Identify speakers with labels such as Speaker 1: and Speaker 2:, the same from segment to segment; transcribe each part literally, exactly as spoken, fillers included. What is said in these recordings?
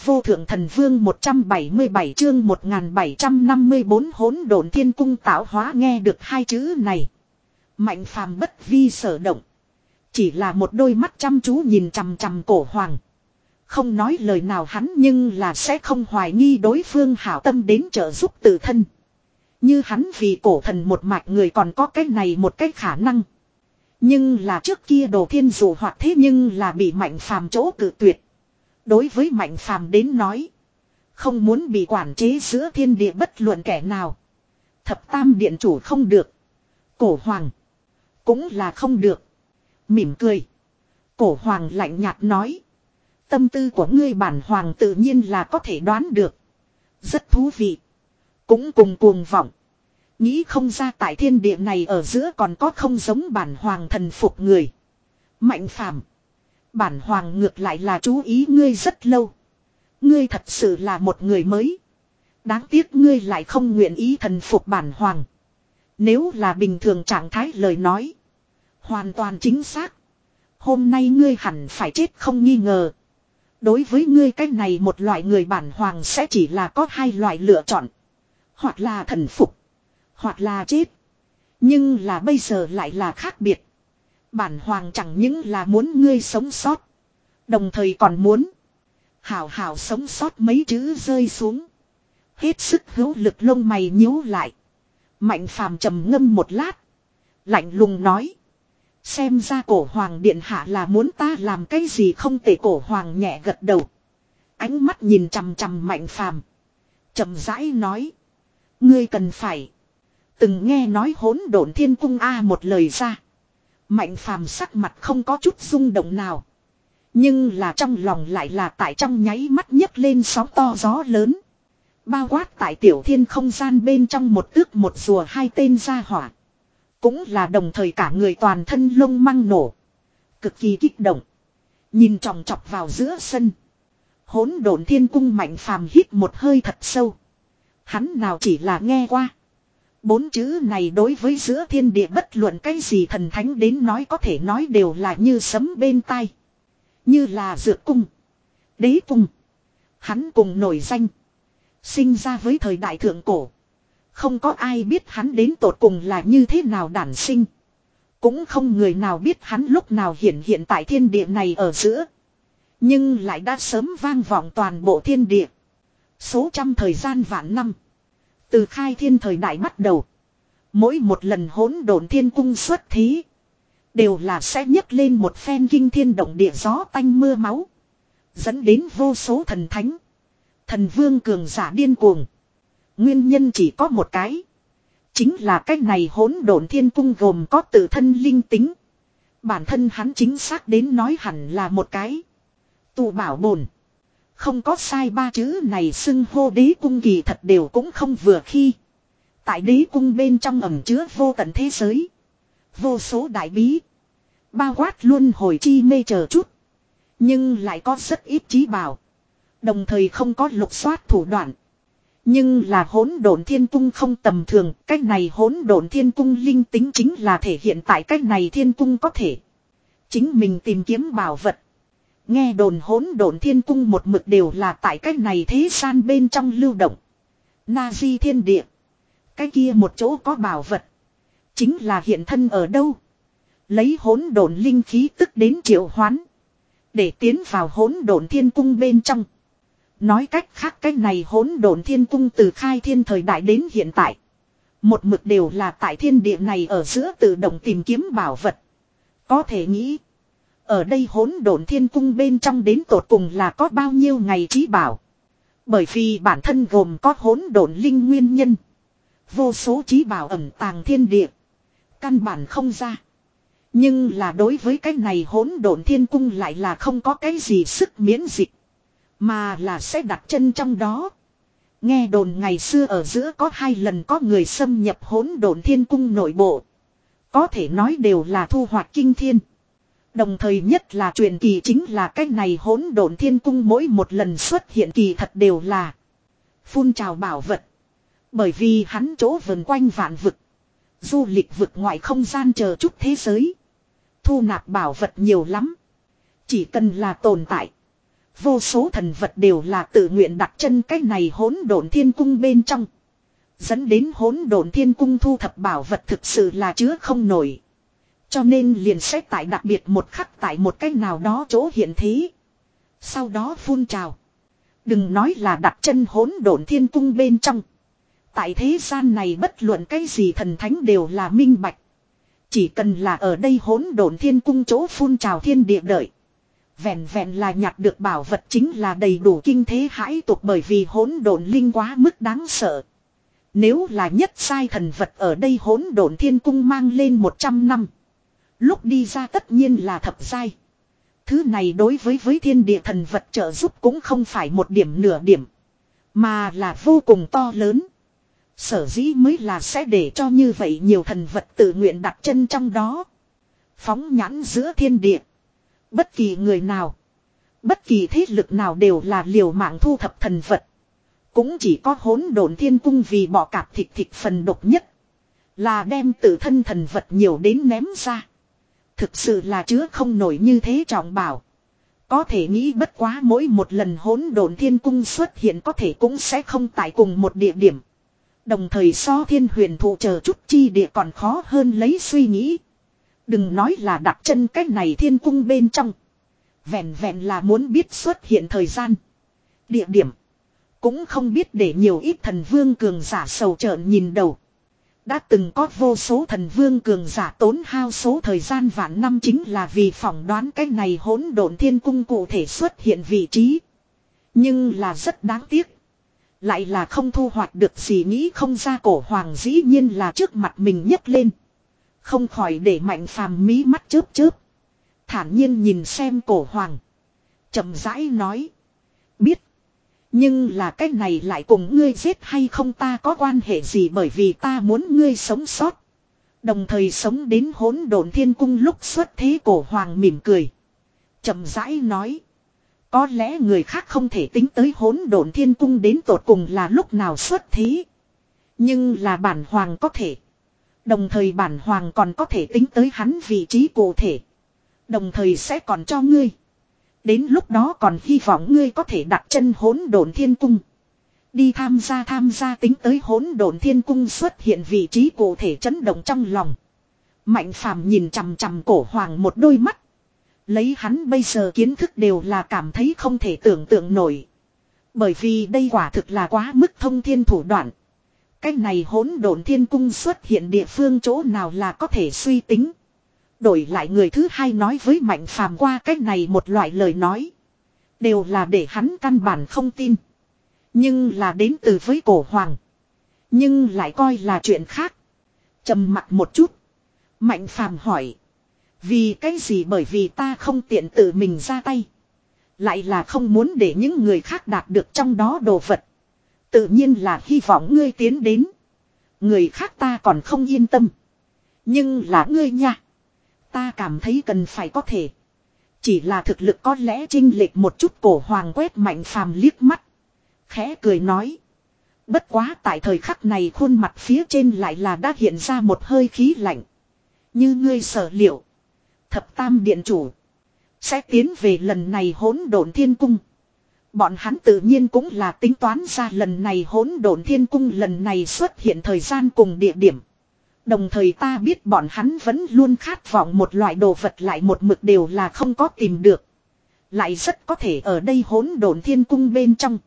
Speaker 1: vô thượng thần vương một trăm bảy mươi bảy chương một nghìn bảy trăm năm mươi bốn hỗn độn thiên cung tạo hóa. Nghe được hai chữ này, Mạnh Phàm bất vi sở động, chỉ là một đôi mắt chăm chú nhìn chằm chằm cổ hoàng. Không nói lời nào hắn nhưng là sẽ không hoài nghi đối phương hảo tâm đến trợ giúp tự thân. Như hắn vì cổ thần một mạch người còn có cái này một cái khả năng. Nhưng là trước kia Đồ Thiên dụ hoặc thế nhưng là bị Mạnh Phàm chỗ cự tuyệt. Đối với Mạnh Phàm đến nói, không muốn bị quản chế giữa thiên địa bất luận kẻ nào. Thập tam điện chủ không được, cổ hoàng cũng là không được. Mỉm cười, cổ hoàng lạnh nhạt nói: tâm tư của ngươi bản hoàng tự nhiên là có thể đoán được. Rất thú vị, cũng cùng cuồng vọng. Nghĩ không ra tại thiên địa này ở giữa còn có không giống bản hoàng thần phục người. Mạnh Phàm, bản hoàng ngược lại là chú ý ngươi rất lâu. Ngươi thật sự là một người mới. Đáng tiếc ngươi lại không nguyện ý thần phục bản hoàng. Nếu là bình thường trạng thái lời nói, hoàn toàn chính xác, hôm nay ngươi hẳn phải chết không nghi ngờ. Đối với ngươi cái này một loại người bản hoàng sẽ chỉ là có hai loại lựa chọn. Hoặc là thần phục, hoặc là chết. Nhưng là bây giờ lại là khác biệt. Bản hoàng chẳng những là muốn ngươi sống sót, đồng thời còn muốn hảo hảo sống sót. Mấy chữ rơi xuống, hết sức hữu lực lông mày nhíu lại. Mạnh Phàm trầm ngâm một lát, lạnh lùng nói: xem ra cổ hoàng điện hạ là muốn ta làm cái gì không tệ. Cổ hoàng nhẹ gật đầu, ánh mắt nhìn chằm chằm Mạnh Phàm, chậm rãi nói: ngươi cần phải từng nghe nói hỗn độn thiên cung a. Một lời ra, Mạnh Phàm sắc mặt không có chút rung động nào. Nhưng là trong lòng lại là tại trong nháy mắt nhấc lên sóng to gió lớn. Bao quát tại tiểu thiên không gian bên trong một tước một rùa hai tên gia hỏa, cũng là đồng thời cả người toàn thân lông măng nổ, cực kỳ kích động, nhìn chòng chọc vào giữa sân hỗn độn thiên cung. Mạnh Phàm hít một hơi thật sâu. Hắn nào chỉ là nghe qua. Bốn chữ này đối với giữa thiên địa bất luận cái gì thần thánh đến nói có thể nói đều là như sấm bên tai. Như là dược cung, đế cung. Hắn cùng nổi danh, sinh ra với thời đại thượng cổ. Không có ai biết hắn đến tột cùng là như thế nào đản sinh. Cũng không người nào biết hắn lúc nào hiện hiện tại thiên địa này ở giữa. Nhưng lại đã sớm vang vọng toàn bộ thiên địa. Số trăm thời gian vạn năm. Từ khai thiên thời đại bắt đầu, mỗi một lần hỗn độn thiên cung xuất thí, đều là sẽ nhấc lên một phen kinh thiên động địa gió tanh mưa máu, dẫn đến vô số thần thánh, thần vương cường giả điên cuồng. Nguyên nhân chỉ có một cái, chính là cái này hỗn độn thiên cung gồm có tự thân linh tính. Bản thân hắn chính xác đến nói hẳn là một cái tụ bảo bổn. Không có sai, ba chữ này xưng hô đế cung kỳ thật đều cũng không vừa khi. Tại đế cung bên trong ẩn chứa vô tận thế giới, vô số đại bí, bao quát luân hồi chi mê chờ chút. Nhưng lại có rất ít trí bảo, đồng thời không có lục soát thủ đoạn. Nhưng là hỗn độn thiên cung không tầm thường. Cách này hỗn độn thiên cung linh tính chính là thể hiện tại cách này thiên cung có thể chính mình tìm kiếm bảo vật. Nghe đồn hỗn độn thiên cung một mực đều là tại cách này thế gian bên trong lưu động. Na di thiên địa, cái kia một chỗ có bảo vật, chính là hiện thân ở đâu. Lấy hỗn độn linh khí tức đến triệu hoán, để tiến vào hỗn độn thiên cung bên trong. Nói cách khác, cái này hỗn độn thiên cung từ khai thiên thời đại đến hiện tại, một mực đều là tại thiên địa này ở giữa tự động tìm kiếm bảo vật. Có thể nghĩ, ở đây hỗn độn thiên cung bên trong đến tột cùng là có bao nhiêu ngày trí bảo. Bởi vì bản thân gồm có hỗn độn linh nguyên nhân, vô số trí bảo ẩn tàng thiên địa, căn bản không ra. Nhưng là đối với cái này hỗn độn thiên cung lại là không có cái gì sức miễn dịch, mà là sẽ đặt chân trong đó. Nghe đồn ngày xưa ở giữa có hai lần có người xâm nhập hỗn độn thiên cung nội bộ, có thể nói đều là thu hoạch kinh thiên. Đồng thời nhất là truyền kỳ chính là cái này hỗn độn thiên cung mỗi một lần xuất hiện kỳ thật đều là phun trào bảo vật. Bởi vì hắn chỗ vần quanh vạn vực, du lịch vực ngoại không gian chờ chút thế giới, thu nạp bảo vật nhiều lắm. Chỉ cần là tồn tại, Vô số thần vật đều là tự nguyện đặt chân cái này hỗn độn thiên cung bên trong. Dẫn đến hỗn độn thiên cung thu thập bảo vật thực sự là chứa không nổi. Cho nên liền sẽ tại đặc biệt một khắc tại một cách nào đó chỗ hiện thế. Sau đó phun trào. Đừng nói là đặt chân hỗn độn thiên cung bên trong. Tại thế gian này bất luận cái gì thần thánh đều là minh bạch. Chỉ cần là ở đây hỗn độn thiên cung chỗ phun trào thiên địa đợi. Vẹn vẹn là nhặt được bảo vật chính là đầy đủ kinh thế hãi tục, bởi vì hỗn độn linh quá mức đáng sợ. Nếu là nhất sai thần vật ở đây hỗn độn thiên cung mang lên một trăm năm. Lúc đi ra tất nhiên là thập giai. Thứ này đối với với thiên địa thần vật trợ giúp cũng không phải một điểm nửa điểm. Mà là vô cùng to lớn. Sở dĩ mới là sẽ để cho như vậy nhiều thần vật tự nguyện đặt chân trong đó. Phóng nhãn giữa thiên địa. Bất kỳ người nào. Bất kỳ thế lực nào đều là liều mạng thu thập thần vật. Cũng chỉ có hỗn độn thiên cung vì bỏ cạp thịt thịt phần độc nhất. Là đem tự thân thần vật nhiều đến ném ra. Thực sự là chứa không nổi như thế trọng bảo. Có thể nghĩ bất quá mỗi một lần hỗn độn thiên cung xuất hiện có thể cũng sẽ không tại cùng một địa điểm. Đồng thời so thiên huyền thụ chờ chút chi địa còn khó hơn lấy suy nghĩ. Đừng nói là đặt chân cách này thiên cung bên trong. Vẹn vẹn là muốn biết xuất hiện thời gian. Địa điểm. Cũng không biết để nhiều ít thần vương cường giả sầu trợn nhìn đầu. Đã từng có vô số thần vương cường giả tốn hao số thời gian vạn năm chính là vì phỏng đoán cái này hỗn độn thiên cung cụ thể xuất hiện vị trí. Nhưng là rất đáng tiếc. Lại là không thu hoạch được gì, nghĩ không ra cổ hoàng dĩ nhiên là trước mặt mình nhấc lên. Không khỏi để Mạnh Phàm mí mắt chớp chớp. Thản nhiên nhìn xem cổ hoàng. Chậm rãi nói. Biết. Nhưng là cái này lại cùng ngươi giết hay không ta có quan hệ gì, bởi vì ta muốn ngươi sống sót. Đồng thời sống đến hỗn độn thiên cung lúc xuất thế. Cổ hoàng mỉm cười. Chậm rãi nói. Có lẽ người khác không thể tính tới hỗn độn thiên cung đến tột cùng là lúc nào xuất thế. Nhưng là bản hoàng có thể. Đồng thời bản hoàng còn có thể tính tới hắn vị trí cụ thể. Đồng thời sẽ còn cho ngươi. Đến lúc đó còn hy vọng ngươi có thể đặt chân hỗn độn thiên cung. Đi tham gia tham gia tính tới hỗn độn thiên cung xuất hiện vị trí cụ thể chấn động trong lòng. Mạnh Phàm nhìn chằm chằm cổ hoàng một đôi mắt. Lấy hắn bây giờ kiến thức đều là cảm thấy không thể tưởng tượng nổi. Bởi vì đây quả thực là quá mức thông thiên thủ đoạn. Cái này hỗn độn thiên cung xuất hiện địa phương chỗ nào là có thể suy tính. Đổi lại người thứ hai nói với Mạnh Phàm qua cái này một loại lời nói. Đều là để hắn căn bản không tin. Nhưng là đến từ với cổ hoàng. Nhưng lại coi là chuyện khác. Trầm mặc một chút. Mạnh Phàm hỏi. Vì cái gì? Bởi vì ta không tiện tự mình ra tay. Lại là không muốn để những người khác đạt được trong đó đồ vật. Tự nhiên là hy vọng ngươi tiến đến. Người khác ta còn không yên tâm. Nhưng là ngươi nha. Ta cảm thấy cần phải có thể. Chỉ là thực lực có lẽ chênh lệch một chút. Cổ hoàng quét Mạnh Phàm liếc mắt. Khẽ cười nói. Bất quá tại thời khắc này khuôn mặt phía trên lại là đã hiện ra một hơi khí lạnh. Như ngươi sở liệu. Thập tam điện chủ. Sẽ tiến về lần này hỗn độn thiên cung. Bọn hắn tự nhiên cũng là tính toán ra lần này hỗn độn thiên cung lần này xuất hiện thời gian cùng địa điểm. Đồng thời ta biết bọn hắn vẫn luôn khát vọng một loại đồ vật lại một mực đều là không có tìm được. Lại rất có thể ở đây hỗn độn thiên cung bên trong.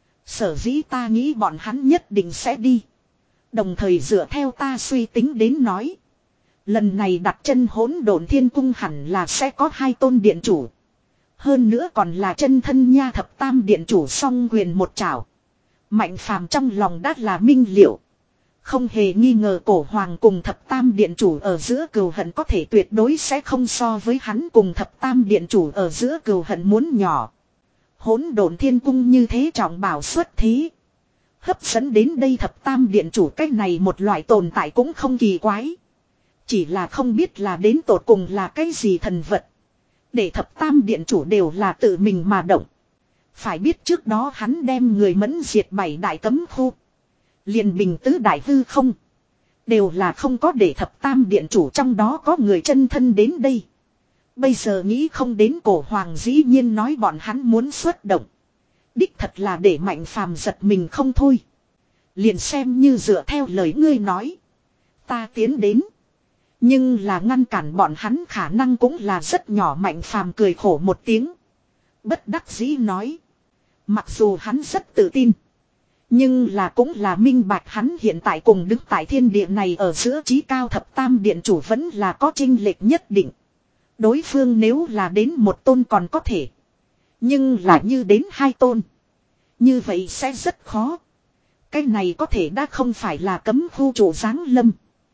Speaker 1: Sở dĩ ta nghĩ bọn hắn nhất định sẽ đi. Đồng thời dựa theo ta suy tính đến nói. Lần này đặt chân hỗn độn thiên cung hẳn là sẽ có hai tôn điện chủ. Hơn nữa còn là chân thân nha, thập tam điện chủ song quyền một chảo. Mạnh Phàm trong lòng đã là minh liệu. Không hề nghi ngờ cổ hoàng cùng thập tam điện chủ ở giữa cừu hận có thể tuyệt đối sẽ không so với hắn cùng thập tam điện chủ ở giữa cừu hận muốn nhỏ. Hỗn độn thiên cung như thế trọng bảo xuất thí. Hấp dẫn đến đây thập tam điện chủ cách này một loại tồn tại cũng không kỳ quái. Chỉ là không biết là đến tột cùng là cái gì thần vật. Để thập tam điện chủ đều là tự mình mà động. Phải biết trước đó hắn đem người mẫn diệt bảy đại cấm khu. Liền bình tứ đại hư không. Đều là không có để thập tam điện chủ trong đó có người chân thân đến đây. Bây giờ nghĩ không đến cổ hoàng dĩ nhiên nói bọn hắn muốn xuất động. Đích thật là để Mạnh Phàm giật mình không thôi. Liền xem như dựa theo lời ngươi nói. Ta tiến đến. Nhưng là ngăn cản bọn hắn khả năng cũng là rất nhỏ. Mạnh Phàm cười khổ một tiếng. Bất đắc dĩ nói. Mặc dù hắn rất tự tin. Nhưng là cũng là minh bạch hắn hiện tại cùng đứng tại thiên địa này ở giữa trí cao thập tam điện chủ vẫn là có chênh lệch nhất định. Đối phương nếu là đến một tôn còn có thể. Nhưng là như đến hai tôn. Như vậy sẽ rất khó. Cái này có thể đã không phải là cấm khu chủ giáng lâm.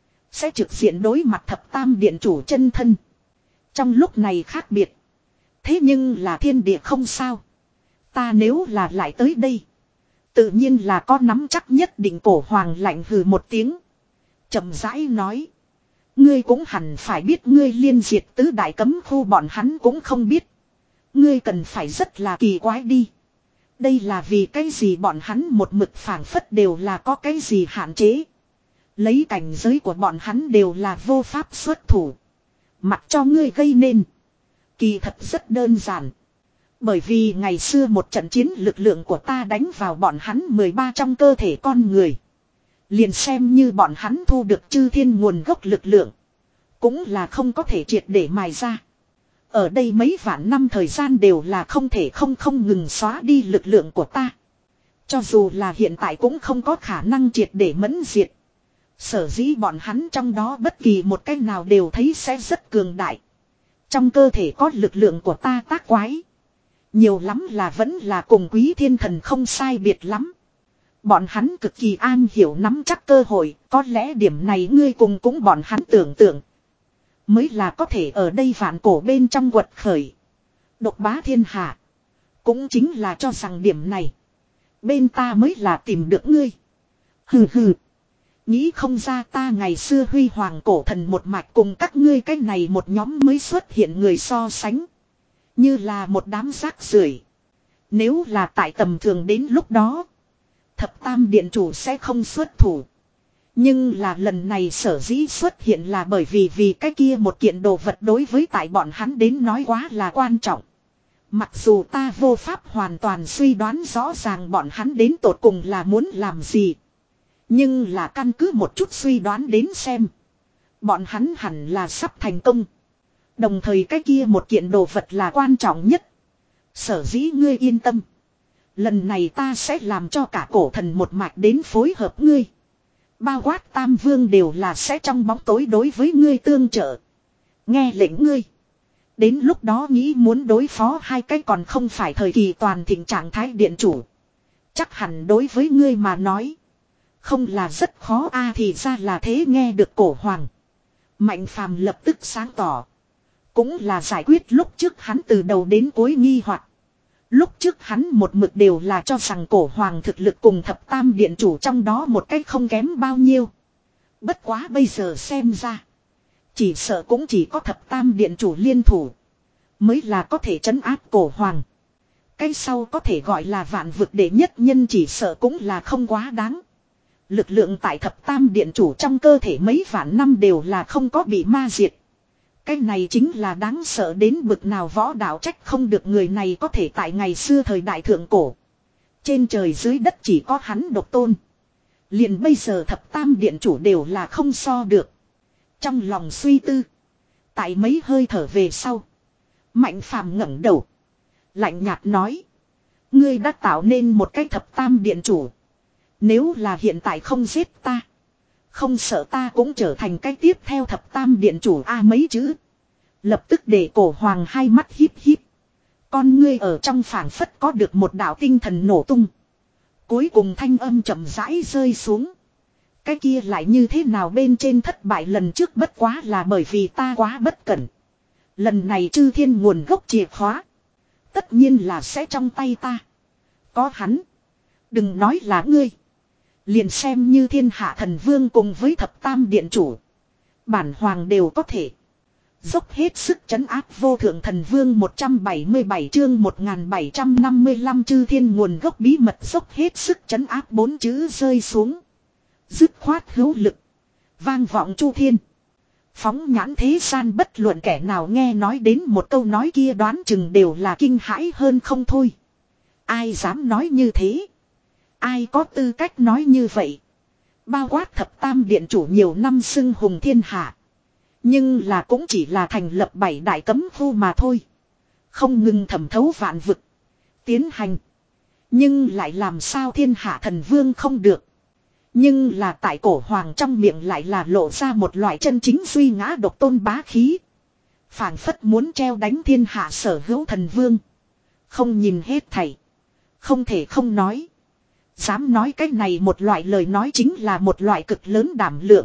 Speaker 1: Sẽ trực diện đối mặt thập tam điện chủ chân thân. Trong lúc này khác biệt. Thế nhưng là thiên địa không sao. Ta nếu là lại tới đây. Tự nhiên là có nắm chắc nhất định. Cổ hoàng lạnh hừ một tiếng. Chậm rãi nói. Ngươi cũng hẳn phải biết ngươi liên diệt tứ đại cấm khu bọn hắn cũng không biết. Ngươi cần phải rất là kỳ quái đi. Đây là vì cái gì bọn hắn một mực phảng phất đều là có cái gì hạn chế. Lấy cảnh giới của bọn hắn đều là vô pháp xuất thủ. Mặc cho ngươi gây nên. Kỳ thật rất đơn giản. Bởi vì ngày xưa một trận chiến lực lượng của ta đánh vào bọn hắn mười ba trong cơ thể con người. Liền xem như bọn hắn thu được chư thiên nguồn gốc lực lượng. Cũng là không có thể triệt để mài ra. Ở đây mấy vạn năm thời gian đều là không thể không không ngừng xóa đi lực lượng của ta. Cho dù là hiện tại cũng không có khả năng triệt để mẫn diệt. Sở dĩ bọn hắn trong đó bất kỳ một cái nào đều thấy sẽ rất cường đại. Trong cơ thể có lực lượng của ta tác quái. Nhiều lắm là vẫn là cùng quý thiên thần không sai biệt lắm. Bọn hắn cực kỳ an hiểu nắm chắc cơ hội. Có lẽ điểm này ngươi cùng cũng bọn hắn tưởng tượng. Mới là có thể ở đây vạn cổ bên trong quật khởi. Độc bá thiên hạ. Cũng chính là cho rằng điểm này. Bên ta mới là tìm được ngươi. Hừ hừ. Nghĩ không ra ta ngày xưa huy hoàng cổ thần một mạch cùng các ngươi cái này một nhóm mới xuất hiện người so sánh. Như là một đám rác rưởi. Nếu là tại tầm thường đến lúc đó. Thập tam điện chủ sẽ không xuất thủ. Nhưng là lần này sở dĩ xuất hiện là bởi vì vì cái kia một kiện đồ vật đối với tại bọn hắn đến nói quá là quan trọng. Mặc dù ta vô pháp hoàn toàn suy đoán rõ ràng bọn hắn đến tột cùng là muốn làm gì. Nhưng là căn cứ một chút suy đoán đến xem. Bọn hắn hẳn là sắp thành công. Đồng thời cái kia một kiện đồ vật là quan trọng nhất. Sở dĩ ngươi yên tâm. Lần này ta sẽ làm cho cả cổ thần một mạch đến phối hợp ngươi. Bao quát tam vương đều là sẽ trong bóng tối đối với ngươi tương trợ. Nghe lệnh ngươi. Đến lúc đó nghĩ muốn đối phó hai cái còn không phải thời kỳ toàn thịnh trạng thái điện chủ. Chắc hẳn đối với ngươi mà nói. Không là rất khó a thì ra là thế nghe được cổ hoàng. Mạnh phàm lập tức sáng tỏ. Cũng là giải quyết lúc trước hắn từ đầu đến cuối nghi hoặc. Lúc trước hắn một mực đều là cho rằng cổ hoàng thực lực cùng thập tam điện chủ trong đó một cách không kém bao nhiêu. Bất quá bây giờ xem ra. Chỉ sợ cũng chỉ có thập tam điện chủ liên thủ. Mới là có thể trấn áp cổ hoàng. Cái sau có thể gọi là vạn vực đệ nhất nhân chỉ sợ cũng là không quá đáng. Lực lượng tại thập tam điện chủ trong cơ thể mấy vạn năm đều là không có bị ma diệt. Cái này chính là đáng sợ đến bực nào võ đạo trách không được người này có thể tại ngày xưa thời đại thượng cổ. Trên trời dưới đất chỉ có hắn độc tôn. Liền bây giờ thập tam điện chủ đều là không so được. Trong lòng suy tư. Tại mấy hơi thở về sau. Mạnh phàm ngẩng đầu. Lạnh nhạt nói. Ngươi đã tạo nên một cái thập tam điện chủ. Nếu là hiện tại không giết ta. Không sợ ta cũng trở thành cái tiếp theo thập tam điện chủ a mấy chữ. Lập tức để cổ hoàng hai mắt híp híp. Con ngươi ở trong phảng phất có được một đạo tinh thần nổ tung. Cuối cùng thanh âm chậm rãi rơi xuống. Cái kia lại như thế nào bên trên thất bại lần trước bất quá là bởi vì ta quá bất cẩn. Lần này chư thiên nguồn gốc chìa khóa. Tất nhiên là sẽ trong tay ta. Có hắn. Đừng nói là ngươi. Liền xem như thiên hạ thần vương cùng với thập tam điện chủ. Bản hoàng đều có thể. Dốc hết sức trấn áp vô thượng thần vương một trăm bảy mươi bảy chương một nghìn bảy trăm năm mươi lăm chư thiên nguồn gốc bí mật dốc hết sức trấn áp bốn chữ rơi xuống. Dứt khoát hữu lực. Vang vọng chu thiên. Phóng nhãn thế gian bất luận kẻ nào nghe nói đến một câu nói kia đoán chừng đều là kinh hãi hơn không thôi. Ai dám nói như thế? Ai có tư cách nói như vậy? Bao quát thập tam điện chủ nhiều năm xưng hùng thiên hạ. Nhưng là cũng chỉ là thành lập bảy đại cấm khu mà thôi. Không ngừng thẩm thấu vạn vực. Tiến hành. Nhưng lại làm sao thiên hạ thần vương không được. Nhưng là tại cổ hoàng trong miệng lại là lộ ra một loại chân chính suy ngã độc tôn bá khí. Phảng phất muốn treo đánh thiên hạ sở hữu thần vương. Không nhìn hết thảy. Không thể không nói. Dám nói cái này một loại lời nói chính là một loại cực lớn đảm lượng.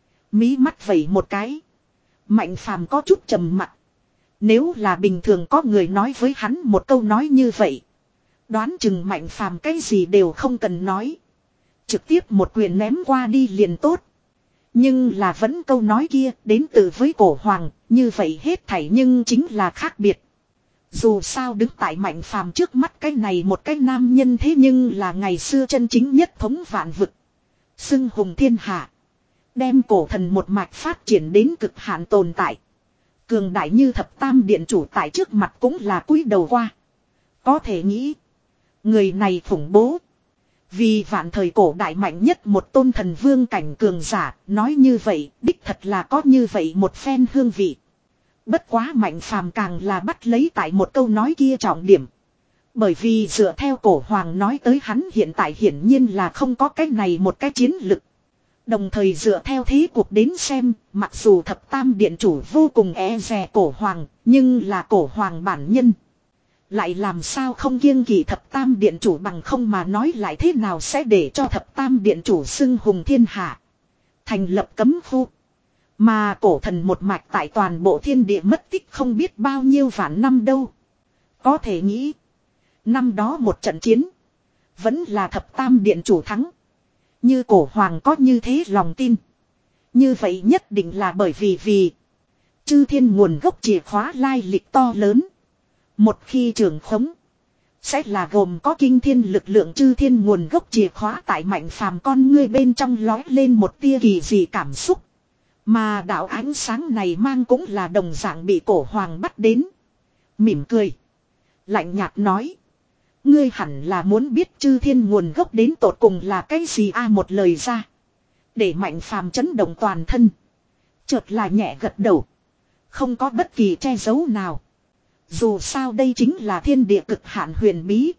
Speaker 1: Mí mắt vẩy một cái. Mạnh phàm có chút trầm mặc. Nếu là bình thường có người nói với hắn một câu nói như vậy. Đoán chừng mạnh phàm cái gì đều không cần nói. Trực tiếp một quyền ném qua đi liền tốt. Nhưng là vẫn câu nói kia đến từ với cổ hoàng. Như vậy hết thảy nhưng chính là khác biệt. Dù sao đứng tại mạnh phàm trước mắt cái này một cái nam nhân thế nhưng là ngày xưa chân chính nhất thống vạn vực. Xưng hùng thiên hạ. Đem cổ thần một mạch phát triển đến cực hạn tồn tại. Cường đại như thập tam điện chủ tại trước mặt cũng là cúi đầu qua. Có thể nghĩ. Người này khủng bố. Vì vạn thời cổ đại mạnh nhất một tôn thần vương cảnh cường giả. Nói như vậy đích thật là có như vậy một phen hương vị. Bất quá mạnh phàm càng là bắt lấy tại một câu nói kia trọng điểm. Bởi vì dựa theo cổ hoàng nói tới hắn hiện tại hiển nhiên là không có cái này một cái chiến lực. Đồng thời dựa theo thế cuộc đến xem, mặc dù thập tam điện chủ vô cùng e dè cổ hoàng, nhưng là cổ hoàng bản nhân. Lại làm sao không kiêng kỵ thập tam điện chủ bằng không mà nói lại thế nào sẽ để cho thập tam điện chủ xưng hùng thiên hạ. Thành lập cấm khu. Mà cổ thần một mạch tại toàn bộ thiên địa mất tích không biết bao nhiêu vạn năm đâu. Có thể nghĩ. Năm đó một trận chiến. Vẫn là thập tam điện chủ thắng. Như cổ hoàng có như thế lòng tin. Như vậy nhất định là bởi vì vì. Chư thiên nguồn gốc chìa khóa lai lịch to lớn. Một khi trường khống. Sẽ là gồm có kinh thiên lực lượng chư thiên nguồn gốc chìa khóa tại mạnh phàm con ngươi bên trong lói lên một tia kỳ dị cảm xúc. Mà đạo ánh sáng này mang cũng là đồng dạng bị cổ hoàng bắt đến. Mỉm cười. Lạnh nhạt nói. Ngươi hẳn là muốn biết chư thiên nguồn gốc đến tột cùng là cái gì a một lời ra. Để mạnh phàm chấn động toàn thân. Chợt là nhẹ gật đầu. Không có bất kỳ che giấu nào. Dù sao đây chính là thiên địa cực hạn huyền bí.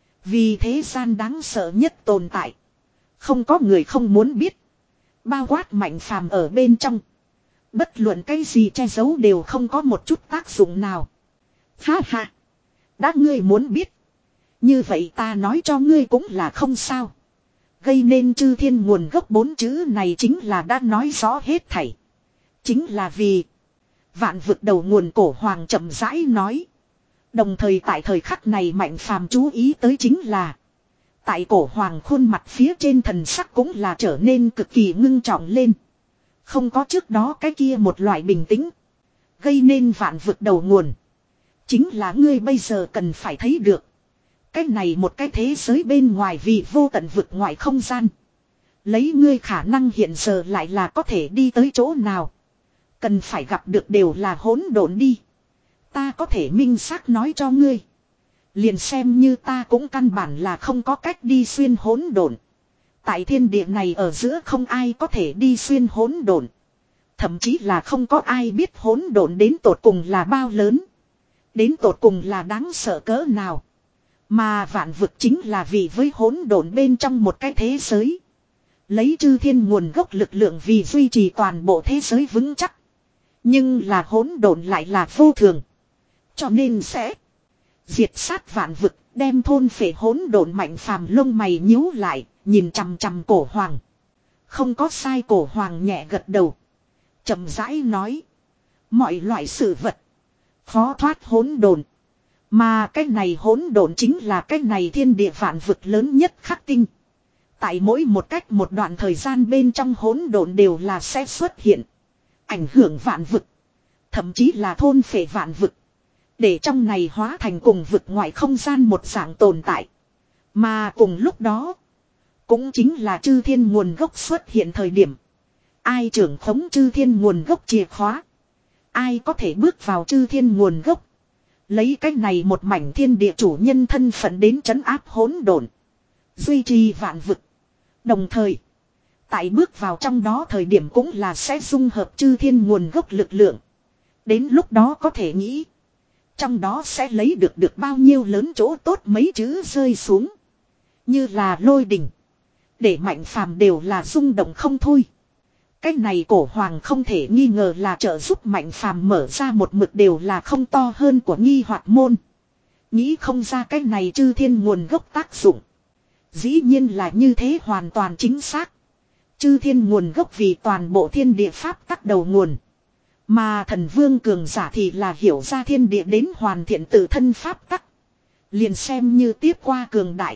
Speaker 1: Vì thế gian đáng sợ nhất tồn tại. Không có người không muốn biết. Bao quát mạnh phàm ở bên trong. Bất luận cái gì che giấu đều không có một chút tác dụng nào. Ha ha. Đã ngươi muốn biết. Như vậy ta nói cho ngươi cũng là không sao. Gây nên chư thiên nguồn gốc bốn chữ này chính là đã nói rõ hết thảy. Chính là vì. Vạn vực đầu nguồn cổ hoàng chậm rãi nói. Đồng thời tại thời khắc này mạnh phàm chú ý tới chính là. Tại cổ hoàng khuôn mặt phía trên thần sắc cũng là trở nên cực kỳ ngưng trọng lên. Không có trước đó cái kia một loại bình tĩnh. Gây nên vạn vực đầu nguồn. Chính là ngươi bây giờ cần phải thấy được. Cái này một cái thế giới bên ngoài vì vô tận vực ngoài không gian. Lấy ngươi khả năng hiện giờ lại là có thể đi tới chỗ nào. Cần phải gặp được đều là hỗn độn đi. Ta có thể minh xác nói cho ngươi. Liền xem như ta cũng căn bản là không có cách đi xuyên hỗn độn. Tại thiên địa này ở giữa không ai có thể đi xuyên hỗn độn. Thậm chí là không có ai biết hỗn độn đến tột cùng là bao lớn. Đến tột cùng là đáng sợ cỡ nào. Mà vạn vực chính là vì với hỗn độn bên trong một cái thế giới. Lấy chư thiên nguồn gốc lực lượng vì duy trì toàn bộ thế giới vững chắc. Nhưng là hỗn độn lại là vô thường. Cho nên sẽ diệt sát vạn vực, đem thôn phệ hỗn độn mạnh phàm lông mày nhíu lại, nhìn chằm chằm cổ hoàng. Không có sai, cổ hoàng nhẹ gật đầu. Chậm rãi nói. Mọi loại sự vật. Khó thoát hỗn độn. Mà cái này hỗn độn chính là cái này thiên địa vạn vực lớn nhất khắc tinh. Tại mỗi một cách một đoạn thời gian bên trong hỗn độn đều là sẽ xuất hiện. Ảnh hưởng vạn vực. Thậm chí là thôn phệ vạn vực. Để trong này hóa thành cùng vực ngoại không gian một dạng tồn tại. Mà cùng lúc đó. Cũng chính là chư thiên nguồn gốc xuất hiện thời điểm. Ai trưởng khống chư thiên nguồn gốc chìa khóa. Ai có thể bước vào chư thiên nguồn gốc. Lấy cách này một mảnh thiên địa chủ nhân thân phận đến trấn áp hỗn độn, duy trì vạn vực. Đồng thời, tại bước vào trong đó thời điểm cũng là sẽ dung hợp chư thiên nguồn gốc lực lượng. Đến lúc đó có thể nghĩ, trong đó sẽ lấy được được bao nhiêu lớn chỗ tốt mấy chữ rơi xuống. Như là lôi đỉnh. Để Mạnh Phàm đều là rung động không thôi. Cái này cổ hoàng không thể nghi ngờ là trợ giúp Mạnh Phàm mở ra một mực đều là không to hơn của nghi hoặc môn. Nghĩ không ra cái này chư thiên nguồn gốc tác dụng. Dĩ nhiên là như thế hoàn toàn chính xác. Chư thiên nguồn gốc vì toàn bộ thiên địa pháp tắc đầu nguồn. Mà thần vương cường giả thì là hiểu ra thiên địa đến hoàn thiện tự thân pháp tắc. Liền xem như tiếp qua cường đại.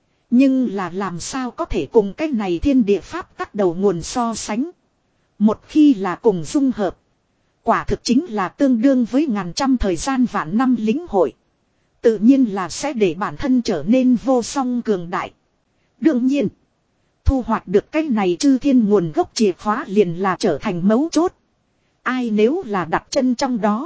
Speaker 1: Nhưng là làm sao có thể cùng cái này thiên địa pháp tắc đầu nguồn so sánh. Một khi là cùng dung hợp. Quả thực chính là tương đương với ngàn trăm thời gian vạn năm lính hội. Tự nhiên là sẽ để bản thân trở nên vô song cường đại. Đương nhiên, thu hoạch được cái này chư thiên nguồn gốc chìa khóa liền là trở thành mấu chốt. Ai nếu là đặt chân trong đó,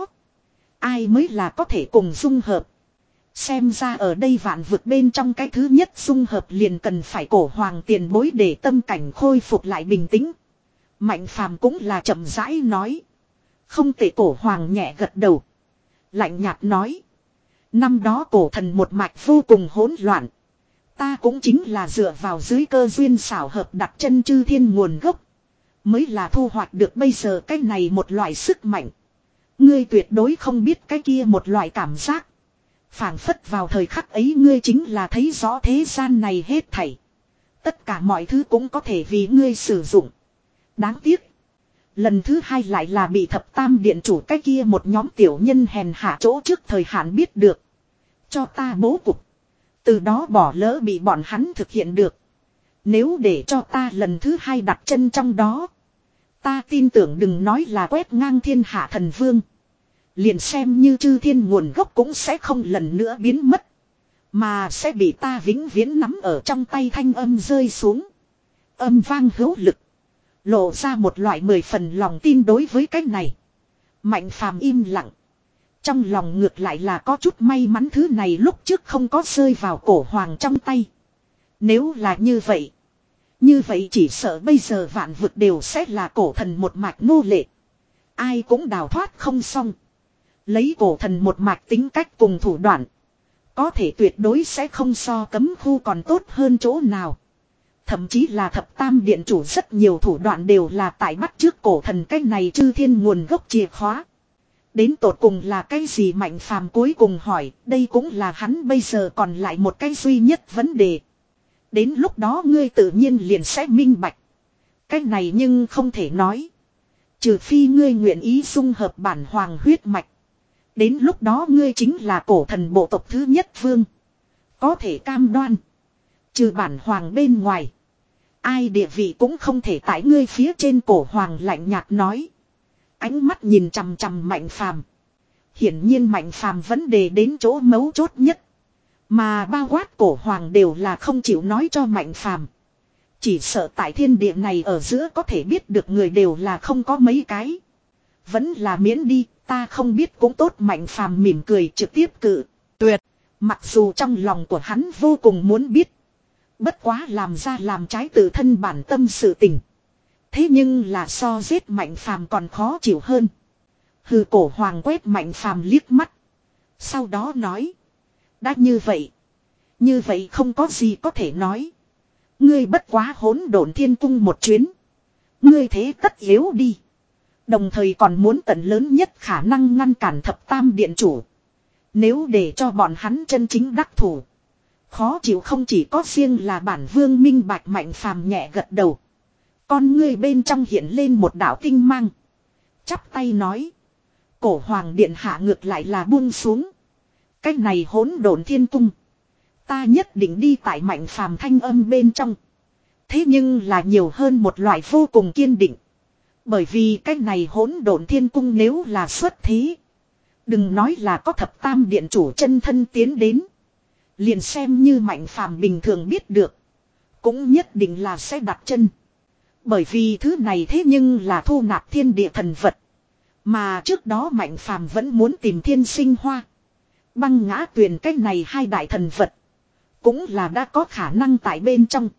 Speaker 1: ai mới là có thể cùng dung hợp. Xem ra ở đây vạn vực bên trong cái thứ nhất dung hợp liền cần phải cổ hoàng tiền bối để tâm cảnh khôi phục lại bình tĩnh. Mạnh Phàm cũng là chậm rãi nói. Không tệ, cổ hoàng nhẹ gật đầu. Lạnh nhạt nói. Năm đó cổ thần một mạch vô cùng hỗn loạn. Ta cũng chính là dựa vào dưới cơ duyên xảo hợp đặt chân chư thiên nguồn gốc. Mới là thu hoạch được bây giờ cái này một loại sức mạnh. Ngươi tuyệt đối không biết cái kia một loại cảm giác. Phảng phất vào thời khắc ấy ngươi chính là thấy rõ thế gian này hết thảy. Tất cả mọi thứ cũng có thể vì ngươi sử dụng. Đáng tiếc. Lần thứ hai lại là bị thập tam điện chủ cái kia một nhóm tiểu nhân hèn hạ chỗ trước thời hạn biết được. Cho ta bố cục. Từ đó bỏ lỡ bị bọn hắn thực hiện được. Nếu để cho ta lần thứ hai đặt chân trong đó. Ta tin tưởng đừng nói là quét ngang thiên hạ thần vương. Liền xem như chư thiên nguồn gốc cũng sẽ không lần nữa biến mất. Mà sẽ bị ta vĩnh viễn nắm ở trong tay, thanh âm rơi xuống. Âm vang hữu lực. Lộ ra một loại mười phần lòng tin đối với cái này. Mạnh Phàm im lặng. Trong lòng ngược lại là có chút may mắn thứ này lúc trước không có rơi vào cổ hoàng trong tay. Nếu là như vậy. Như vậy chỉ sợ bây giờ vạn vực đều sẽ là cổ thần một mạch nô lệ. Ai cũng đào thoát không xong. Lấy cổ thần một mạch tính cách cùng thủ đoạn. Có thể tuyệt đối sẽ không so cấm khu còn tốt hơn chỗ nào. Thậm chí là thập tam điện chủ rất nhiều thủ đoạn đều là tại bắt trước cổ thần cái này chư thiên nguồn gốc chìa khóa. Đến tột cùng là cái gì Mạnh Phàm cuối cùng hỏi, đây cũng là hắn bây giờ còn lại một cái duy nhất vấn đề. Đến lúc đó ngươi tự nhiên liền sẽ minh bạch. Cái này nhưng không thể nói. Trừ phi ngươi nguyện ý dung hợp bản hoàng huyết mạch. Đến lúc đó ngươi chính là cổ thần bộ tộc thứ nhất vương. Có thể cam đoan. Trừ bản hoàng bên ngoài. Ai địa vị cũng không thể tại ngươi phía trên, cổ hoàng lạnh nhạt nói. Ánh mắt nhìn chằm chằm Mạnh Phàm. Hiển nhiên Mạnh Phàm vấn đề đến chỗ mấu chốt nhất. Mà bao quát cổ hoàng đều là không chịu nói cho Mạnh Phàm. Chỉ sợ tại thiên địa này ở giữa có thể biết được người đều là không có mấy cái. Vẫn là miễn đi, ta không biết cũng tốt. Mạnh Phàm mỉm cười trực tiếp cự tuyệt. Mặc dù trong lòng của hắn vô cùng muốn biết. Bất quá làm ra làm trái tự thân bản tâm sự tình. Thế nhưng là so giết Mạnh Phàm còn khó chịu hơn. Hừ, cổ hoàng quét Mạnh Phàm liếc mắt. Sau đó nói. Đã như vậy. Như vậy không có gì có thể nói. Ngươi bất quá hỗn độn thiên cung một chuyến. Ngươi thế tất yếu đi. Đồng thời còn muốn tận lớn nhất khả năng ngăn cản thập tam điện chủ. Nếu để cho bọn hắn chân chính đắc thủ. Khó chịu không chỉ có riêng là bản vương minh bạch. Mạnh Phàm nhẹ gật đầu. Con ngươi bên trong hiện lên một đạo tinh mang. Chắp tay nói. Cổ hoàng điện hạ ngược lại là buông xuống. Cái này hỗn độn thiên cung. Ta nhất định đi, tại Mạnh Phàm thanh âm bên trong. Thế nhưng là nhiều hơn một loại vô cùng kiên định. Bởi vì cái này hỗn độn thiên cung nếu là xuất thế. Đừng nói là có thập tam điện chủ chân thân tiến đến. Liền xem như Mạnh Phàm bình thường biết được. Cũng nhất định là sẽ đặt chân. Bởi vì thứ này thế nhưng là thu nạp thiên địa thần vật. Mà trước đó Mạnh Phàm vẫn muốn tìm thiên sinh hoa. Băng ngã tuyền cái này hai đại thần vật. Cũng là đã có khả năng tại bên trong.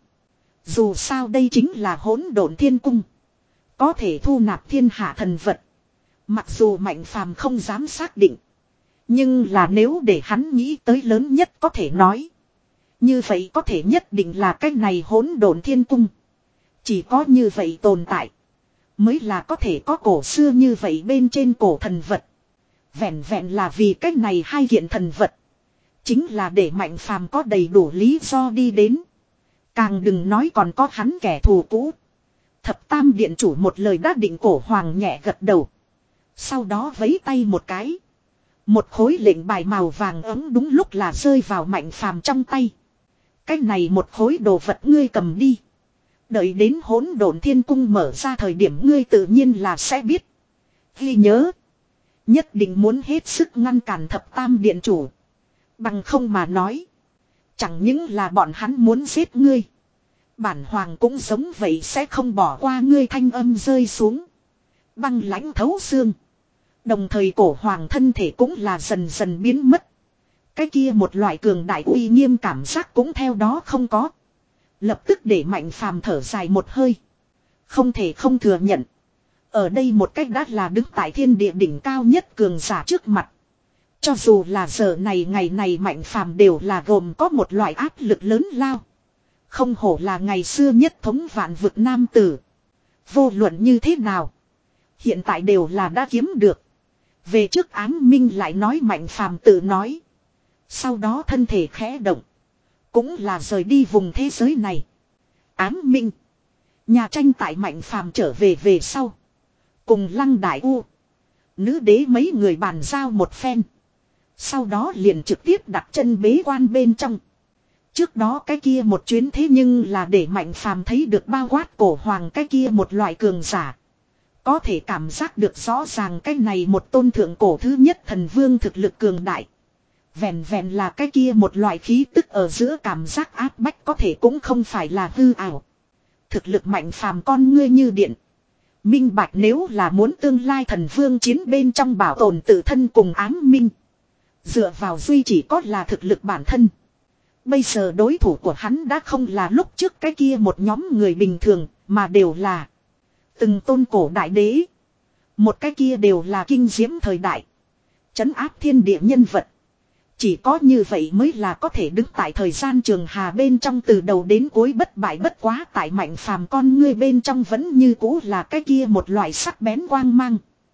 Speaker 1: Dù sao đây chính là hỗn độn thiên cung. Có thể thu nạp thiên hạ thần vật. Mặc dù Mạnh Phàm không dám xác định. Nhưng là nếu để hắn nghĩ tới lớn nhất có thể nói. Như vậy có thể nhất định là cái này hỗn độn thiên cung. Chỉ có như vậy tồn tại. Mới là có thể có cổ xưa như vậy bên trên cổ thần vật. Vẹn vẹn là vì cái này hai kiện thần vật. Chính là để Mạnh Phàm có đầy đủ lý do đi đến. Càng đừng nói còn có hắn kẻ thù cũ. Thập tam điện chủ một lời đã định, cổ hoàng nhẹ gật đầu. Sau đó vấy tay một cái. Một khối lệnh bài màu vàng ấm đúng lúc là rơi vào Mạnh Phàm trong tay. Cái này một khối đồ vật ngươi cầm đi. Đợi đến hỗn độn thiên cung mở ra thời điểm ngươi tự nhiên là sẽ biết. Ghi nhớ. Nhất định muốn hết sức ngăn cản thập tam điện chủ. Bằng không mà nói. Chẳng những là bọn hắn muốn giết ngươi. Bản hoàng cũng giống vậy sẽ không bỏ qua ngươi, thanh âm rơi xuống. Băng lãnh thấu xương. Đồng thời cổ hoàng thân thể cũng là dần dần biến mất. Cái kia một loại cường đại uy nghiêm cảm giác cũng theo đó không có. Lập tức để Mạnh Phàm thở dài một hơi. Không thể không thừa nhận. Ở đây một cách đã là đứng tại thiên địa đỉnh cao nhất cường giả trước mặt. Cho dù là giờ này ngày này Mạnh Phàm đều là gồm có một loại áp lực lớn lao. Không hổ là ngày xưa nhất thống vạn vực nam tử. Vô luận như thế nào. Hiện tại đều là đã kiếm được. Về trước ám minh lại nói, Mạnh Phàm tự nói. Sau đó thân thể khẽ động. Cũng là rời đi vùng thế giới này. Ám minh. Nhà tranh tại Mạnh Phàm trở về về sau. Cùng Lăng Đại U. Nữ đế mấy người bàn giao một phen. Sau đó liền trực tiếp đặt chân bế quan bên trong. Trước đó cái kia một chuyến thế nhưng là để Mạnh Phàm thấy được bao quát cổ hoàng cái kia một loại cường giả. Có thể cảm giác được rõ ràng cái này một tôn thượng cổ thứ nhất thần vương thực lực cường đại. Vẹn vẹn là cái kia một loại khí tức ở giữa cảm giác áp bách có thể cũng không phải là hư ảo. Thực lực Mạnh Phàm con ngươi như điện. Minh bạch nếu là muốn tương lai thần vương chiến bên trong bảo tồn tự thân cùng ám minh. Dựa vào duy chỉ có là thực lực bản thân. Bây giờ đối thủ của hắn đã không là lúc trước cái kia một nhóm người bình thường, mà đều là từng tôn cổ đại đế. Một cái kia đều là kinh diễm thời đại. Trấn áp thiên địa nhân vật. Chỉ có như vậy mới là có thể đứng tại thời gian trường hà bên trong từ đầu đến cuối bất bại bất quá, tại Mạnh Phàm con ngươi bên trong vẫn như cũ là cái kia một loại sắc bén quang mang.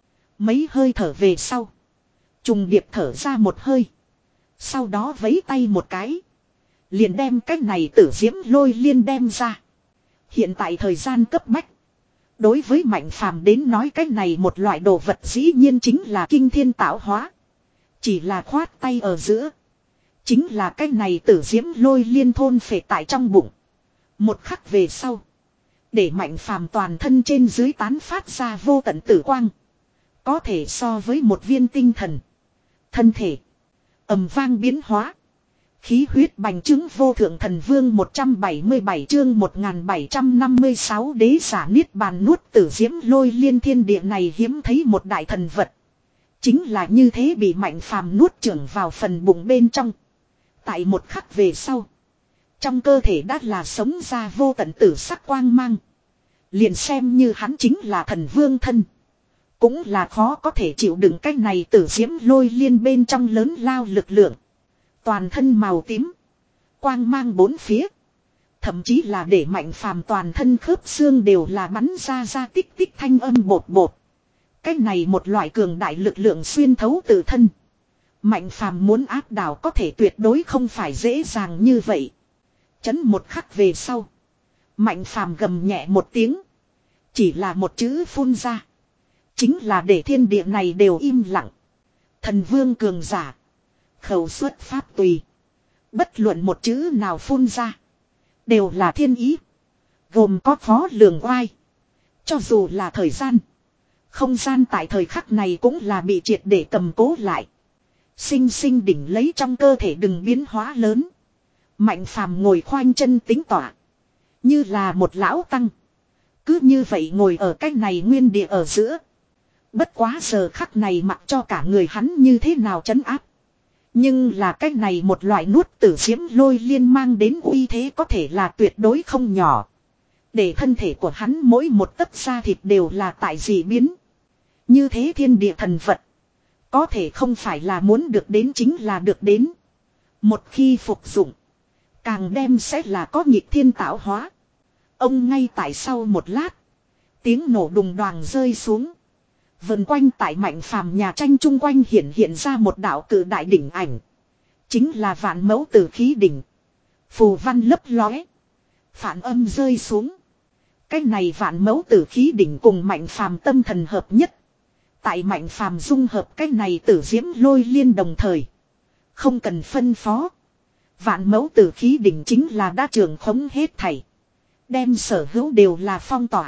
Speaker 1: Mấy hơi thở về sau. Trùng điệp thở ra một hơi. Sau đó vấy tay một cái. Liền đem cái này tử diễm lôi liên đem ra. Hiện tại thời gian cấp bách. Đối với Mạnh Phàm đến nói cái này một loại đồ vật dĩ nhiên chính là kinh thiên tạo hóa. Chỉ là khoát tay ở giữa. Chính là cái này tử diễm lôi liên thôn phệ tại trong bụng. Một khắc về sau. Để Mạnh Phàm toàn thân trên dưới tán phát ra vô tận tử quang. Có thể so với một viên tinh thần. Thân thể. Ầm vang biến hóa. Khí huyết bành trướng vô thượng thần vương một trăm bảy mươi bảy chương một nghìn bảy trăm năm mươi sáu đế giả niết bàn nuốt tử diễm lôi liên thiên địa này hiếm thấy một đại thần vật. Chính là như thế bị Mạnh Phàm nuốt chửng vào phần bụng bên trong. Tại một khắc về sau. Trong cơ thể đã là sống ra vô tận tử sắc quang mang. Liền xem như hắn chính là thần vương thân. Cũng là khó có thể chịu đựng cái này tử diễm lôi liên bên trong lớn lao lực lượng. Toàn thân màu tím. Quang mang bốn phía. Thậm chí là để Mạnh Phàm toàn thân khớp xương đều là bắn ra ra tích tích thanh âm bột bột. Cái này một loại cường đại lực lượng xuyên thấu tự thân. Mạnh Phàm muốn áp đảo có thể tuyệt đối không phải dễ dàng như vậy. Chấn một khắc về sau. Mạnh Phàm gầm nhẹ một tiếng. Chỉ là một chữ phun ra. Chính là để thiên địa này đều im lặng. Thần vương cường giả. Khẩu xuất pháp tùy. Bất luận một chữ nào phun ra. Đều là thiên ý. Gồm có phó lường oai. Cho dù là thời gian. Không gian tại thời khắc này cũng là bị triệt để cầm cố lại. Sinh sinh đỉnh lấy trong cơ thể đừng biến hóa lớn. Mạnh Phàm ngồi khoanh chân tính tỏa. Như là một lão tăng. Cứ như vậy ngồi ở cái này nguyên địa ở giữa. Bất quá giờ khắc này mặc cho cả người hắn như thế nào trấn áp. Nhưng là cái này một loại nuốt tử diễm lôi liên mang đến uy thế có thể là tuyệt đối không nhỏ. Để thân thể của hắn mỗi một tấc da thịt đều là tại dị biến. Như thế thiên địa thần vật. Có thể không phải là muốn được đến chính là được đến. Một khi phục dụng. Càng đem sẽ là có nhịp thiên tạo hóa. Ông ngay tại sau một lát. Tiếng nổ đùng đoàng rơi xuống. Vần quanh tại Mạnh Phàm nhà tranh chung quanh hiện hiện ra một đạo cử đại đỉnh ảnh. Chính là vạn mẫu tử khí đỉnh. Phù văn lấp lóe. Phản âm rơi xuống. Cái này vạn mẫu tử khí đỉnh cùng Mạnh Phàm tâm thần hợp nhất. Tại Mạnh Phàm dung hợp cái này tử diễm lôi liên đồng thời. Không cần phân phó. Vạn mẫu tử khí đỉnh chính là đã trường khống hết thảy. Đem sở hữu đều là phong tỏa.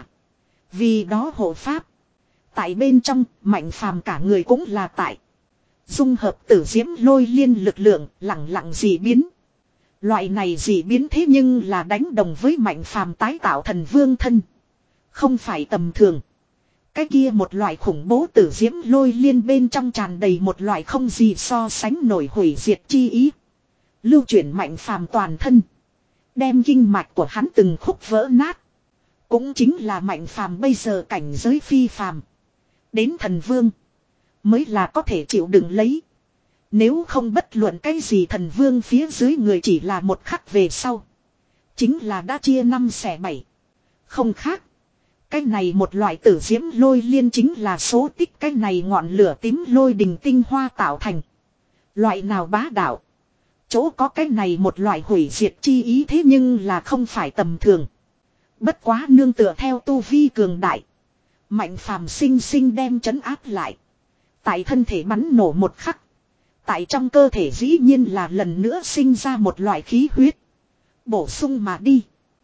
Speaker 1: Vì đó hộ pháp. Tại bên trong, Mạnh Phàm cả người cũng là tại. Dung hợp tử diễm lôi liên lực lượng, lặng lặng dị biến. Loại này dị biến thế nhưng là đánh đồng với Mạnh Phàm tái tạo thần vương thân. Không phải tầm thường. Cái kia một loại khủng bố tử diễm lôi liên bên trong tràn đầy một loại không gì so sánh nổi hủy diệt chi ý. Lưu chuyển Mạnh Phàm toàn thân. Đem kinh mạch của hắn từng khúc vỡ nát. Cũng chính là Mạnh Phàm bây giờ cảnh giới phi phàm. Đến thần vương. Mới là có thể chịu đựng lấy. Nếu không bất luận cái gì thần vương phía dưới người chỉ là một khắc về sau. Chính là đã chia năm xẻ bảy. Không khác. Cái này một loại tử diễm lôi liên chính là số tích cái này ngọn lửa tím lôi đình tinh hoa tạo thành. Loại nào bá đạo. Chỗ có cái này một loại hủy diệt chi ý thế nhưng là không phải tầm thường. Bất quá nương tựa theo tu vi cường đại. Mạnh Phàm sinh sinh đem trấn áp lại. Tại thân thể bắn nổ một khắc. Tại trong cơ thể dĩ nhiên là lần nữa sinh ra một loại khí huyết. Bổ sung mà đi.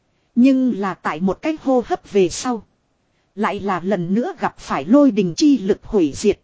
Speaker 1: Nhưng là tại một cách hô hấp về sau. Lại là lần nữa gặp phải lôi đình chi lực hủy diệt.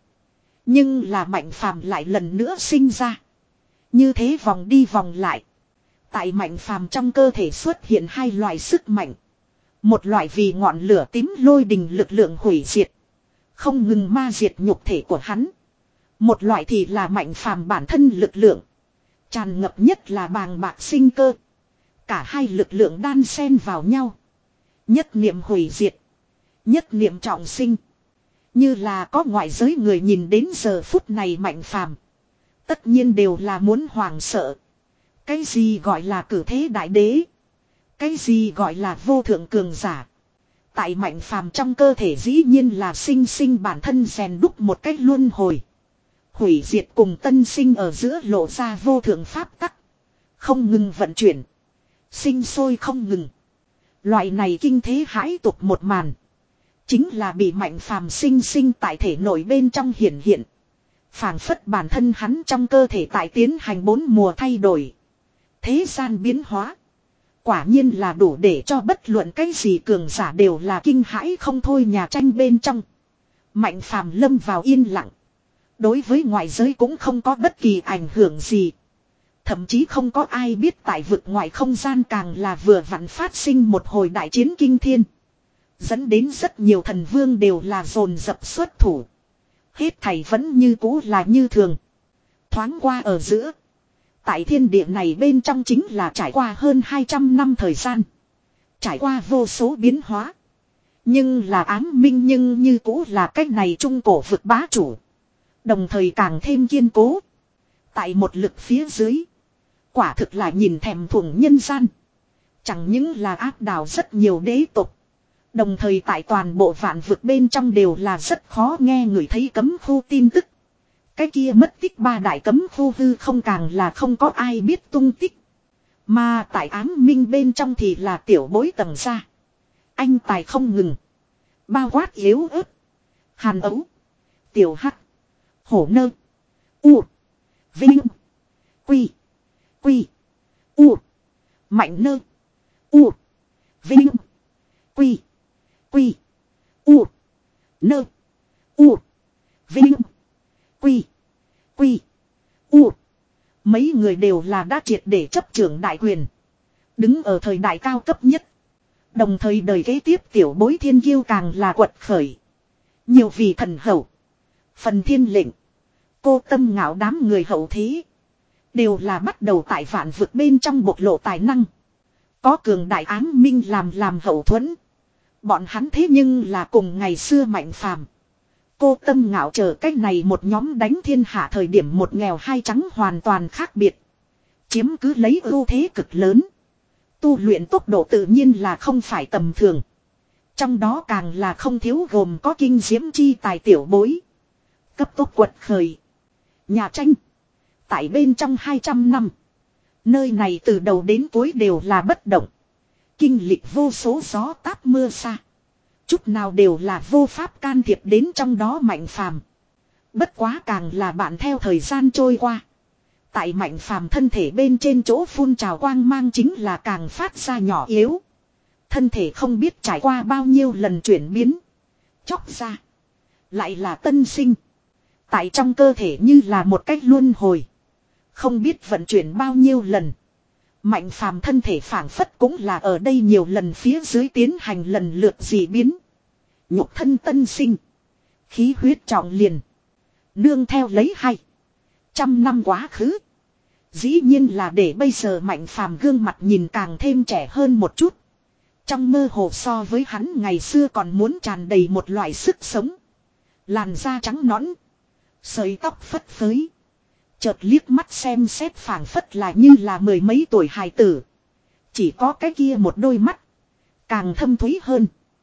Speaker 1: Nhưng là Mạnh Phàm lại lần nữa sinh ra. Như thế vòng đi vòng lại. Tại Mạnh Phàm trong cơ thể xuất hiện hai loại sức mạnh. Một loại vì ngọn lửa tím lôi đình lực lượng hủy diệt. Không ngừng ma diệt nhục thể của hắn. Một loại thì là Mạnh Phàm bản thân lực lượng. Tràn ngập nhất là bàng bạc sinh cơ. Cả hai lực lượng đan xen vào nhau. Nhất niệm hủy diệt. Nhất niệm trọng sinh. Như là có ngoại giới người nhìn đến giờ phút này Mạnh Phàm. Tất nhiên đều là muốn hoảng sợ. Cái gì gọi là cử thế đại đế. Cái gì gọi là vô thượng cường giả. Tại Mạnh Phàm trong cơ thể dĩ nhiên là sinh sinh bản thân rèn đúc một cách luân hồi. Hủy diệt cùng tân sinh ở giữa lộ ra vô thượng pháp tắc. Không ngừng vận chuyển. Sinh sôi không ngừng. Loại này kinh thế hãi tục một màn. Chính là bị Mạnh Phàm sinh sinh tại thể nội bên trong hiển hiện. Phảng phất bản thân hắn trong cơ thể tại tiến hành bốn mùa thay đổi. Thế gian biến hóa. Quả nhiên là đủ để cho bất luận cái gì cường giả đều là kinh hãi không thôi nhà tranh bên trong. Mạnh Phàm lâm vào yên lặng. Đối với ngoại giới cũng không có bất kỳ ảnh hưởng gì. Thậm chí không có ai biết tại vực ngoại không gian càng là vừa vặn phát sinh một hồi đại chiến kinh thiên. Dẫn đến rất nhiều thần vương đều là dồn dập xuất thủ. Hết thảy vẫn như cũ là như thường. Thoáng qua ở giữa. Tại thiên địa này bên trong chính là trải qua hơn hai trăm năm thời gian. Trải qua vô số biến hóa. Nhưng là ám minh nhưng như cũ là cách này trung cổ vực bá chủ. Đồng thời càng thêm kiên cố. Tại một lực phía dưới. Quả thực là nhìn thèm thuồng nhân gian. Chẳng những là áp đảo rất nhiều đế tộc. Đồng thời tại toàn bộ vạn vực bên trong đều là rất khó nghe người thấy cấm khu tin tức. Cái kia mất tích ba đại cấm khu hư không càng là không có ai biết tung tích. Mà tại ám minh bên trong thì là tiểu bối tầng ra. Anh tài không ngừng. Bao quát yếu ớt. Hàn ấu. Tiểu hắc. Hổ nơ. U. Vinh. Quy. Quy. U. Mạnh nơ. U. Vinh. Quy. Quy. U. Nơ. U. Vinh. Quy. Quy. U. Mấy người đều là đã triệt để chấp trưởng đại quyền. Đứng ở thời đại cao cấp nhất. Đồng thời đời kế tiếp tiểu bối thiên kiêu càng là quật khởi. Nhiều vị thần hậu. Phần thiên lệnh. Cô Tâm Ngạo đám người hậu thế. Đều là bắt đầu tại vạn vực bên trong bộc lộ tài năng. Có cường đại ám minh làm làm hậu thuẫn. Bọn hắn thế nhưng là cùng ngày xưa Mạnh Phàm, Cô Tâm Ngạo chờ cách này một nhóm đánh thiên hạ thời điểm một nghèo hai trắng hoàn toàn khác biệt. Chiếm cứ lấy ưu thế cực lớn. Tu luyện tốc độ tự nhiên là không phải tầm thường. Trong đó càng là không thiếu gồm có kinh diễm chi tài tiểu bối. Cấp tốc quật khởi. Nhà tranh. Tại bên trong hai trăm năm. Nơi này từ đầu đến cuối đều là bất động. Kinh lịch vô số gió táp mưa xa. Chút nào đều là vô pháp can thiệp đến trong đó Mạnh Phàm. Bất quá càng là bạn theo thời gian trôi qua. Tại Mạnh Phàm thân thể bên trên chỗ phun trào quang mang chính là càng phát ra nhỏ yếu. Thân thể không biết trải qua bao nhiêu lần chuyển biến. Chóc ra. Lại là tân sinh. Tại trong cơ thể như là một cách luân hồi. Không biết vận chuyển bao nhiêu lần. Mạnh Phàm thân thể phảng phất cũng là ở đây nhiều lần phía dưới tiến hành lần lượt dị biến. Nhục thân tân sinh. Khí huyết trọng liền. Nương theo lấy hay. Trăm năm quá khứ. Dĩ nhiên là để bây giờ Mạnh Phàm gương mặt nhìn càng thêm trẻ hơn một chút. Trong mơ hồ so với hắn ngày xưa còn muốn tràn đầy một loại sức sống. Làn da trắng nõn. Sợi tóc phất phới. Chợt liếc mắt xem xét phảng phất là như là mười mấy tuổi hài tử. Chỉ có cái kia một đôi mắt. Càng thâm thúy hơn.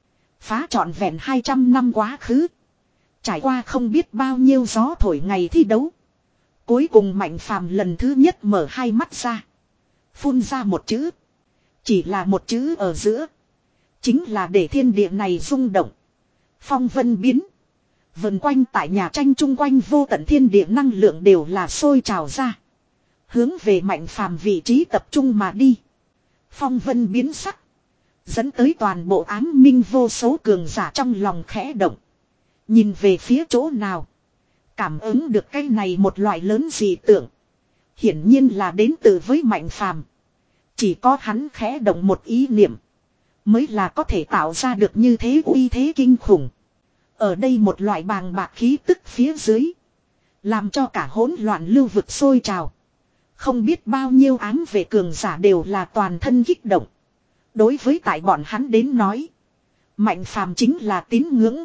Speaker 1: Phá trọn vẹn hai trăm năm quá khứ. Trải qua không biết bao nhiêu gió thổi ngày thi đấu. Cuối cùng Mạnh Phàm lần thứ nhất mở hai mắt ra. Phun ra một chữ. Chỉ là một chữ ở giữa. Chính là để thiên địa này rung động. Phong vân biến. Vần quanh tại nhà tranh chung quanh vô tận thiên địa năng lượng đều là sôi trào ra. Hướng về Mạnh Phàm vị trí tập trung mà đi. Phong vân biến sắc. Dẫn tới toàn bộ ám minh vô số cường giả trong lòng khẽ động. Nhìn về phía chỗ nào. Cảm ứng được cái này một loại lớn dị tượng. Hiển nhiên là đến từ với Mạnh Phàm. Chỉ có hắn khẽ động một ý niệm. Mới là có thể tạo ra được như thế uy thế kinh khủng. Ở đây một loại bàng bạc khí tức phía dưới. Làm cho cả hỗn loạn lưu vực sôi trào. Không biết bao nhiêu ám về cường giả đều là toàn thân kích động. Đối với tại bọn hắn đến nói. Mạnh Phàm chính là tín ngưỡng.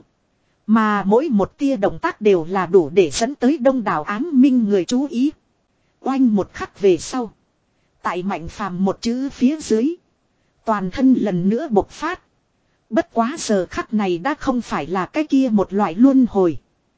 Speaker 1: Mà mỗi một tia động tác đều là đủ để dẫn tới đông đảo ám minh người chú ý. Oanh một khắc về sau. Tại Mạnh Phàm một chữ phía dưới. Toàn thân lần nữa bộc phát. Bất quá giờ khắc này đã không phải là cái kia một loại luân hồi.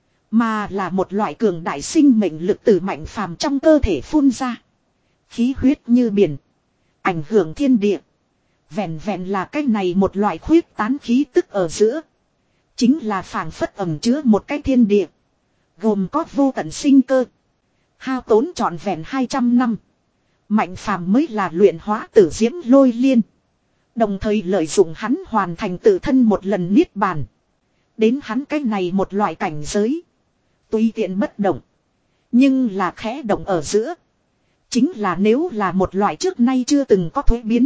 Speaker 1: Mà là một loại cường đại sinh mệnh lực từ Mạnh Phàm trong cơ thể phun ra. Khí huyết như biển. Ảnh hưởng thiên địa. Vẹn vẹn là cái này một loại khuyết tán khí tức ở giữa. Chính là phảng phất ẩm chứa một cái thiên địa. Gồm có vô tận sinh cơ. Hao tốn trọn vẹn hai trăm năm. Mạnh Phàm mới là luyện hóa tử diễm lôi liên. Đồng thời lợi dụng hắn hoàn thành tự thân một lần niết bàn. Đến hắn cái này một loại cảnh giới. Tùy tiện bất động. Nhưng là khẽ động ở giữa. Chính là nếu là một loại trước nay chưa từng có thuế biến.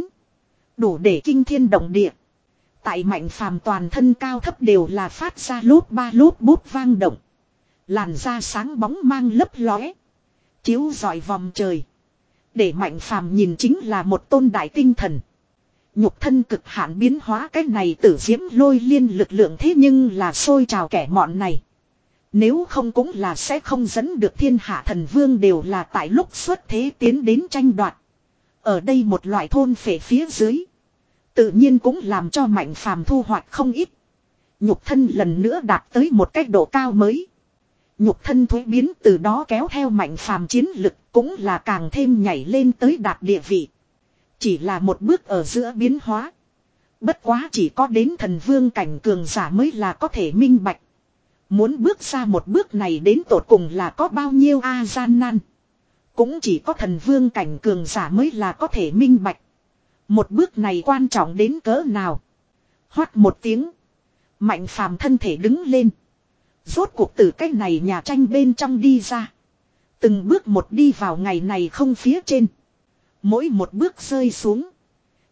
Speaker 1: Đủ để kinh thiên động địa. Tại Mạnh Phàm toàn thân cao thấp đều là phát ra lốp ba lốp bút vang động. Làn da sáng bóng mang lấp lóe. Chiếu rọi vòng trời. Để Mạnh Phàm nhìn chính là một tôn đại tinh thần. Nhục thân cực hạn biến hóa cái này tử diễm lôi liên lực lượng thế nhưng là sôi trào kẻ mọn này. Nếu không cũng là sẽ không dẫn được thiên hạ thần vương đều là tại lúc xuất thế tiến đến tranh đoạt. Ở đây một loại thôn phệ phía dưới. Tự nhiên cũng làm cho Mạnh Phàm thu hoạch không ít. Nhục thân lần nữa đạt tới một cách độ cao mới. Nhục thân thuế biến từ đó kéo theo Mạnh Phàm chiến lực cũng là càng thêm nhảy lên tới đạt địa vị. Chỉ là một bước ở giữa biến hóa. Bất quá chỉ có đến thần vương cảnh cường giả mới là có thể minh bạch. Muốn bước ra một bước này đến tột cùng là có bao nhiêu a gian nan. Cũng chỉ có thần vương cảnh cường giả mới là có thể minh bạch. Một bước này quan trọng đến cỡ nào. Hoắt một tiếng. Mạnh Phàm thân thể đứng lên. Rốt cuộc từ cái này nhà tranh bên trong đi ra. Từng bước một đi vào ngày này không phía trên. Mỗi một bước rơi xuống.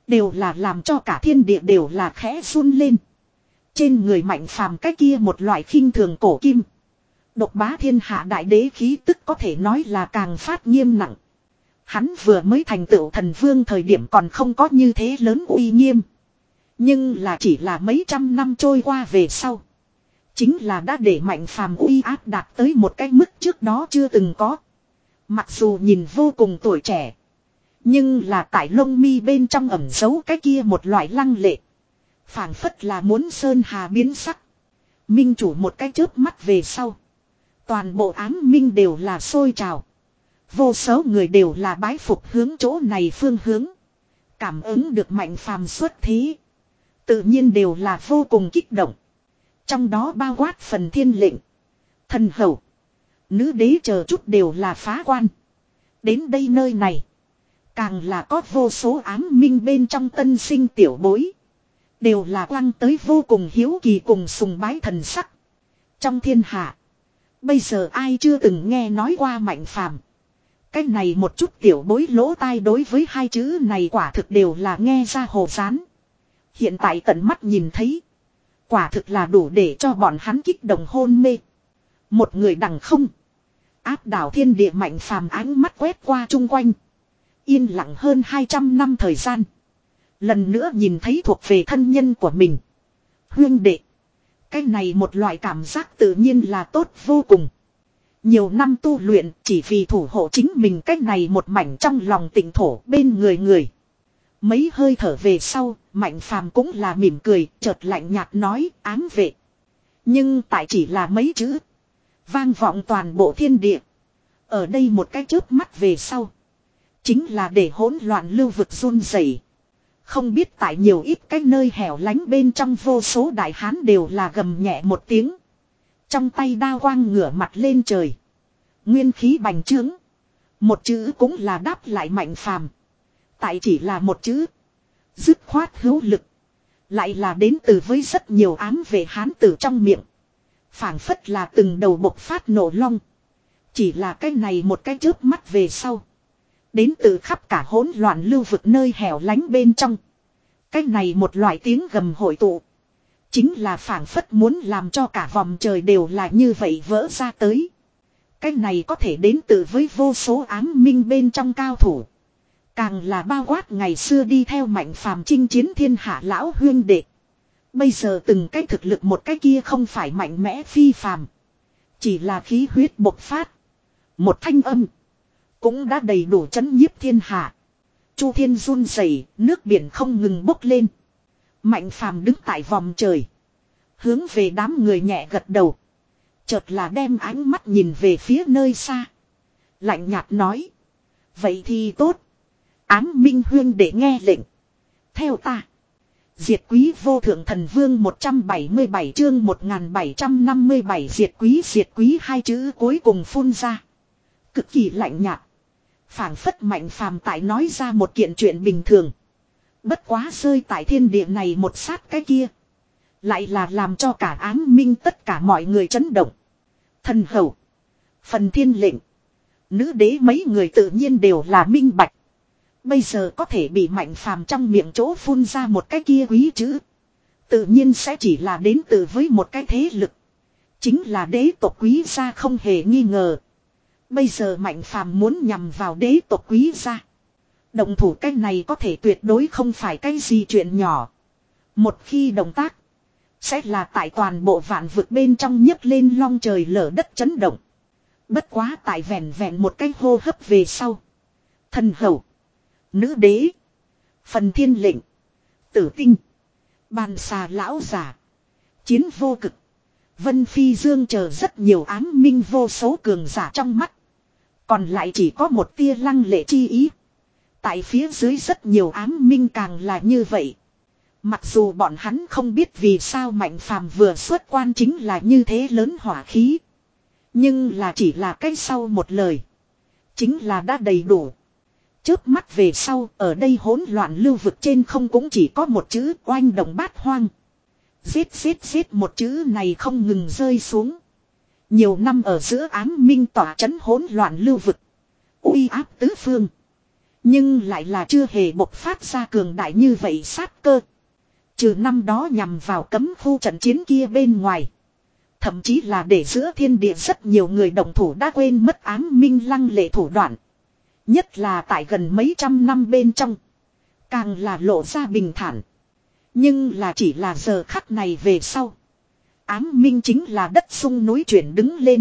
Speaker 1: Đều là làm cho cả thiên địa đều là khẽ run lên. Trên người Mạnh Phàm cái kia một loại khinh thường cổ kim. Độc bá thiên hạ đại đế khí tức có thể nói là càng phát nghiêm nặng. Hắn vừa mới thành tựu thần vương thời điểm còn không có như thế lớn uy nghiêm. Nhưng là chỉ là mấy trăm năm trôi qua về sau. Chính là đã để Mạnh Phàm uy áp đạt tới một cái mức trước đó chưa từng có. Mặc dù nhìn vô cùng tuổi trẻ. Nhưng là tại lông mi bên trong ẩn giấu cái kia một loại lăng lệ. Phảng phất là muốn sơn hà biến sắc. Minh chủ một cái chớp mắt về sau. Toàn bộ ám minh đều là sôi trào. Vô số người đều là bái phục hướng chỗ này phương hướng. Cảm ứng được Mạnh Phàm xuất thế. Tự nhiên đều là vô cùng kích động. Trong đó bao quát phần thiên lệnh. Thần hầu. Nữ đế chờ chút đều là phá quan. Đến đây nơi này. Càng là có vô số ám minh bên trong tân sinh tiểu bối. Đều là quăng tới vô cùng hiếu kỳ cùng sùng bái thần sắc. Trong thiên hạ. Bây giờ ai chưa từng nghe nói qua Mạnh Phàm. Cái này một chút tiểu bối lỗ tai đối với hai chữ này quả thực đều là nghe ra hồ dán. Hiện tại tận mắt nhìn thấy. Quả thực là đủ để cho bọn hắn kích động hôn mê. Một người đằng không. Áp đảo thiên địa Mạnh Phàm ánh mắt quét qua chung quanh. Yên lặng hơn hai trăm năm thời gian. Lần nữa nhìn thấy thuộc về thân nhân của mình. Huyên đệ. Cái này một loại cảm giác tự nhiên là tốt vô cùng. Nhiều năm tu luyện chỉ vì thủ hộ chính mình cái này một mảnh trong lòng tịnh thổ bên người người. Mấy hơi thở về sau, Mạnh Phàm cũng là mỉm cười, chợt lạnh nhạt nói ám vệ. Nhưng tại chỉ là mấy chữ. Vang vọng toàn bộ thiên địa. Ở đây một cái chớp mắt về sau. Chính là để hỗn loạn lưu vực run rẩy. Không biết tại nhiều ít cái nơi hẻo lánh bên trong vô số đại hán đều là gầm nhẹ một tiếng. Trong tay đao quang ngửa mặt lên trời. Nguyên khí bành trướng. Một chữ cũng là đáp lại Mạnh Phàm. Tại chỉ là một chữ. Dứt khoát hữu lực. Lại là đến từ với rất nhiều ám vệ hán tử trong miệng. Phảng phất là từng đầu bộc phát nổ long. Chỉ là cái này một cái chớp mắt về sau. Đến từ khắp cả hỗn loạn lưu vực nơi hẻo lánh bên trong. Cái này một loại tiếng gầm hội tụ. Chính là phảng phất muốn làm cho cả vòng trời đều là như vậy vỡ ra tới. Cái này có thể đến từ với vô số ám minh bên trong cao thủ. Càng là bao quát ngày xưa đi theo Mạnh Phàm chinh chiến thiên hạ lão huyên đệ. Bây giờ từng cái thực lực một cái kia không phải mạnh mẽ phi phàm. Chỉ là khí huyết bộc phát. Một thanh âm. Cũng đã đầy đủ chấn nhiếp thiên hạ. Chu thiên run rẩy, nước biển không ngừng bốc lên. Mạnh Phàm đứng tại vòng trời. Hướng về đám người nhẹ gật đầu. Chợt là đem ánh mắt nhìn về phía nơi xa. Lạnh nhạt nói. Vậy thì tốt. Ám minh huyên để nghe lệnh. Theo ta. Diệt quý vô thượng thần vương một trăm bảy mươi bảy chương một nghìn bảy trăm năm mươi bảy diệt quý diệt quý hai chữ cuối cùng phun ra. Cực kỳ lạnh nhạt. Phảng phất Mạnh Phàm tại nói ra một kiện chuyện bình thường. Bất quá rơi tại thiên địa này một sát cái kia. Lại là làm cho cả ám minh tất cả mọi người chấn động. Thần hầu. Phần thiên lệnh. Nữ đế mấy người tự nhiên đều là minh bạch. Bây giờ có thể bị Mạnh Phàm trong miệng chỗ phun ra một cái kia quý chữ. Tự nhiên sẽ chỉ là đến từ với một cái thế lực. Chính là đế tộc quý gia không hề nghi ngờ. Bây giờ Mạnh Phàm muốn nhằm vào đế tộc quý gia. Động thủ cái này có thể tuyệt đối không phải cái gì chuyện nhỏ. Một khi động tác. Sẽ là tại toàn bộ vạn vực bên trong nhấc lên long trời lở đất chấn động. Bất quá tại vẹn vẹn một cái hô hấp về sau. Thần hầu. Nữ đế. Phần thiên lệnh. Tử tinh. Bàn xà lão giả. Chiến vô cực. Vân Phi Dương chờ rất nhiều ám minh vô số cường giả trong mắt. Còn lại chỉ có một tia lăng lệ chi ý. Tại phía dưới rất nhiều ám minh càng là như vậy. Mặc dù bọn hắn không biết vì sao Mạnh Phàm vừa xuất quan chính là như thế lớn hỏa khí. Nhưng là chỉ là cái sau một lời. Chính là đã đầy đủ. Chớp mắt về sau, ở đây hỗn loạn lưu vực trên không cũng chỉ có một chữ oanh động bát hoang. Giết giết giết một chữ này không ngừng rơi xuống. Nhiều năm ở giữa ám minh tỏa trấn hỗn loạn lưu vực. Uy áp tứ phương. Nhưng lại là chưa hề bộc phát ra cường đại như vậy sát cơ. Trừ năm đó nhằm vào cấm khu trận chiến kia bên ngoài. Thậm chí là để giữa thiên địa rất nhiều người đồng thủ đã quên mất ám minh lăng lệ thủ đoạn. Nhất là tại gần mấy trăm năm bên trong. Càng là lộ ra bình thản. Nhưng là chỉ là giờ khắc này về sau. Ám minh chính là đất sung núi chuyển đứng lên.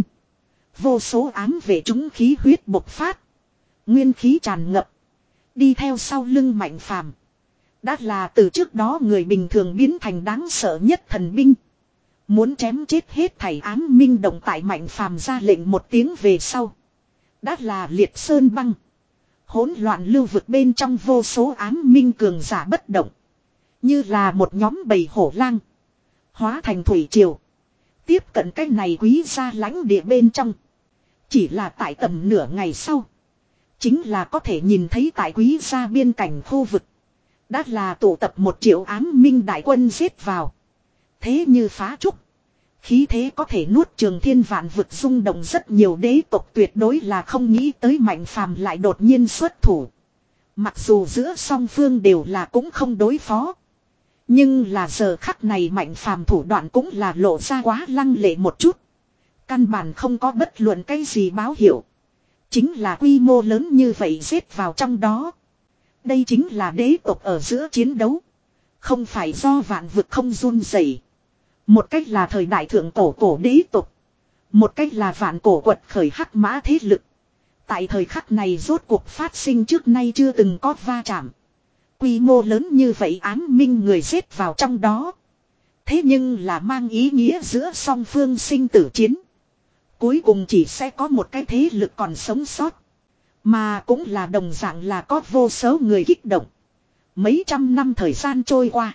Speaker 1: Vô số ám về chúng khí huyết bộc phát. Nguyên khí tràn ngập. Đi theo sau lưng Mạnh Phàm. Đã là từ trước đó người bình thường biến thành đáng sợ nhất thần binh. Muốn chém chết hết thảy ám minh động tại Mạnh Phàm ra lệnh một tiếng về sau. Đã là liệt sơn băng. Hỗn loạn lưu vực bên trong vô số ám minh cường giả bất động. Như là một nhóm bầy hổ lang. Hóa thành thủy triều. Tiếp cận cái này quý gia lãnh địa bên trong. Chỉ là tại tầm nửa ngày sau. Chính là có thể nhìn thấy tại quý gia biên cảnh khu vực. Đã là tụ tập một triệu ám minh đại quân giết vào. Thế như phá trúc. Khí thế có thể nuốt trường thiên vạn vực rung động rất nhiều đế tộc tuyệt đối là không nghĩ tới Mạnh Phàm lại đột nhiên xuất thủ. Mặc dù giữa song phương đều là cũng không đối phó. Nhưng là giờ khắc này Mạnh Phàm thủ đoạn cũng là lộ ra quá lăng lệ một chút. Căn bản không có bất luận cái gì báo hiệu. Chính là quy mô lớn như vậy giết vào trong đó. Đây chính là đế tộc ở giữa chiến đấu. Không phải do vạn vực không run rẩy. Một cách là thời đại thượng cổ cổ đế tộc. Một cách là vạn cổ quật khởi hắc mã thế lực. Tại thời khắc này rốt cuộc phát sinh trước nay chưa từng có va chạm. Quy mô lớn như vậy ám minh người giết vào trong đó. Thế nhưng là mang ý nghĩa giữa song phương sinh tử chiến. Cuối cùng chỉ sẽ có một cái thế lực còn sống sót. Mà cũng là đồng dạng là có vô số người kích động. Mấy trăm năm thời gian trôi qua.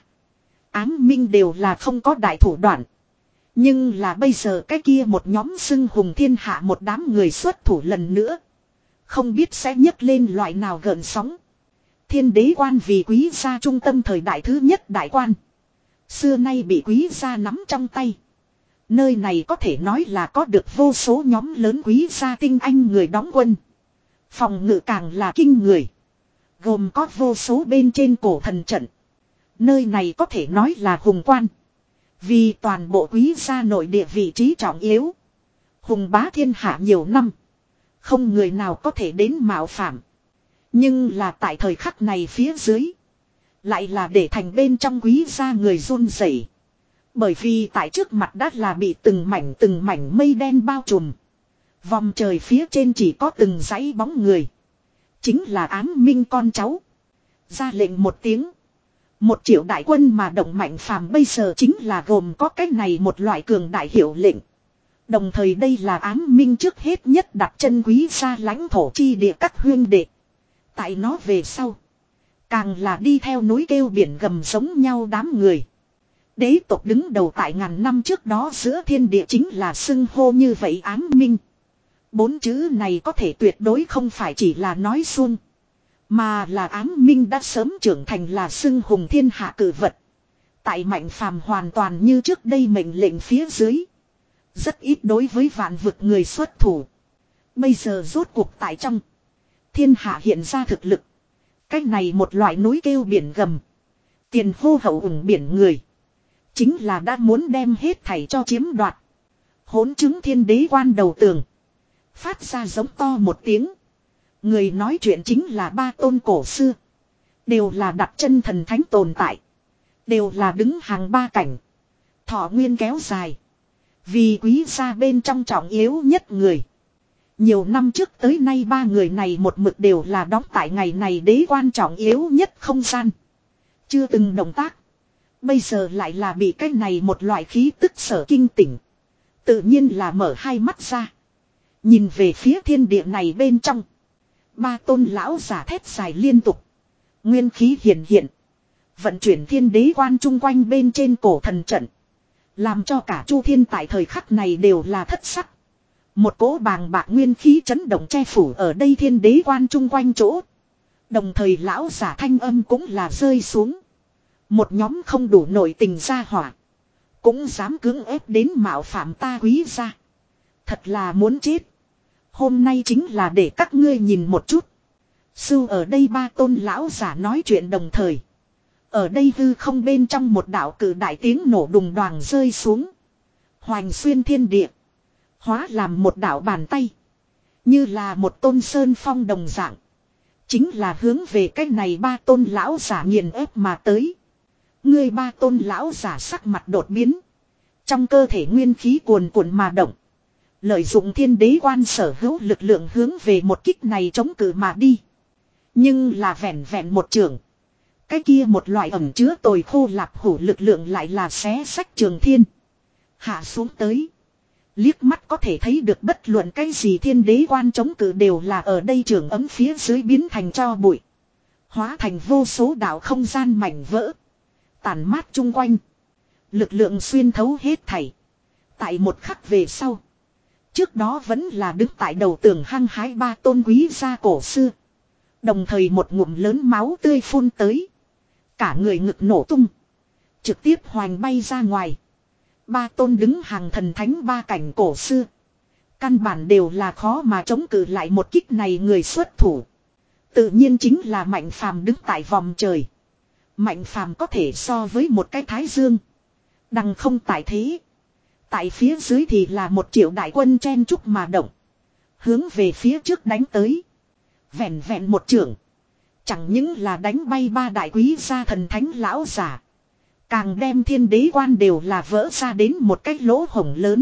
Speaker 1: Ám minh đều là không có đại thủ đoạn. Nhưng là bây giờ cái kia một nhóm xưng hùng thiên hạ một đám người xuất thủ lần nữa. Không biết sẽ nhấc lên loại nào gợn sóng. Thiên đế quan vì quý gia trung tâm thời đại thứ nhất đại quan. Xưa nay bị quý gia nắm trong tay. Nơi này có thể nói là có được vô số nhóm lớn quý gia tinh anh người đóng quân. Phòng ngự càng là kinh người. Gồm có vô số bên trên cổ thần trận. Nơi này có thể nói là hùng quan. Vì toàn bộ quý gia nội địa vị trí trọng yếu. Hùng bá thiên hạ nhiều năm. Không người nào có thể đến mạo phạm. Nhưng là tại thời khắc này phía dưới. Lại là để thành bên trong quý gia người run rẩy. Bởi vì tại trước mặt đã là bị từng mảnh từng mảnh mây đen bao trùm. Vòng trời phía trên chỉ có từng dãy bóng người. Chính là ám minh con cháu. Ra lệnh một tiếng. Một triệu đại quân mà động Mạnh Phàm bây giờ chính là gồm có cái này một loại cường đại hiệu lệnh. Đồng thời đây là ám minh trước hết nhất đặt chân quý gia lãnh thổ chi địa các huyên đệ. Tại nó về sau. Càng là đi theo núi kêu biển gầm giống nhau đám người. Đế tộc đứng đầu tại ngàn năm trước đó giữa thiên địa chính là xưng hô như vậy ám minh. Bốn chữ này có thể tuyệt đối không phải chỉ là nói suông. Mà là ám minh đã sớm trưởng thành là xưng hùng thiên hạ cử vật. Tại Mạnh Phàm hoàn toàn như trước đây mệnh lệnh phía dưới. Rất ít đối với vạn vực người xuất thủ. Bây giờ rốt cuộc tại trong. Thiên hạ hiện ra thực lực. Cách này một loại núi kêu biển gầm. Tiền hô hậu ủng biển người. Chính là đã muốn đem hết thảy cho chiếm đoạt. Hỗn chứng thiên đế quan đầu tường. Phát ra giống to một tiếng. Người nói chuyện chính là ba tôn cổ xưa. Đều là đặt chân thần thánh tồn tại. Đều là đứng hàng ba cảnh. Thọ nguyên kéo dài. Vì quý gia bên trong trọng yếu nhất người. Nhiều năm trước tới nay ba người này một mực đều là đóng tại ngày này đế quan trọng yếu nhất không gian. Chưa từng động tác. Bây giờ lại là bị cái này một loại khí tức sở kinh tỉnh. Tự nhiên là mở hai mắt ra. Nhìn về phía thiên địa này bên trong. Ba tôn lão giả thét dài liên tục. Nguyên khí hiện hiện. Vận chuyển thiên đế quan chung quanh bên trên cổ thần trận. Làm cho cả chu thiên tại thời khắc này đều là thất sắc. Một cỗ bàng bạc nguyên khí chấn động che phủ ở đây thiên đế quan chung quanh chỗ. Đồng thời lão giả thanh âm cũng là rơi xuống. Một nhóm không đủ nội tình ra hỏa. Cũng dám cưỡng ép đến mạo phạm ta quý gia. Thật là muốn chết. Hôm nay chính là để các ngươi nhìn một chút. Sưu ở đây ba tôn lão giả nói chuyện đồng thời. Ở đây hư không bên trong một đạo cử đại tiếng nổ đùng đoàng rơi xuống. Hoành xuyên thiên địa. Hóa làm một đạo bàn tay. Như là một tôn sơn phong đồng dạng. Chính là hướng về cái này ba tôn lão giả nghiền ép mà tới. Người ba tôn lão giả sắc mặt đột biến. Trong cơ thể nguyên khí cuồn cuộn mà động. Lợi dụng thiên đế quan sở hữu lực lượng hướng về một kích này chống cự mà đi. Nhưng là vẹn vẹn một trường. Cái kia một loại ẩm chứa tồi khô lạp hủ lực lượng lại là xé sách trường thiên. Hạ xuống tới. Liếc mắt có thể thấy được bất luận cái gì thiên đế quan chống cự đều là ở đây trường ấm phía dưới biến thành cho bụi. Hóa thành vô số đạo không gian mảnh vỡ. Tàn mát chung quanh. Lực lượng xuyên thấu hết thảy. Tại một khắc về sau. Trước đó vẫn là đứng tại đầu tường hăng hái ba tôn quý gia cổ xưa. Đồng thời một ngụm lớn máu tươi phun tới. Cả người ngực nổ tung. Trực tiếp hoành bay ra ngoài. Ba tôn đứng hàng thần thánh ba cảnh cổ xưa. Căn bản đều là khó mà chống cự lại một kích này người xuất thủ. Tự nhiên chính là Mạnh Phàm đứng tại vòng trời. Mạnh Phàm có thể so với một cái thái dương. Đằng không tại thế. Tại phía dưới thì là một triệu đại quân chen chúc mà động. Hướng về phía trước đánh tới. Vẹn vẹn một trưởng. Chẳng những là đánh bay ba đại quý gia thần thánh lão giả. Càng đem thiên đế quan đều là vỡ ra đến một cái lỗ hổng lớn.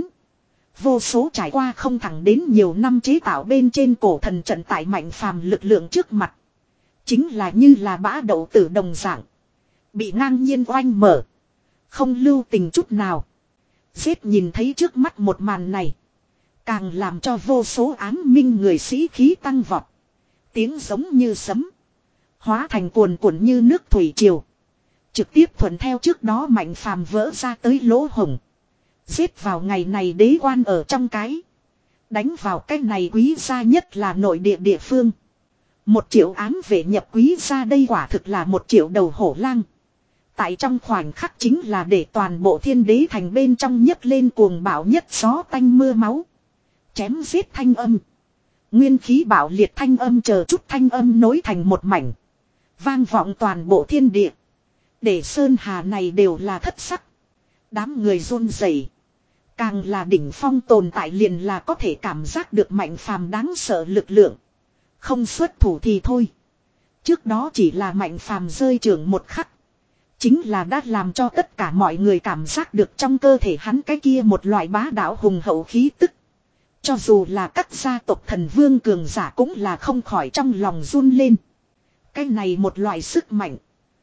Speaker 1: Vô số trải qua không thẳng đến nhiều năm chế tạo bên trên cổ thần trận tại Mạnh Phàm lực lượng trước mặt. Chính là như là bã đậu tử đồng dạng. Bị ngang nhiên oanh mở. Không lưu tình chút nào. Giết nhìn thấy trước mắt một màn này. Càng làm cho vô số ám minh người sĩ khí tăng vọt. Tiếng giống như sấm. Hóa thành cuồn cuộn như nước thủy triều. Trực tiếp thuận theo trước đó Mạnh Phàm vỡ ra tới lỗ hổng. Giết vào ngày này đế quan ở trong cái. Đánh vào cái này quý gia nhất là nội địa địa phương. Một triệu ám vệ nhập quý gia đây quả thực là một triệu đầu hổ lang. Tại trong khoảnh khắc chính là để toàn bộ thiên đế thành bên trong nhấc lên cuồng bạo nhất gió tanh mưa máu. Chém giết thanh âm. Nguyên khí bạo liệt thanh âm chờ chút thanh âm nối thành một mảnh. Vang vọng toàn bộ thiên địa. Để sơn hà này đều là thất sắc. Đám người run rẩy. Càng là đỉnh phong tồn tại liền là có thể cảm giác được Mạnh Phàm đáng sợ lực lượng. Không xuất thủ thì thôi. Trước đó chỉ là Mạnh Phàm rơi trường một khắc. Chính là đã làm cho tất cả mọi người cảm giác được trong cơ thể hắn cái kia một loại bá đạo hùng hậu khí tức. Cho dù là các gia tộc thần vương cường giả cũng là không khỏi trong lòng run lên. Cái này một loại sức mạnh.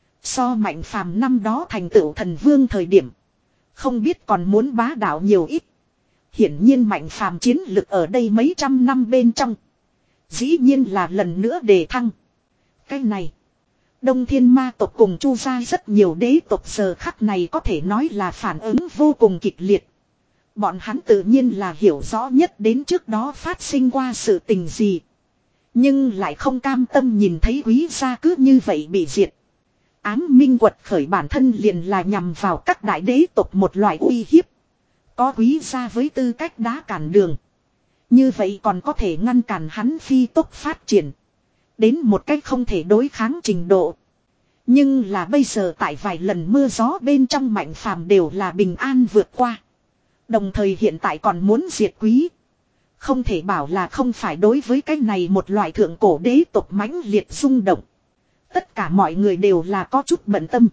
Speaker 1: So Mạnh Phàm năm đó thành tựu thần vương thời điểm. Không biết còn muốn bá đạo nhiều ít. Hiển nhiên Mạnh Phàm chiến lực ở đây mấy trăm năm bên trong. Dĩ nhiên là lần nữa đề thăng. Cái này. Đông Thiên Ma tộc cùng Chu gia rất nhiều đế tộc giờ khắc này có thể nói là phản ứng vô cùng kịch liệt. Bọn hắn tự nhiên là hiểu rõ nhất đến trước đó phát sinh qua sự tình gì. Nhưng lại không cam tâm nhìn thấy quý gia cứ như vậy bị diệt. Ám minh quật khởi bản thân liền là nhằm vào các đại đế tộc một loại uy hiếp. Có quý gia với tư cách đá cản đường. Như vậy còn có thể ngăn cản hắn phi tốc phát triển. Đến một cách không thể đối kháng trình độ. Nhưng là bây giờ tại vài lần mưa gió bên trong Mạnh Phàm đều là bình an vượt qua. Đồng thời hiện tại còn muốn diệt quý. Không thể bảo là không phải đối với cái này một loại thượng cổ đế tộc mãnh liệt rung động. Tất cả mọi người đều là có chút bận tâm.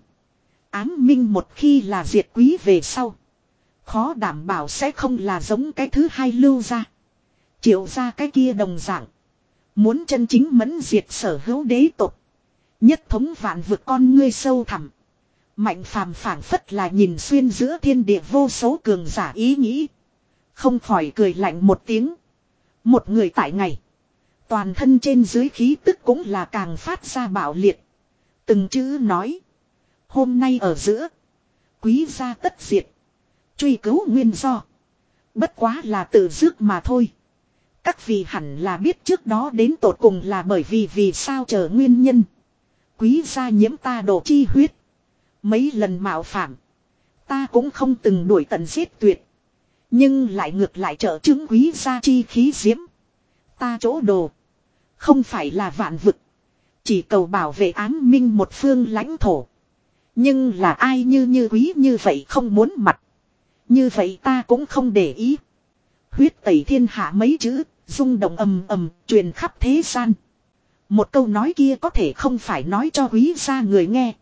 Speaker 1: Ám minh một khi là diệt quý về sau. Khó đảm bảo sẽ không là giống cái thứ hai lưu ra. Triệu ra cái kia đồng dạng. Muốn chân chính mẫn diệt sở hữu đế tộc. Nhất thống vạn vực con ngươi sâu thẳm. Mạnh Phàm phảng phất là nhìn xuyên giữa thiên địa vô số cường giả ý nghĩ. Không khỏi cười lạnh một tiếng. Một người tại ngày. Toàn thân trên dưới khí tức cũng là càng phát ra bạo liệt. Từng chữ nói. Hôm nay ở giữa. Quý gia tất diệt. Truy cứu nguyên do. Bất quá là tự dước mà thôi. Các vị hẳn là biết trước đó đến tột cùng là bởi vì vì sao chờ nguyên nhân. Quý gia nhiễm ta đổ chi huyết. Mấy lần mạo phạm. Ta cũng không từng đuổi tận giết tuyệt. Nhưng lại ngược lại trợ chứng quý gia chi khí diễm. Ta chỗ đồ. Không phải là vạn vực. Chỉ cầu bảo vệ ám minh một phương lãnh thổ. Nhưng là ai như như quý như vậy không muốn mặt. Như vậy ta cũng không để ý. Huyết tẩy thiên hạ mấy chữ, rung động ầm ầm, truyền khắp thế gian. Một câu nói kia có thể không phải nói cho quý gia người nghe.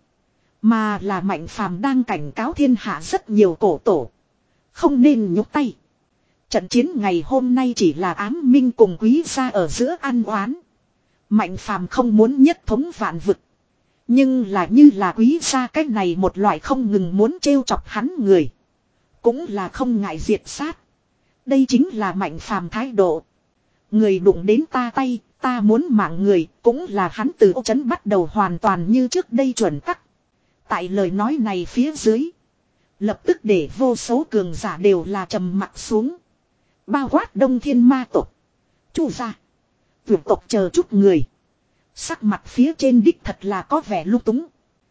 Speaker 1: Mà là Mạnh Phàm đang cảnh cáo thiên hạ rất nhiều cổ tổ. Không nên nhúc tay. Trận chiến ngày hôm nay chỉ là ám minh cùng quý gia ở giữa ăn oán. Mạnh Phàm không muốn nhất thống vạn vực. Nhưng là như là quý gia cái này một loại không ngừng muốn trêu chọc hắn người. Cũng là không ngại diệt sát. Đây chính là Mạnh Phàm thái độ. Người đụng đến ta tay, ta muốn mạng người, cũng là hắn từ ô trấn bắt đầu hoàn toàn như trước đây chuẩn tắc. Tại lời nói này phía dưới. Lập tức để vô số cường giả đều là trầm mặt xuống. Bao quát Đông Thiên ma tộc, Chu gia, vượt tộc chờ chút người. Sắc mặt phía trên đích thật là có vẻ lung túng.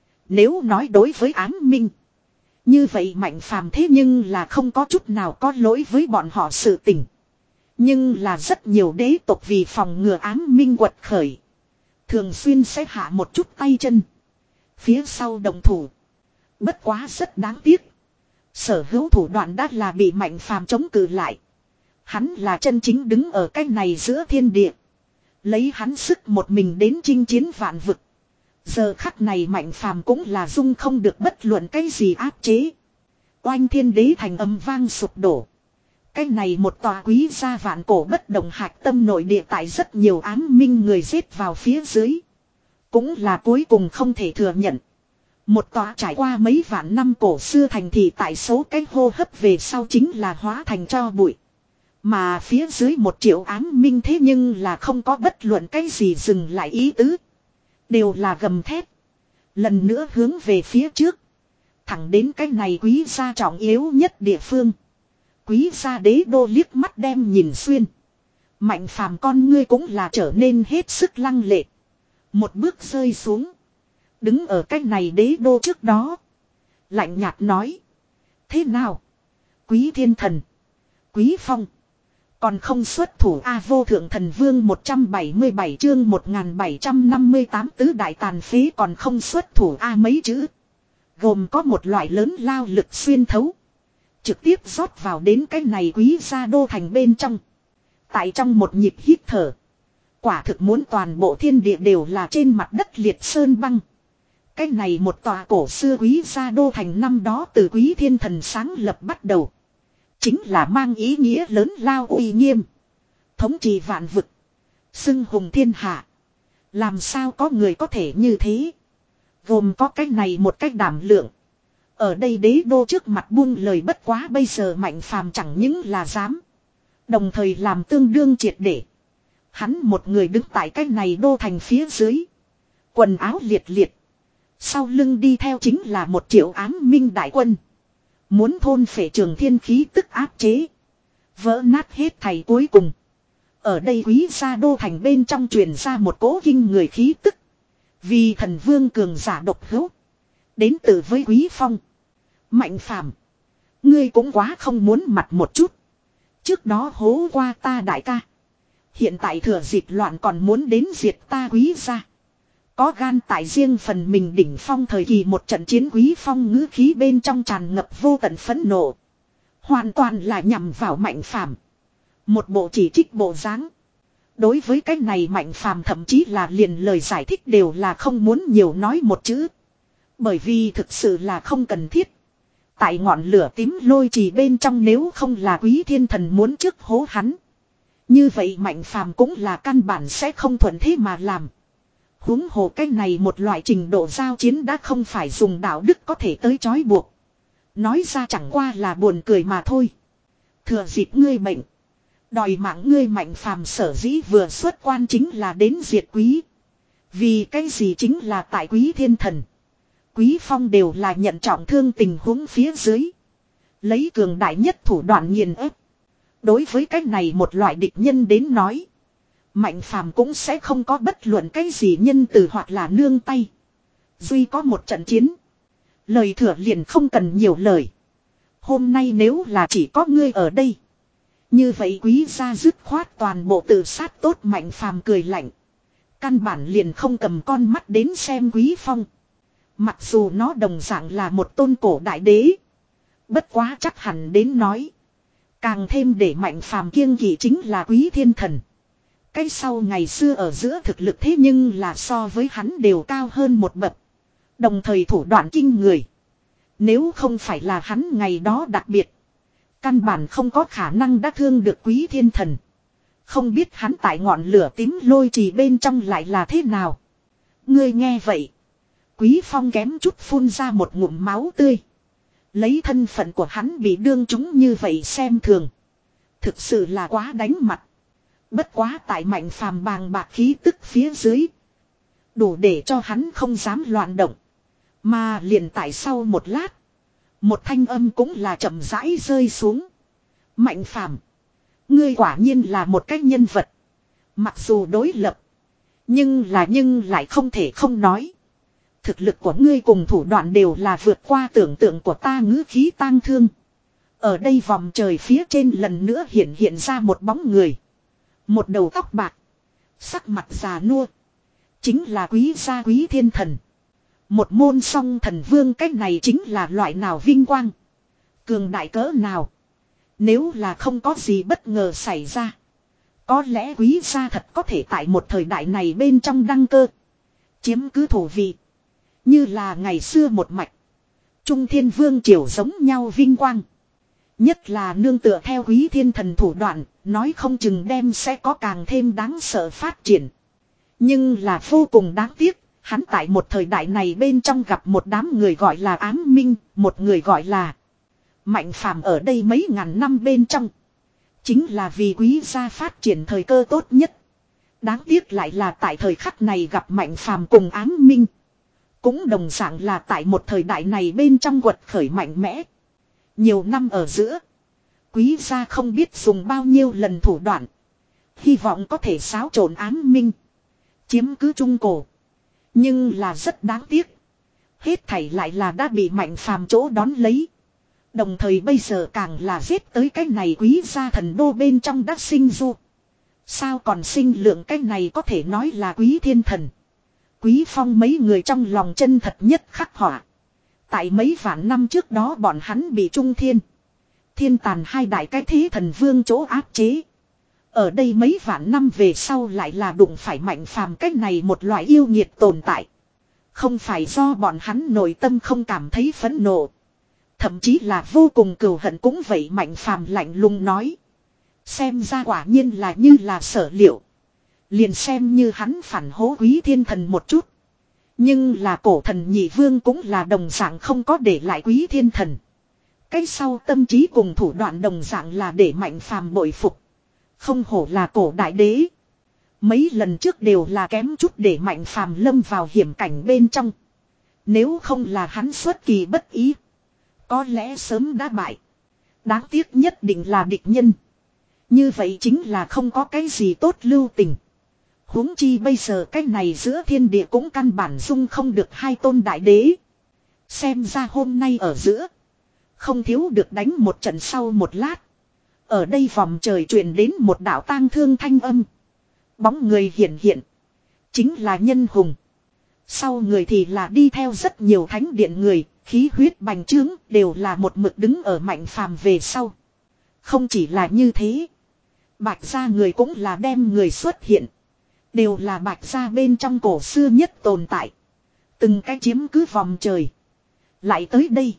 Speaker 1: Nếu nói đối với ám minh. Như vậy Mạnh Phàm thế nhưng là không có chút nào có lỗi với bọn họ sự tình. Nhưng là rất nhiều đế tộc vì phòng ngừa ám minh quật khởi. Thường xuyên sẽ hạ một chút tay chân. Phía sau đồng thủ. Bất quá rất đáng tiếc. Sở hữu thủ đoạn đã là bị Mạnh Phàm chống cự lại. Hắn là chân chính đứng ở cái này giữa thiên địa. Lấy hắn sức một mình đến chinh chiến vạn vực. Giờ khắc này Mạnh Phàm cũng là dung không được bất luận cái gì áp chế. Oanh thiên đế thành âm vang sụp đổ. Cái này một tòa quý gia vạn cổ bất động hạch tâm nội địa tại rất nhiều ám minh người giết vào phía dưới. Cũng là cuối cùng không thể thừa nhận. Một tòa trải qua mấy vạn năm cổ xưa thành thị tại số cái hô hấp về sau chính là hóa thành tro bụi. Mà phía dưới một triệu ám minh thế nhưng là không có bất luận cái gì dừng lại ý tứ. Đều là gầm thét. Lần nữa hướng về phía trước. Thẳng đến cái này quý gia trọng yếu nhất địa phương. Quý gia đế đô liếc mắt đem nhìn xuyên. Mạnh Phàm con ngươi cũng là trở nên hết sức lăng lệ. Một bước rơi xuống. Đứng ở cái này đế đô trước đó. Lạnh nhạt nói. Thế nào? Quý thiên thần. Quý phong. Còn không xuất thủ A vô thượng thần vương một trăm bảy mươi bảy chương một nghìn bảy trăm năm mươi tám tứ đại tàn phế còn không xuất thủ A mấy chữ. Gồm có một loại lớn lao lực xuyên thấu. Trực tiếp rót vào đến cái này quý gia đô thành bên trong. Tại trong một nhịp hít thở. Quả thực muốn toàn bộ thiên địa đều là trên mặt đất liệt sơn băng. Cái này một tòa cổ xưa quý gia đô thành năm đó từ quý thiên thần sáng lập bắt đầu. Chính là mang ý nghĩa lớn lao uy nghiêm. Thống trị vạn vực. Xưng hùng thiên hạ. Làm sao có người có thể như thế. Gồm có cái này một cách đảm lượng. Ở đây đế đô trước mặt buông lời bất quá bây giờ Mạnh Phàm chẳng những là dám. Đồng thời làm tương đương triệt để. Hắn một người đứng tại cái này đô thành phía dưới. Quần áo liệt liệt. Sau lưng đi theo chính là một triệu ám minh đại quân. Muốn thôn phệ trường thiên khí tức áp chế. Vỡ nát hết thầy cuối cùng. Ở đây quý gia đô thành bên trong truyền ra một cỗ kinh người khí tức. Vì thần vương cường giả độc hữu. Đến từ với quý phong. Mạnh Phàm, ngươi cũng quá không muốn mặt một chút. Trước đó hố qua ta đại ca. Hiện tại thừa dịp loạn còn muốn đến diệt ta quý gia. Có gan tại riêng phần mình đỉnh phong thời kỳ một trận chiến quý phong ngữ khí bên trong tràn ngập vô tận phẫn nộ. Hoàn toàn là nhằm vào Mạnh Phàm. Một bộ chỉ trích bộ dáng. Đối với cái này Mạnh Phàm thậm chí là liền lời giải thích đều là không muốn nhiều nói một chữ. Bởi vì thực sự là không cần thiết. Tại ngọn lửa tím lôi trì bên trong nếu không là quý thiên thần muốn trước hố hắn. Như vậy Mạnh Phàm cũng là căn bản sẽ không thuận thế mà làm. Huống hồ cái này một loại trình độ giao chiến đã không phải dùng đạo đức có thể tới trói buộc. Nói ra chẳng qua là buồn cười mà thôi. Thừa dịp ngươi bệnh. Đòi mạng ngươi Mạnh Phàm sở dĩ vừa xuất quan chính là đến diệt quý. Vì cái gì chính là tại quý thiên thần. Quý phong đều là nhận trọng thương tình huống phía dưới. Lấy cường đại nhất thủ đoạn nghiền ép. Đối với cái này một loại địch nhân đến nói. Mạnh Phàm cũng sẽ không có bất luận cái gì nhân từ hoặc là nương tay. Duy có một trận chiến. Lời thừa liền không cần nhiều lời. Hôm nay nếu là chỉ có ngươi ở đây. Như vậy quý gia dứt khoát toàn bộ tự sát tốt Mạnh Phàm cười lạnh. Căn bản liền không cầm con mắt đến xem Quý Phong. Mặc dù nó đồng dạng là một tôn cổ đại đế. Bất quá chắc hẳn đến nói. Càng thêm để Mạnh Phàm kiêng kỵ chính là Quý Thiên Thần. Cái sau ngày xưa ở giữa thực lực thế nhưng là so với hắn đều cao hơn một bậc. Đồng thời thủ đoạn kinh người. Nếu không phải là hắn ngày đó đặc biệt. Căn bản không có khả năng đã thương được Quý Thiên Thần. Không biết hắn tại ngọn lửa tím lôi trì bên trong lại là thế nào. Ngươi nghe vậy. Quý Phong kém chút phun ra một ngụm máu tươi. Lấy thân phận của hắn bị đương chúng như vậy xem thường. Thực sự là quá đánh mặt. Bất quá tại Mạnh Phàm bàng bạc khí tức phía dưới. Đủ để cho hắn không dám loạn động. Mà liền tại sau một lát. Một thanh âm cũng là chậm rãi rơi xuống. Mạnh Phàm, ngươi quả nhiên là một cái nhân vật. Mặc dù đối lập. Nhưng là nhưng lại không thể không nói. Thực lực của ngươi cùng thủ đoạn đều là vượt qua tưởng tượng của ta. Ngữ khí tang thương. Ở đây vòng trời phía trên lần nữa hiện hiện ra một bóng người. Một đầu tóc bạc. Sắc mặt già nua. Chính là Quý gia Quý Thiên Thần. Một môn song thần vương, cách này chính là loại nào vinh quang. Cường đại cỡ nào. Nếu là không có gì bất ngờ xảy ra. Có lẽ Quý gia thật có thể tại một thời đại này bên trong đăng cơ. Chiếm cứ thủ vị. Như là ngày xưa một mạch. Trung Thiên Vương triều giống nhau vinh quang. Nhất là nương tựa theo Quý Thiên Thần thủ đoạn. Nói không chừng đem sẽ có càng thêm đáng sợ phát triển. Nhưng là vô cùng đáng tiếc. Hắn tại một thời đại này bên trong gặp một đám người gọi là ám minh. Một người gọi là Mạnh Phàm. Ở đây mấy ngàn năm bên trong. Chính là vì Quý gia phát triển thời cơ tốt nhất. Đáng tiếc lại là tại thời khắc này gặp Mạnh Phàm cùng ám minh. Cũng đồng dạng là tại một thời đại này bên trong quật khởi mạnh mẽ. Nhiều năm ở giữa. Quý gia không biết dùng bao nhiêu lần thủ đoạn. Hy vọng có thể xáo trộn ám minh. Chiếm cứ Trung Cổ. Nhưng là rất đáng tiếc. Hết thảy lại là đã bị Mạnh Phàm chỗ đón lấy. Đồng thời bây giờ càng là giết tới cái này Quý gia thần đô bên trong đã sinh du. Sao còn sinh lượng cái này có thể nói là Quý Thiên Thần. Quý Phong mấy người trong lòng chân thật nhất khắc họa. Tại mấy vạn năm trước đó bọn hắn bị Trung Thiên, Thiên Tàn hai đại cái thế thần vương chỗ áp chế. Ở đây mấy vạn năm về sau lại là đụng phải Mạnh Phàm cách này một loại yêu nghiệt tồn tại. Không phải do bọn hắn nội tâm không cảm thấy phẫn nộ. Thậm chí là vô cùng cừu hận cũng vậy. Mạnh Phàm lạnh lùng nói. Xem ra quả nhiên là như là sở liệu. Liền xem như hắn phản hố Quý Thiên Thần một chút. Nhưng là cổ thần nhị vương cũng là đồng dạng không có để lại Quý Thiên Thần. Cái sau tâm trí cùng thủ đoạn đồng dạng là để Mạnh Phàm bội phục. Không hổ là cổ đại đế. Mấy lần trước đều là kém chút để Mạnh Phàm lâm vào hiểm cảnh bên trong. Nếu không là hắn xuất kỳ bất ý. Có lẽ sớm đã bại. Đáng tiếc nhất định là địch nhân. Như vậy chính là không có cái gì tốt lưu tình. Huống chi bây giờ cái này giữa thiên địa cũng căn bản dung không được hai tôn đại đế. Xem ra hôm nay ở giữa. Không thiếu được đánh một trận sau một lát. Ở đây vòng trời truyền đến một đạo tang thương thanh âm. Bóng người hiện hiện. Chính là nhân hùng. Sau người thì là đi theo rất nhiều thánh điện người. Khí huyết bành trướng đều là một mực đứng ở Mạnh Phàm về sau. Không chỉ là như thế. Bạch gia người cũng là đem người xuất hiện. Đều là Bạch gia bên trong cổ xưa nhất tồn tại. Từng cái chiếm cứ vòng trời. Lại tới đây.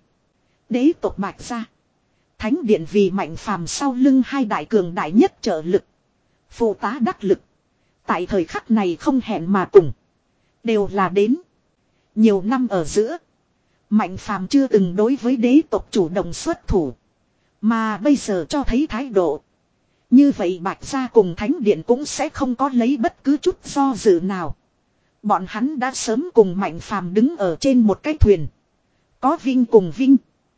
Speaker 1: Đế tộc Bạch gia. Thánh điện vì Mạnh Phàm sau lưng hai đại cường đại nhất trợ lực. Phụ tá đắc lực. Tại thời khắc này không hẹn mà cùng. Đều là đến. Nhiều năm ở giữa. Mạnh Phàm chưa từng đối với đế tộc chủ động xuất thủ. Mà bây giờ cho thấy thái độ. Như vậy Bạch gia cùng thánh điện cũng sẽ không có lấy bất cứ chút do dự nào. Bọn hắn đã sớm cùng Mạnh Phàm đứng ở trên một cái thuyền. Có vinh cùng vinh.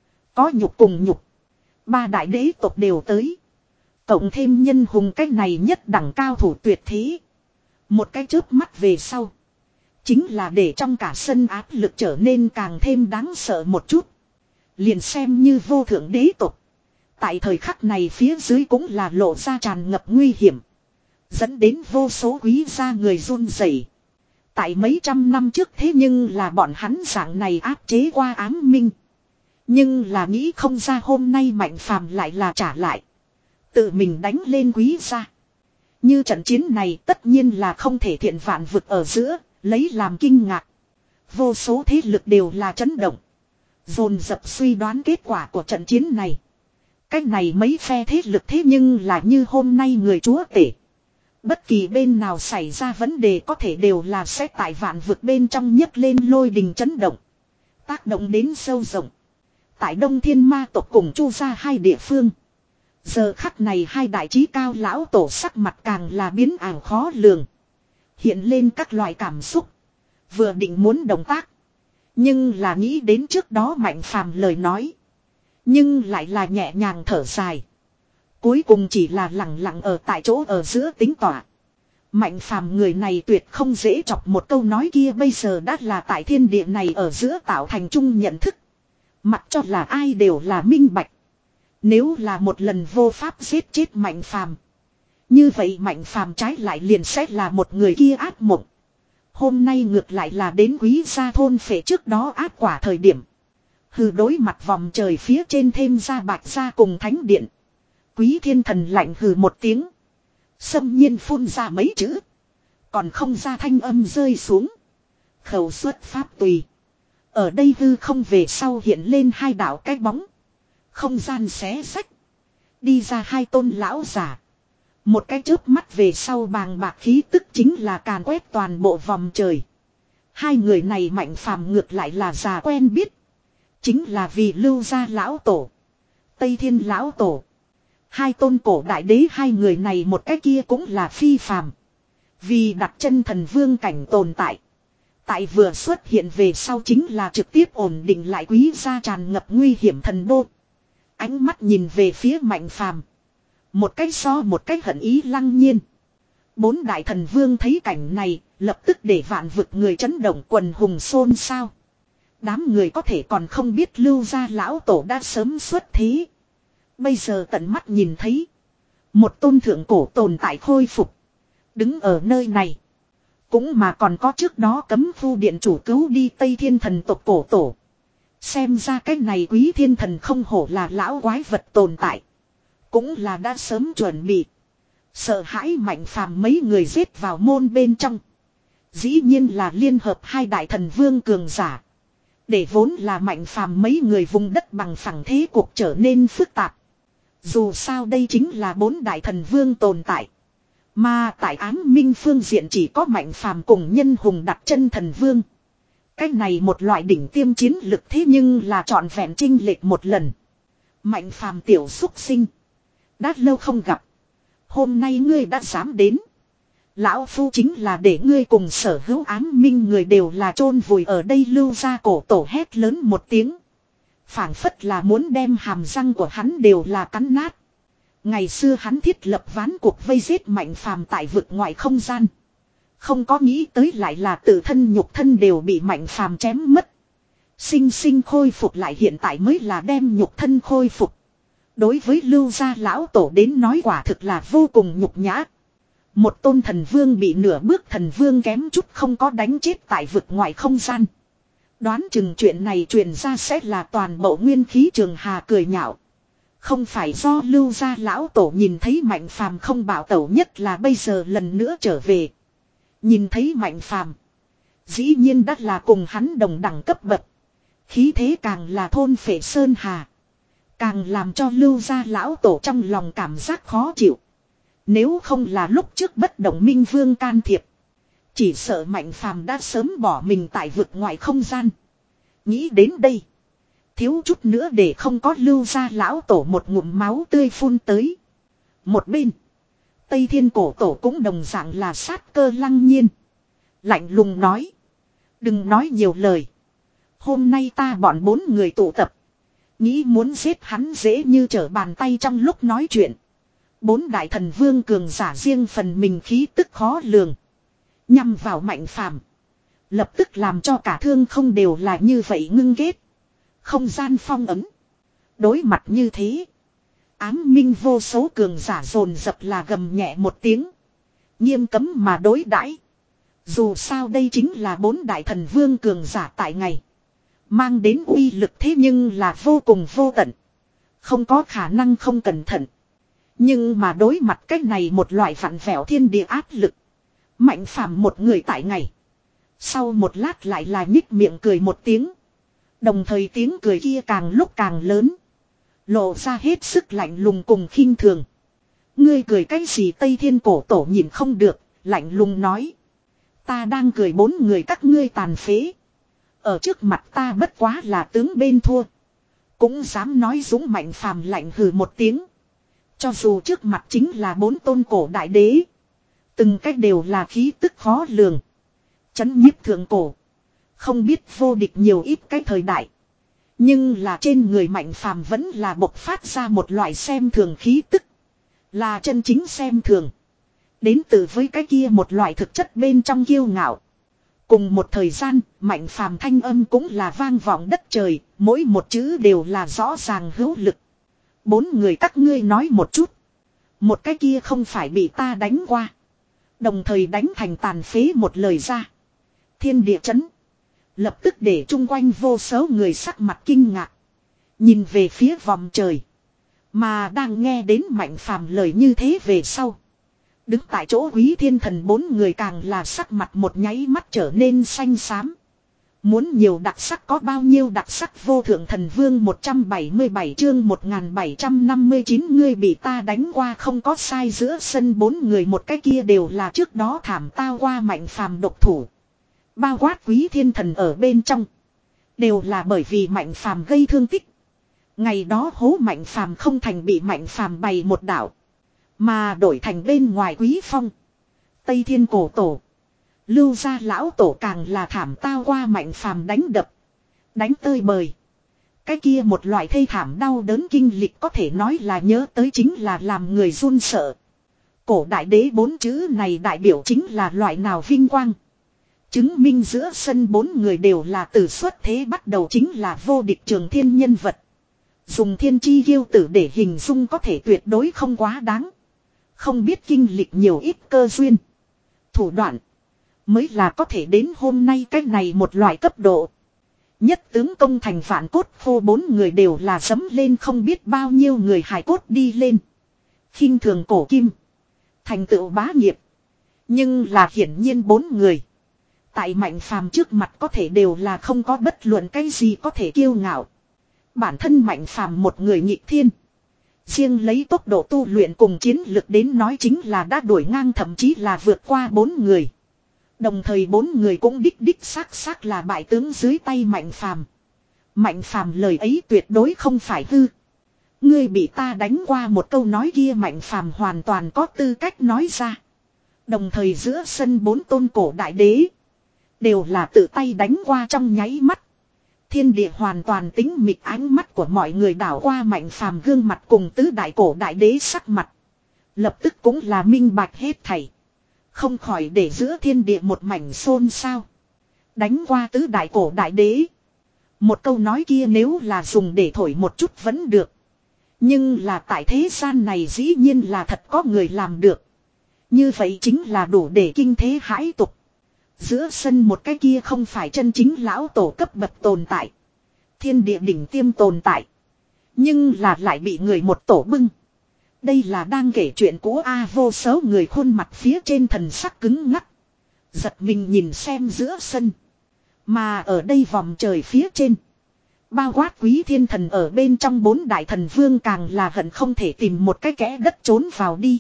Speaker 1: Có nhục cùng nhục. Ba đại đế tộc đều tới. Cộng thêm nhân hùng cái này nhất đẳng cao thủ tuyệt thế. Một cái chớp mắt về sau. Chính là để trong cả sân áp lực trở nên càng thêm đáng sợ một chút. Liền xem như vô thượng đế tộc. Tại thời khắc này phía dưới cũng là lộ ra tràn ngập nguy hiểm. Dẫn đến vô số quý gia người run rẩy. Tại mấy trăm năm trước thế nhưng là bọn hắn dạng này áp chế qua ám minh. Nhưng là nghĩ không ra hôm nay Mạnh Phàm lại là trả lại. Tự mình đánh lên Quý gia. Như trận chiến này tất nhiên là không thể thiện vạn vực ở giữa, lấy làm kinh ngạc. Vô số thế lực đều là chấn động. Dồn dập suy đoán kết quả của trận chiến này. Cách này mấy phe thế lực thế nhưng là như hôm nay người chúa tể. Bất kỳ bên nào xảy ra vấn đề có thể đều là sẽ tại vạn vực bên trong nhấc lên lôi đình chấn động. Tác động đến sâu rộng. Tại Đông Thiên Ma tộc cùng Chu gia hai địa phương. Giờ khắc này hai đại trí cao lão tổ sắc mặt càng là biến ảo khó lường. Hiện lên các loại cảm xúc. Vừa định muốn động tác. Nhưng là nghĩ đến trước đó Mạnh Phàm lời nói. Nhưng lại là nhẹ nhàng thở dài. Cuối cùng chỉ là lặng lặng ở tại chỗ ở giữa tính tỏa. Mạnh Phàm người này tuyệt không dễ chọc, một câu nói kia bây giờ đã là tại thiên địa này ở giữa tạo thành chung nhận thức. Mặc cho là ai đều là minh bạch. Nếu là một lần vô pháp giết chết Mạnh Phàm, như vậy Mạnh Phàm trái lại liền sẽ là một người kia ác mộng. Hôm nay ngược lại là đến Quý gia thôn phệ trước đó ác quả thời điểm. Hừ, đối mặt vòng trời phía trên thêm ra Bạch gia cùng thánh điện. Quý Thiên Thần lạnh hừ một tiếng. Xâm nhiên phun ra mấy chữ. Còn không ra thanh âm rơi xuống. Khẩu xuất pháp tùy. Ở đây hư không về sau hiện lên hai đạo cái bóng. Không gian xé sách. Đi ra hai tôn lão giả. Một cái chớp mắt về sau bàng bạc khí tức chính là càn quét toàn bộ vòng trời. Hai người này Mạnh Phàm ngược lại là già quen biết. Chính là vì Lưu gia lão tổ. Tây Thiên lão tổ. Hai tôn cổ đại đế, hai người này một cái kia cũng là phi phàm. Vì đặt chân thần vương cảnh tồn tại. Tại vừa xuất hiện về sau chính là trực tiếp ổn định lại Quý gia tràn ngập nguy hiểm thần đô. Ánh mắt nhìn về phía Mạnh Phàm, một cái so một cái hận ý lăng nhiên. Bốn đại thần vương thấy cảnh này, lập tức để vạn vực người chấn động, quần hùng xôn xao. Đám người có thể còn không biết Lưu gia lão tổ đã sớm xuất thế. Bây giờ tận mắt nhìn thấy một tôn thượng cổ tồn tại khôi phục, đứng ở nơi này. Cũng mà còn có trước đó cấm khu điện chủ cứu đi Tây Thiên thần tộc cổ tổ. Xem ra cái này Quý Thiên Thần không hổ là lão quái vật tồn tại. Cũng là đã sớm chuẩn bị. Sợ hãi Mạnh Phàm mấy người giết vào môn bên trong. Dĩ nhiên là liên hợp hai đại thần vương cường giả. Để vốn là Mạnh Phàm mấy người vùng đất bằng phẳng thế cuộc trở nên phức tạp. Dù sao đây chính là bốn đại thần vương tồn tại. Mà tại ám minh phương diện chỉ có Mạnh Phàm cùng Nhân Hùng đặt chân thần vương. Cái này một loại đỉnh tiêm chiến lực thế nhưng là trọn vẹn chinh lệch một lần. Mạnh Phàm tiểu xúc sinh. Đã lâu không gặp. Hôm nay ngươi đã dám đến. Lão Phu chính là để ngươi cùng sở hữu ám minh người đều là chôn vùi ở đây. Lưu gia cổ tổ hét lớn một tiếng. Phảng phất là muốn đem hàm răng của hắn đều là cắn nát. Ngày xưa hắn thiết lập ván cuộc vây giết Mạnh Phàm tại vực ngoại không gian. Không có nghĩ tới lại là tự thân nhục thân đều bị Mạnh Phàm chém mất. Sinh sinh khôi phục lại hiện tại mới là đem nhục thân khôi phục. Đối với Lưu gia lão tổ đến nói quả thực là vô cùng nhục nhã. Một tôn thần vương bị nửa bước thần vương kém chút không có đánh chết tại vực ngoại không gian. Đoán chừng chuyện này truyền ra sẽ là toàn bộ nguyên khí trường hà cười nhạo. Không phải do Lưu gia lão tổ nhìn thấy Mạnh Phàm không bảo tẩu, nhất là bây giờ lần nữa trở về. Nhìn thấy Mạnh Phàm, dĩ nhiên đã là cùng hắn đồng đẳng cấp bậc. Khí thế càng là thôn phệ sơn hà. Càng làm cho Lưu gia lão tổ trong lòng cảm giác khó chịu. Nếu không là lúc trước bất động minh vương can thiệp, chỉ sợ Mạnh Phàm đã sớm bỏ mình tại vực ngoại không gian. Nghĩ đến đây, thiếu chút nữa để không có Lưu gia lão tổ một ngụm máu tươi phun tới. Một bên, Tây Thiên cổ tổ cũng đồng dạng là sát cơ lăng nhiên. Lạnh lùng nói. Đừng nói nhiều lời. Hôm nay ta bọn bốn người tụ tập. Nghĩ muốn giết hắn dễ như trở bàn tay. Trong lúc nói chuyện, bốn đại thần vương cường giả riêng phần mình khí tức khó lường. Nhằm vào Mạnh Phàm, lập tức làm cho cả thương không đều là như vậy ngưng kết. Không gian phong ấn. Đối mặt như thế, ám minh vô số cường giả dồn dập là gầm nhẹ một tiếng. Nghiêm cấm mà đối đãi. Dù sao đây chính là bốn đại thần vương cường giả tại ngày. Mang đến uy lực thế nhưng là vô cùng vô tận. Không có khả năng không cẩn thận. Nhưng mà đối mặt cách này một loại vặn vẹo thiên địa áp lực. Mạnh phàm một người tại ngày. Sau một lát lại là nhích miệng cười một tiếng. Đồng thời tiếng cười kia càng lúc càng lớn. Lộ ra hết sức lạnh lùng cùng khinh thường. Ngươi cười cái gì Tây Thiên cổ tổ nhìn không được, lạnh lùng nói. Ta đang cười bốn người các ngươi tàn phế. Ở trước mặt ta bất quá là tướng bên thua. Cũng dám nói dũng mạnh phàm lạnh hừ một tiếng. Cho dù trước mặt chính là bốn tôn cổ đại đế. Từng cách đều là khí tức khó lường. Chấn nhiếp thượng cổ. Không biết vô địch nhiều ít cái thời đại. Nhưng là trên người mạnh phàm vẫn là bộc phát ra một loại xem thường khí tức. Là chân chính xem thường. Đến từ với cái kia một loại thực chất bên trong kiêu ngạo. Cùng một thời gian, mạnh phàm thanh âm cũng là vang vọng đất trời, mỗi một chữ đều là rõ ràng hữu lực. Bốn người các ngươi nói một chút. Một cái kia không phải bị ta đánh qua. Đồng thời đánh thành tàn phế một lời ra. Thiên địa chấn. Lập tức để chung quanh vô số người sắc mặt kinh ngạc. Nhìn về phía vòng trời. Mà đang nghe đến mạnh phàm lời như thế về sau. Đứng tại chỗ Quý Thiên Thần bốn người càng là sắc mặt một nháy mắt trở nên xanh xám. Muốn nhiều đặc sắc có bao nhiêu đặc sắc vô thượng thần vương một trăm bảy mươi bảy chương một nghìn bảy trăm năm mươi chín ngươi bị ta đánh qua không có sai giữa sân bốn người một cái kia đều là trước đó thảm tao qua mạnh phàm độc thủ. Bao quát Quý Thiên Thần ở bên trong. Đều là bởi vì mạnh phàm gây thương tích. Ngày đó hố mạnh phàm không thành bị mạnh phàm bày một đảo. Mà đổi thành bên ngoài Quý Phong. Tây Thiên cổ tổ. Lưu gia lão tổ càng là thảm tao qua mạnh phàm đánh đập. Đánh tơi bời. Cái kia một loại thê thảm đau đớn kinh lịch có thể nói là nhớ tới chính là làm người run sợ. Cổ đại đế bốn chữ này đại biểu chính là loại nào vinh quang. Chứng minh giữa sân bốn người đều là từ xuất thế bắt đầu chính là vô địch trường thiên nhân vật. Dùng thiên chi kiêu tử để hình dung có thể tuyệt đối không quá đáng. Không biết kinh lịch nhiều ít cơ duyên. Thủ đoạn. Mới là có thể đến hôm nay cách này một loại cấp độ. Nhất tướng công thành vạn cốt khô bốn người đều là dấm lên không biết bao nhiêu người hài cốt đi lên. Khinh thường cổ kim. Thành tựu bá nghiệp. Nhưng là hiển nhiên bốn người. Tại mạnh phàm trước mặt có thể đều là không có bất luận cái gì có thể kiêu ngạo. Bản thân mạnh phàm một người nhị thiên. Riêng lấy tốc độ tu luyện cùng chiến lực đến nói chính là đã đuổi ngang thậm chí là vượt qua bốn người. Đồng thời bốn người cũng đích đích xác xác là bại tướng dưới tay mạnh phàm. Mạnh phàm lời ấy tuyệt đối không phải hư. Ngươi bị ta đánh qua một câu nói kia mạnh phàm hoàn toàn có tư cách nói ra. Đồng thời giữa sân bốn tôn cổ đại đế. Đều là tự tay đánh qua trong nháy mắt. Thiên địa hoàn toàn tính mịt ánh mắt của mọi người đảo qua mạnh phàm gương mặt cùng tứ đại cổ đại đế sắc mặt. Lập tức cũng là minh bạch hết thảy. Không khỏi để giữa thiên địa một mảnh xôn xao. Đánh qua tứ đại cổ đại đế. Một câu nói kia nếu là dùng để thổi một chút vẫn được. Nhưng là tại thế gian này dĩ nhiên là thật có người làm được. Như vậy chính là đủ để kinh thế hãi tục. Giữa sân một cái kia không phải chân chính lão tổ cấp bậc tồn tại. Thiên địa đỉnh tiêm tồn tại. Nhưng là lại bị người một tổ bưng. Đây là đang kể chuyện của A vô số người khuôn mặt phía trên thần sắc cứng ngắc. Giật mình nhìn xem giữa sân. Mà ở đây vòng trời phía trên. Bao quát Quý Thiên Thần ở bên trong bốn đại thần vương càng là hận không thể tìm một cái kẽ đất trốn vào đi.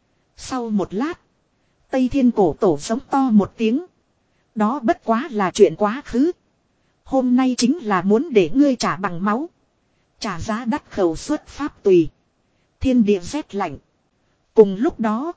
Speaker 1: Sau một lát. Tây Thiên cổ tổ giống to một tiếng. Đó bất quá là chuyện quá khứ. Hôm nay chính là muốn để ngươi trả bằng máu. Trả giá đắt khẩu suất pháp tùy. Thiên địa rét lạnh. Cùng lúc đó.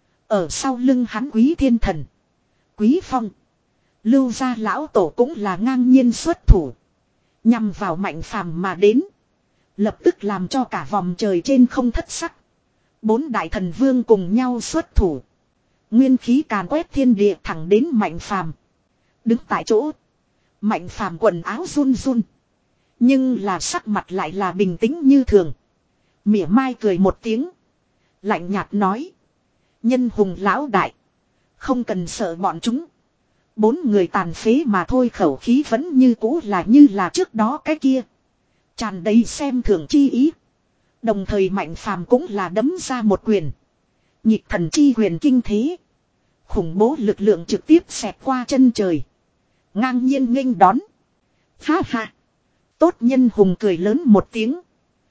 Speaker 1: Ở sau lưng hắn Quý Thiên Thần. Quý Phong. Lưu gia lão tổ cũng là ngang nhiên xuất thủ. Nhằm vào mạnh phàm mà đến. Lập tức làm cho cả vòng trời trên không thất sắc. Bốn đại thần vương cùng nhau xuất thủ. Nguyên khí càn quét thiên địa thẳng đến mạnh phàm. Đứng tại chỗ. Mạnh phàm quần áo run run. Nhưng là sắc mặt lại là bình tĩnh như thường. Mỉa mai cười một tiếng. Lạnh nhạt nói. Nhân hùng lão đại. Không cần sợ bọn chúng. Bốn người tàn phế mà thôi, khẩu khí vẫn như cũ là như là trước đó cái kia. Tràn đầy xem thường chi ý. Đồng thời Mạnh Phàm cũng là đấm ra một quyền. Nhịp thần chi quyền kinh thế. Khủng bố lực lượng trực tiếp xẹt qua chân trời. Ngang nhiên nghênh đón. Ha ha. Tốt nhân hùng cười lớn một tiếng.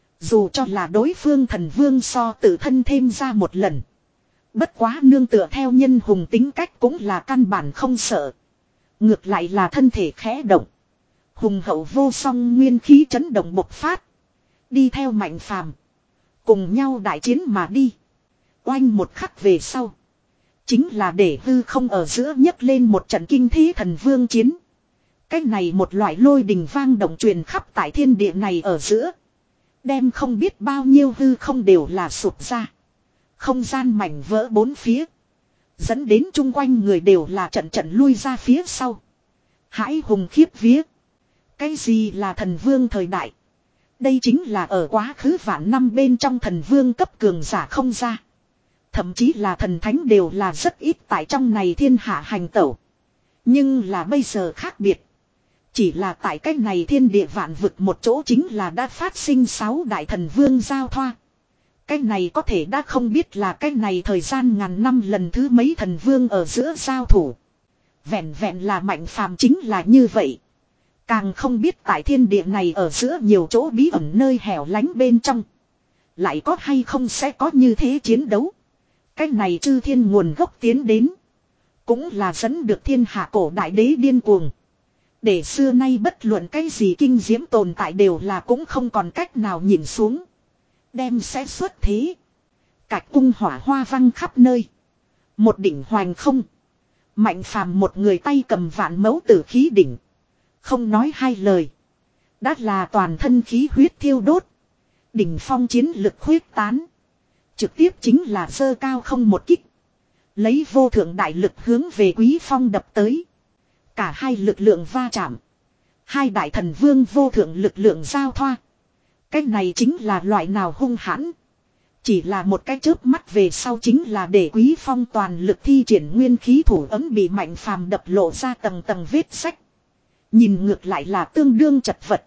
Speaker 1: Dù cho là đối phương thần vương so tự thân thêm ra một lần. Bất quá nương tựa theo nhân hùng tính cách cũng là căn bản không sợ. Ngược lại là thân thể khẽ động. Hùng hậu vô song nguyên khí chấn động bộc phát. Đi theo Mạnh Phàm cùng nhau đại chiến mà đi. Oanh một khắc về sau. Chính là để hư không ở giữa nhấc lên một trận kinh thế thần vương chiến. Cách này một loại lôi đình vang động truyền khắp tại thiên địa này ở giữa. Đem không biết bao nhiêu hư không đều là sụp ra. Không gian mảnh vỡ bốn phía. Dẫn đến chung quanh người đều là trận trận lui ra phía sau. Hãi hùng khiếp vía. Cái gì là thần vương thời đại? Đây chính là ở quá khứ vạn năm bên trong thần vương cấp cường giả không ra. Thậm chí là thần thánh đều là rất ít tại trong này thiên hạ hành tẩu. Nhưng là bây giờ khác biệt. Chỉ là tại cái này thiên địa vạn vực một chỗ chính là đã phát sinh sáu đại thần vương giao thoa. Cái này có thể đã không biết là cái này thời gian ngàn năm lần thứ mấy thần vương ở giữa giao thủ. Vẹn vẹn là Mạnh Phàm chính là như vậy. Càng không biết tại thiên địa này ở giữa nhiều chỗ bí ẩn nơi hẻo lánh bên trong. Lại có hay không sẽ có như thế chiến đấu. Cái này chư thiên nguồn gốc tiến đến. Cũng là dẫn được thiên hạ cổ đại đế điên cuồng. Để xưa nay bất luận cái gì kinh diễm tồn tại đều là cũng không còn cách nào nhìn xuống. Đem sẽ xuất thế. Cạch cung hỏa hoa văng khắp nơi. Một đỉnh hoành không. Mạnh Phàm một người tay cầm vạn mẫu tử khí đỉnh. Không nói hai lời. Đã là toàn thân khí huyết thiêu đốt. Đỉnh phong chiến lực khuyết tán. Trực tiếp chính là dơ cao không một kích. Lấy vô thượng đại lực hướng về Quý Phong đập tới. Cả hai lực lượng va chạm. Hai đại thần vương vô thượng lực lượng giao thoa. Cái này chính là loại nào hung hãn. Chỉ là một cái chớp mắt về sau chính là để Quý Phong toàn lực thi triển nguyên khí thủ ấm bị Mạnh Phàm đập lộ ra tầng tầng vết sách. Nhìn ngược lại là tương đương chật vật.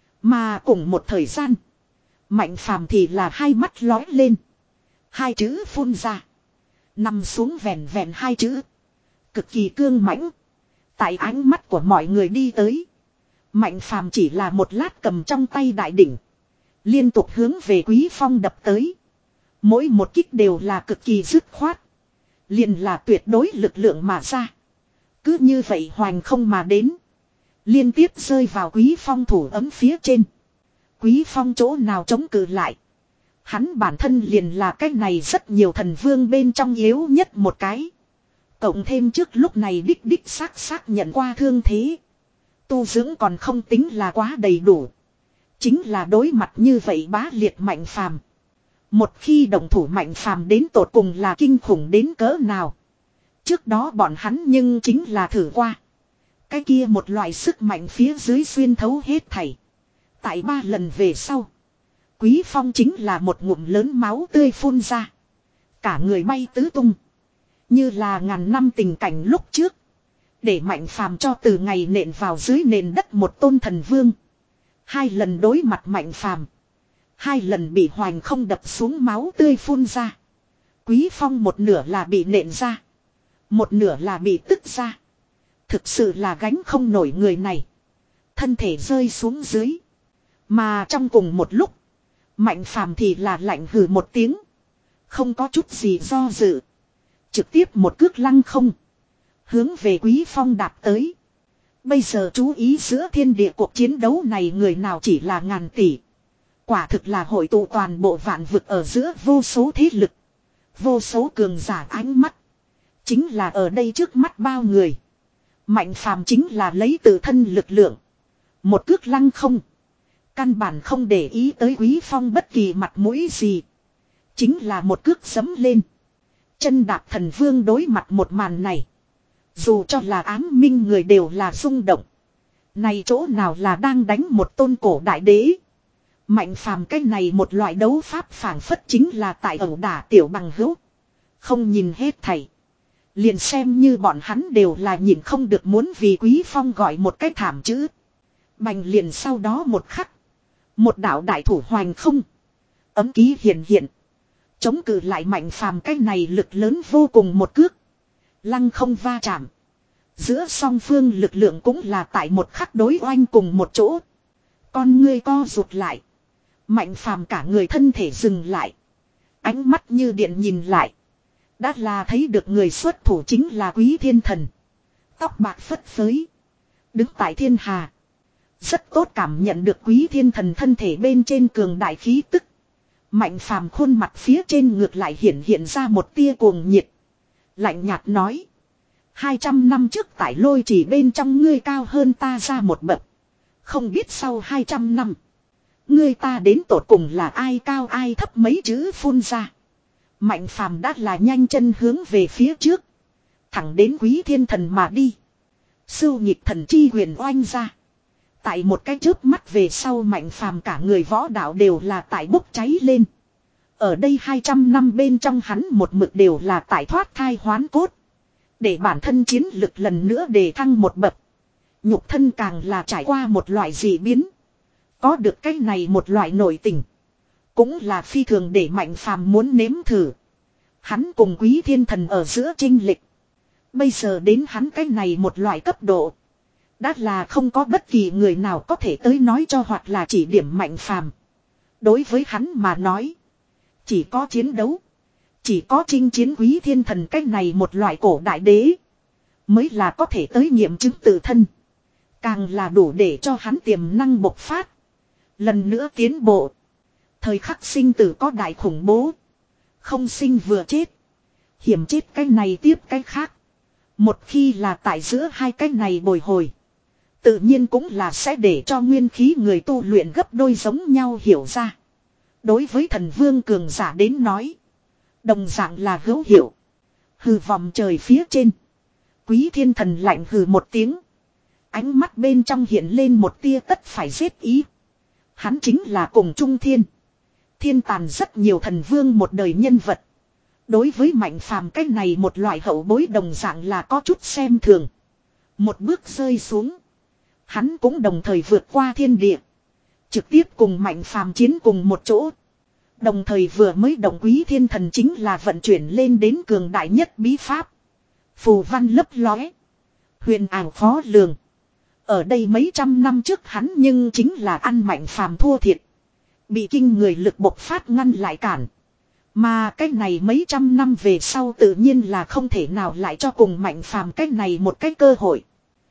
Speaker 1: Mà cùng một thời gian. Mạnh Phàm thì là hai mắt lói lên. Hai chữ phun ra. Nằm xuống vẹn vẹn hai chữ. Cực kỳ cương mãnh. Tại ánh mắt của mọi người đi tới. Mạnh Phàm chỉ là một lát cầm trong tay đại đỉnh. Liên tục hướng về Quý Phong đập tới. Mỗi một kích đều là cực kỳ dứt khoát. Liền là tuyệt đối lực lượng mà ra. Cứ như vậy hoành không mà đến. Liên tiếp rơi vào Quý Phong thủ ấm phía trên. Quý Phong chỗ nào chống cự lại. Hắn bản thân liền là cái này rất nhiều thần vương bên trong yếu nhất một cái. Cộng thêm trước lúc này đích đích xác xác nhận qua thương thế. Tu dưỡng còn không tính là quá đầy đủ. Chính là đối mặt như vậy bá liệt Mạnh Phàm. Một khi động thủ Mạnh Phàm đến tột cùng là kinh khủng đến cỡ nào. Trước đó bọn hắn nhưng chính là thử qua. Cái kia một loại sức mạnh phía dưới xuyên thấu hết thảy. Tại ba lần về sau. Quý Phong chính là một ngụm lớn máu tươi phun ra. Cả người bay tứ tung. Như là ngàn năm tình cảnh lúc trước. Để Mạnh Phàm cho từ ngày nện vào dưới nền đất một tôn thần vương. Hai lần đối mặt Mạnh Phàm. Hai lần bị hoành không đập xuống máu tươi phun ra. Quý Phong một nửa là bị nện ra. Một nửa là bị tức ra. Thực sự là gánh không nổi người này. Thân thể rơi xuống dưới. Mà trong cùng một lúc. Mạnh Phàm thì là lạnh hừ một tiếng. Không có chút gì do dự. Trực tiếp một cước lăng không. Hướng về Quý Phong đạp tới. Bây giờ chú ý giữa thiên địa cuộc chiến đấu này người nào chỉ là ngàn tỷ. Quả thực là hội tụ toàn bộ vạn vực ở giữa vô số thế lực. Vô số cường giả ánh mắt. Chính là ở đây trước mắt bao người. Mạnh Phàm chính là lấy tự thân lực lượng. Một cước lăng không. Căn bản không để ý tới Quý Phong bất kỳ mặt mũi gì. Chính là một cước giẫm lên. Chân đạp thần vương đối mặt một màn này. Dù cho là ám minh người đều là rung động. Này chỗ nào là đang đánh một tôn cổ đại đế. Mạnh Phàm cái này một loại đấu pháp phảng phất chính là tại ẩu đả tiểu bằng hữu. Không nhìn hết thảy. Liền xem như bọn hắn đều là nhìn không được muốn vì Quý Phong gọi một cái thảm chữ. Bành liền sau đó một khắc. Một đạo đại thủ hoành không. Ấm ký hiện hiện. Chống cự lại Mạnh Phàm cái này lực lớn vô cùng một cước. Lăng không va chạm. Giữa song phương lực lượng cũng là tại một khắc đối oanh cùng một chỗ. Con ngươi co rụt lại. Mạnh Phàm cả người thân thể dừng lại. Ánh mắt như điện nhìn lại. Đã là thấy được người xuất thủ chính là Quý Thiên Thần. Tóc bạc phất phới. Đứng tại thiên hà. Rất tốt cảm nhận được Quý Thiên Thần thân thể bên trên cường đại khí tức. Mạnh Phàm khuôn mặt phía trên ngược lại hiện hiện ra một tia cuồng nhiệt. Lạnh nhạt nói. Hai trăm năm trước tại lôi chỉ bên trong ngươi cao hơn ta ra một bậc. Không biết sau hai trăm năm. Ngươi ta đến tột cùng là ai cao ai thấp mấy chữ phun ra. Mạnh Phàm đã là nhanh chân hướng về phía trước. Thẳng đến Quý Thiên Thần mà đi. Sưu nhịp thần chi huyền oanh ra. Tại một cái chớp mắt về sau Mạnh Phàm cả người võ đạo đều là tại bốc cháy lên. Ở đây hai trăm năm bên trong hắn một mực đều là tại thoát thai hoán cốt. Để bản thân chiến lực lần nữa đề thăng một bậc. Nhục thân càng là trải qua một loại dị biến. Có được cái này một loại nội tình. Cũng là phi thường để Mạnh Phàm muốn nếm thử. Hắn cùng Quý Thiên Thần ở giữa chênh lệch. Bây giờ đến hắn cái này một loại cấp độ. Đã là không có bất kỳ người nào có thể tới nói cho hoặc là chỉ điểm Mạnh Phàm. Đối với hắn mà nói. Chỉ có chiến đấu. Chỉ có chinh chiến Quý Thiên Thần cái này một loại cổ đại đế. Mới là có thể tới nghiệm chứng tự thân. Càng là đủ để cho hắn tiềm năng bộc phát. Lần nữa tiến bộ. Thời khắc sinh tử có đại khủng bố. Không sinh vừa chết. Hiểm chết cái này tiếp cái khác. Một khi là tại giữa hai cái này bồi hồi. Tự nhiên cũng là sẽ để cho nguyên khí người tu luyện gấp đôi giống nhau hiểu ra. Đối với thần vương cường giả đến nói. Đồng dạng là hữu hiệu. Hừ vòng trời phía trên. Quý Thiên Thần lạnh hừ một tiếng. Ánh mắt bên trong hiện lên một tia tất phải giết ý. Hắn chính là cùng Trung Thiên. Thiên Tàn rất nhiều thần vương một đời nhân vật. Đối với Mạnh Phàm cái này một loại hậu bối đồng dạng là có chút xem thường. Một bước rơi xuống. Hắn cũng đồng thời vượt qua thiên địa. Trực tiếp cùng Mạnh Phàm chiến cùng một chỗ. Đồng thời vừa mới động Quý Thiên Thần chính là vận chuyển lên đến cường đại nhất bí pháp. Phù văn lấp lóe. Huyền ảo khó lường. Ở đây mấy trăm năm trước hắn nhưng chính là ăn Mạnh Phàm thua thiệt. Bị kinh người lực bộc phát ngăn lại cản. Mà cái này mấy trăm năm về sau tự nhiên là không thể nào lại cho cùng Mạnh Phàm cái này một cái cơ hội.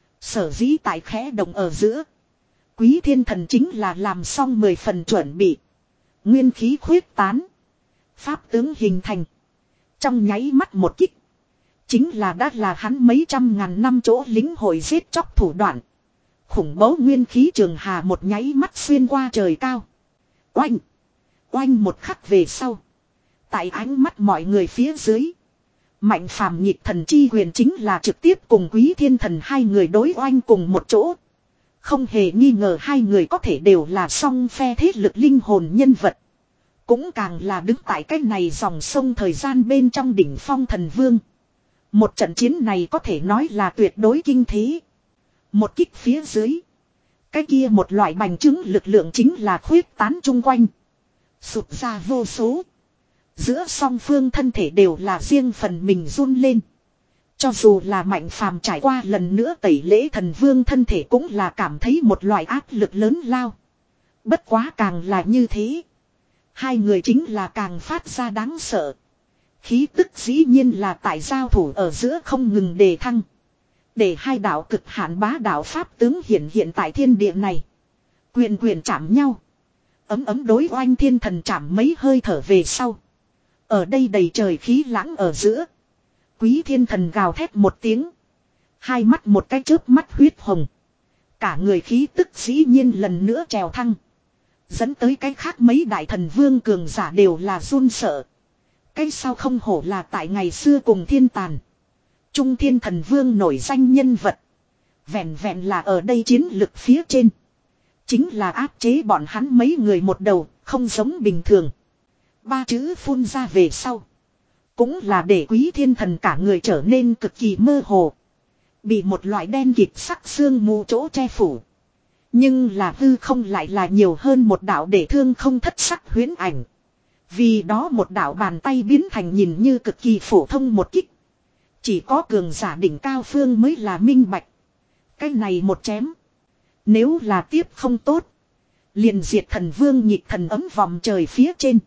Speaker 1: Sở dĩ tại khẽ động ở giữa. Quý Thiên Thần chính là làm xong mười phần chuẩn bị. Nguyên khí khuyết tán. Pháp tướng hình thành. Trong nháy mắt một kích. Chính là đã là hắn mấy trăm ngàn năm chỗ lính hội giết chóc thủ đoạn. Khủng bố nguyên khí trường hà một nháy mắt xuyên qua trời cao. Oanh. Oanh một khắc về sau. Tại ánh mắt mọi người phía dưới. Mạnh Phàm nhịp thần chi quyền chính là trực tiếp cùng Quý Thiên Thần hai người đối oanh cùng một chỗ. Không hề nghi ngờ hai người có thể đều là song phe thế lực linh hồn nhân vật. Cũng càng là đứng tại cái này dòng sông thời gian bên trong đỉnh phong thần vương. Một trận chiến này có thể nói là tuyệt đối kinh thế. Một kích phía dưới. Cái kia một loại bành trướng lực lượng chính là khuyết tán chung quanh. Sụt ra vô số. Giữa song phương thân thể đều là riêng phần mình run lên. Cho dù là Mạnh Phàm trải qua lần nữa tẩy lễ thần vương thân thể cũng là cảm thấy một loại áp lực lớn lao. Bất quá càng là như thế. Hai người chính là càng phát ra đáng sợ. Khí tức dĩ nhiên là tại giao thủ ở giữa không ngừng đề thăng. Để hai đạo cực hạn bá đạo pháp tướng hiện hiện tại thiên địa này. Quyền quyền chạm nhau. Ấm ấm đối oanh thiên thần chạm mấy hơi thở về sau. Ở đây đầy trời khí lãng ở giữa. Quý Thiên Thần gào thét một tiếng. Hai mắt một cái chớp mắt huyết hồng. Cả người khí tức dĩ nhiên lần nữa trèo thăng. Dẫn tới cái khác mấy đại thần vương cường giả đều là run sợ. Cái sao không hổ là tại ngày xưa cùng Thiên Tàn. Trung Thiên Thần Vương nổi danh nhân vật. Vẹn vẹn là ở đây chiến lực phía trên. Chính là áp chế bọn hắn mấy người một đầu, không giống bình thường. Ba chữ phun ra về sau. Cũng là để Quý Thiên Thần cả người trở nên cực kỳ mơ hồ. Bị một loại đen kịt sắc sương mù chỗ che phủ. Nhưng là hư không lại là nhiều hơn một đạo để thương không thất sắc huyễn ảnh. Vì đó một đạo bàn tay biến thành nhìn như cực kỳ phổ thông một kích. Chỉ có cường giả đỉnh cao phương mới là minh bạch. Cái này một chém. Nếu là tiếp không tốt. Liền diệt thần vương nhịp thần ấm vòng trời phía trên.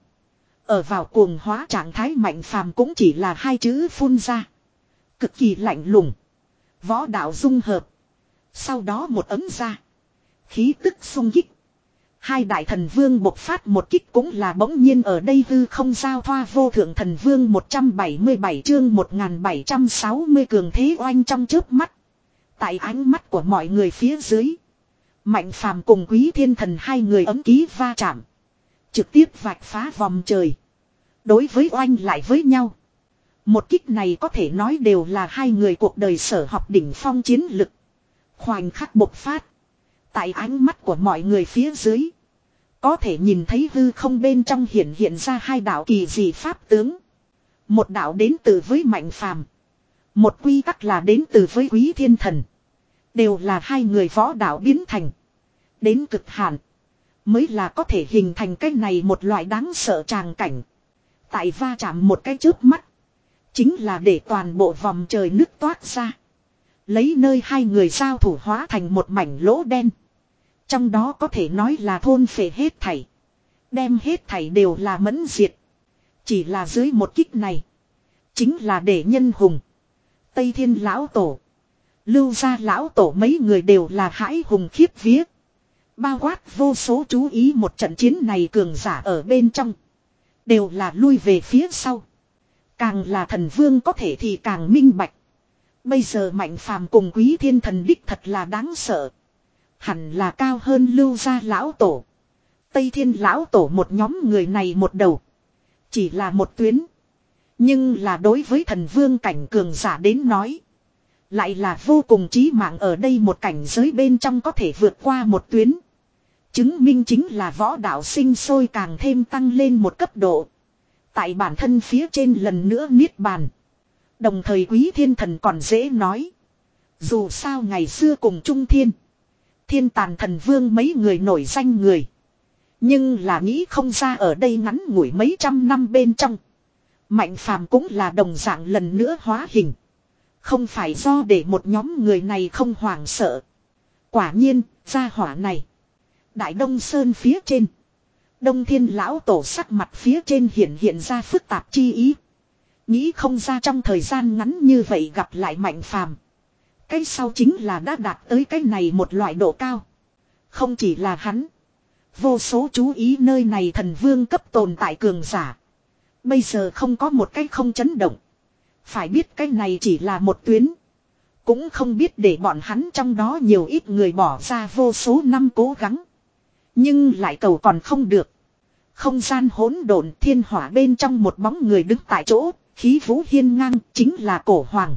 Speaker 1: Ở vào cuồng hóa trạng thái mạnh phàm cũng chỉ là hai chữ phun ra. Cực kỳ lạnh lùng. Võ đạo dung hợp. Sau đó một ấm ra. Khí tức xung kích. Hai đại thần vương bộc phát một kích cũng là bỗng nhiên ở đây hư không giao thoa vô thượng thần vương một trăm bảy mươi bảy chương một nghìn bảy trăm sáu mươi cường thế oanh trong chớp mắt. Tại ánh mắt của mọi người phía dưới. Mạnh phàm cùng Quý Thiên Thần hai người ấm ký va chạm. Trực tiếp vạch phá vòng trời. Đối với oanh lại với nhau. Một kích này có thể nói đều là hai người cuộc đời sở học đỉnh phong chiến lực. Khoảnh khắc bộc phát. Tại ánh mắt của mọi người phía dưới. Có thể nhìn thấy hư không bên trong hiện hiện ra hai đạo kỳ dị pháp tướng. Một đạo đến từ với Mạnh Phàm. Một quy tắc là đến từ với Quý Thiên Thần. Đều là hai người võ đạo biến thành. Đến cực hạn. Mới là có thể hình thành cái này một loại đáng sợ tràng cảnh. Tại va chạm một cái chớp mắt. Chính là để toàn bộ vòng trời nứt toát ra. Lấy nơi hai người giao thủ hóa thành một mảnh lỗ đen. Trong đó có thể nói là thôn phệ hết thảy. Đem hết thảy đều là mẫn diệt. Chỉ là dưới một kích này. Chính là để nhân hùng. Tây Thiên lão tổ. Lưu gia lão tổ mấy người đều là hãi hùng khiếp vía. Bao quát vô số chú ý một trận chiến này cường giả ở bên trong. Đều là lui về phía sau. Càng là thần vương có thể thì càng minh bạch. Bây giờ Mạnh Phàm cùng Quý Thiên Thần đích thật là đáng sợ. Hẳn là cao hơn Lưu gia lão tổ. Tây Thiên lão tổ một nhóm người này một đầu. Chỉ là một tuyến. Nhưng là đối với thần vương cảnh cường giả đến nói. Lại là vô cùng chí mạng ở đây một cảnh giới bên trong có thể vượt qua một tuyến. Chứng minh chính là võ đạo sinh sôi càng thêm tăng lên một cấp độ. Tại bản thân phía trên lần nữa niết bàn. Đồng thời Quý Thiên Thần còn dễ nói. Dù sao ngày xưa cùng Trung Thiên. Thiên Tàn Thần Vương mấy người nổi danh người. Nhưng là nghĩ không ra ở đây ngắn ngủi mấy trăm năm bên trong. Mạnh Phàm cũng là đồng dạng lần nữa hóa hình. Không phải do để một nhóm người này không hoảng sợ. Quả nhiên, gia hỏa này. Đại Đông Sơn phía trên. Đông Thiên lão tổ sắc mặt phía trên hiện hiện ra phức tạp chi ý. Nghĩ không ra trong thời gian ngắn như vậy gặp lại Mạnh Phàm. Cái sau chính là đã đạt tới cái này một loại độ cao. Không chỉ là hắn. Vô số chú ý nơi này thần vương cấp tồn tại cường giả. Bây giờ không có một cái không chấn động. Phải biết cái này chỉ là một tuyến. Cũng không biết để bọn hắn trong đó nhiều ít người bỏ ra vô số năm cố gắng. Nhưng lại cầu còn không được. Không gian hỗn độn thiên hỏa bên trong một bóng người đứng tại chỗ. Khí vũ hiên ngang chính là Cổ Hoàng.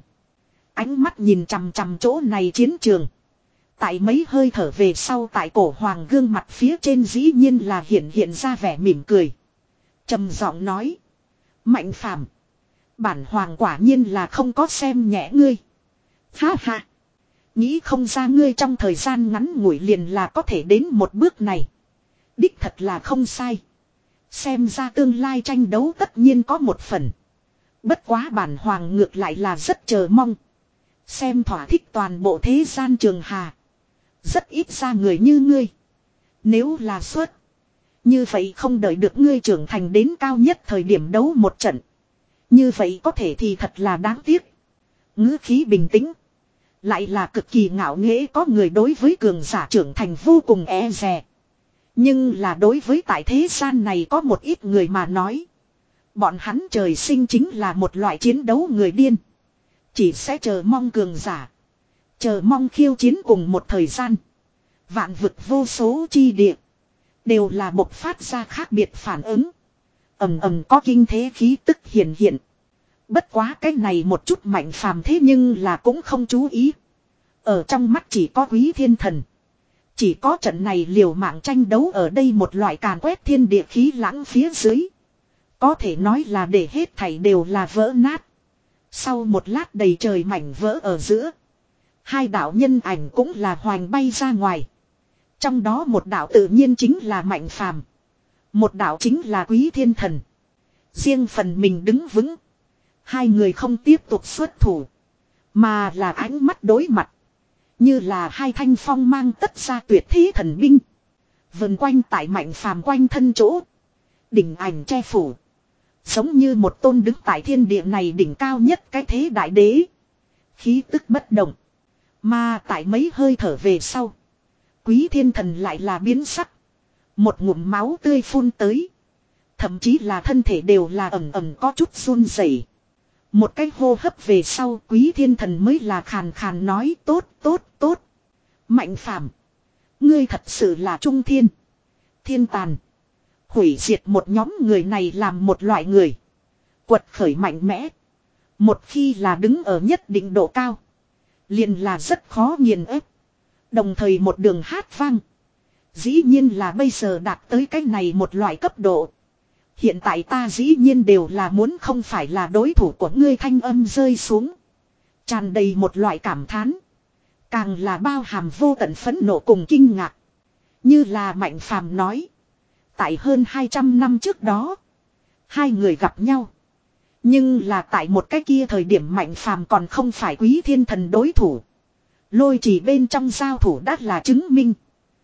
Speaker 1: Ánh mắt nhìn chằm chằm chỗ này chiến trường. Tại mấy hơi thở về sau tại Cổ Hoàng gương mặt phía trên dĩ nhiên là hiện hiện ra vẻ mỉm cười. Trầm giọng nói. Mạnh Phàm, bản hoàng quả nhiên là không có xem nhẹ ngươi. Ha ha. Nghĩ không ra ngươi trong thời gian ngắn ngủi liền là có thể đến một bước này. Đích thật là không sai. Xem ra tương lai tranh đấu tất nhiên có một phần. Bất quá bản hoàng ngược lại là rất chờ mong. Xem thỏa thích toàn bộ thế gian trường hà. Rất ít ra người như ngươi. Nếu là suất. Như vậy không đợi được ngươi trưởng thành đến cao nhất thời điểm đấu một trận. Như vậy có thể thì thật là đáng tiếc. Ngữ khí bình tĩnh. Lại là cực kỳ ngạo nghễ có người đối với cường giả trưởng thành vô cùng e dè. Nhưng là đối với tại thế gian này có một ít người mà nói. Bọn hắn trời sinh chính là một loại chiến đấu người điên. Chỉ sẽ chờ mong cường giả. Chờ mong khiêu chiến cùng một thời gian. Vạn vực vô số chi địa. Đều là bộc phát ra khác biệt phản ứng. Ầm ầm có kinh thế khí tức hiện hiện. Bất quá cái này một chút Mạnh Phàm thế nhưng là cũng không chú ý. Ở trong mắt chỉ có Quý Thiên Thần. Chỉ có trận này liều mạng tranh đấu ở đây một loại càn quét thiên địa khí lãng phía dưới. Có thể nói là để hết thảy đều là vỡ nát. Sau một lát đầy trời mảnh vỡ ở giữa. Hai đạo nhân ảnh cũng là hoành bay ra ngoài. Trong đó một đạo tự nhiên chính là Mạnh Phàm. Một đạo chính là Quý Thiên Thần. Riêng phần mình đứng vững. Hai người không tiếp tục xuất thủ. Mà là ánh mắt đối mặt. Như là hai thanh phong mang tất ra tuyệt thế thần binh. Vần quanh tại Mạnh Phàm quanh thân chỗ. Đỉnh ảnh che phủ. Giống như một tôn đứng tại thiên địa này đỉnh cao nhất cái thế đại đế. Khí tức bất động. Mà tại mấy hơi thở về sau. Quý Thiên Thần lại là biến sắc. Một ngụm máu tươi phun tới. Thậm chí là thân thể đều là ẩm ẩm có chút run rẩy. Một cái hô hấp về sau Quý Thiên Thần mới là khàn khàn nói tốt tốt tốt. Mạnh Phàm, ngươi thật sự là trung thiên. Thiên tàn. Hủy diệt một nhóm người này làm một loại người. Quật khởi mạnh mẽ. Một khi là đứng ở nhất định độ cao. Liền là rất khó nghiền ép. Đồng thời một đường hát vang. Dĩ nhiên là bây giờ đạt tới cái này một loại cấp độ. Hiện tại ta dĩ nhiên đều là muốn không phải là đối thủ của ngươi thanh âm rơi xuống. Tràn đầy một loại cảm thán. Càng là bao hàm vô tận phẫn nộ cùng kinh ngạc. Như là Mạnh Phàm nói. Tại hơn hai trăm năm trước đó. Hai người gặp nhau. Nhưng là tại một cái kia thời điểm Mạnh Phàm còn không phải Quý Thiên Thần đối thủ. Lôi chỉ bên trong giao thủ đã là chứng minh.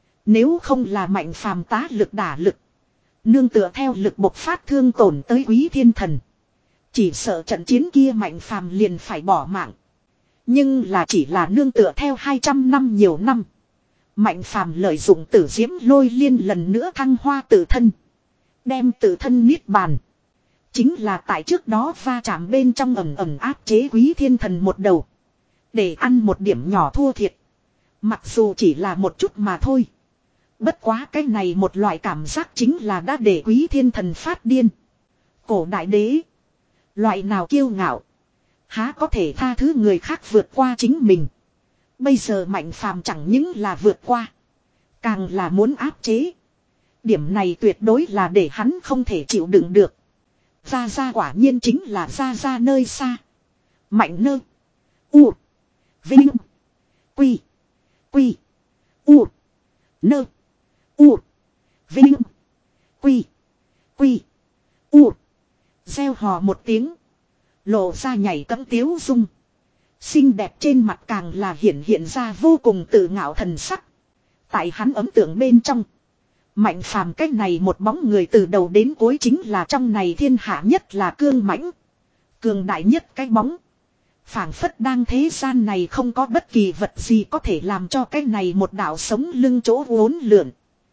Speaker 1: Nếu không là Mạnh Phàm tá lực đả lực. Nương tựa theo lực bộc phát thương tổn tới Quý Thiên Thần. Chỉ sợ trận chiến kia Mạnh Phàm liền phải bỏ mạng. Nhưng là chỉ là nương tựa theo hai trăm năm nhiều năm. Mạnh Phàm lợi dụng tử diễm lôi liên lần nữa thăng hoa tự thân. Đem tự thân niết bàn. Chính là tại trước đó va chạm bên trong ẩm ẩm áp chế Quý Thiên Thần một đầu. Để ăn một điểm nhỏ thua thiệt. Mặc dù chỉ là một chút mà thôi. Bất quá cái này một loại cảm giác chính là đã để Quý Thiên Thần phát điên. Cổ đại đế. Loại nào kiêu ngạo. Há có thể tha thứ người khác vượt qua chính mình. Bây giờ Mạnh Phàm chẳng những là vượt qua. Càng là muốn áp chế. Điểm này tuyệt đối là để hắn không thể chịu đựng được. Ra ra quả nhiên chính là ra ra nơi xa. Mạnh nơ. U. Vinh. Quy. Quy. U. Nơ. U. Vinh. Quy. Quy. U. Gieo hò một tiếng. Lộ ra nhảy cẫng tiếu dung. Xinh đẹp trên mặt càng là hiện hiện ra vô cùng tự ngạo thần sắc. Tại hắn ấn tượng bên trong. Mạnh Phàm cách này một bóng người từ đầu đến cuối chính là trong này thiên hạ nhất là cương mãnh. Cường đại nhất cái bóng. Phảng phất đang thế gian này không có bất kỳ vật gì có thể làm cho cái này một đạo sống lưng chỗ uốn lượn.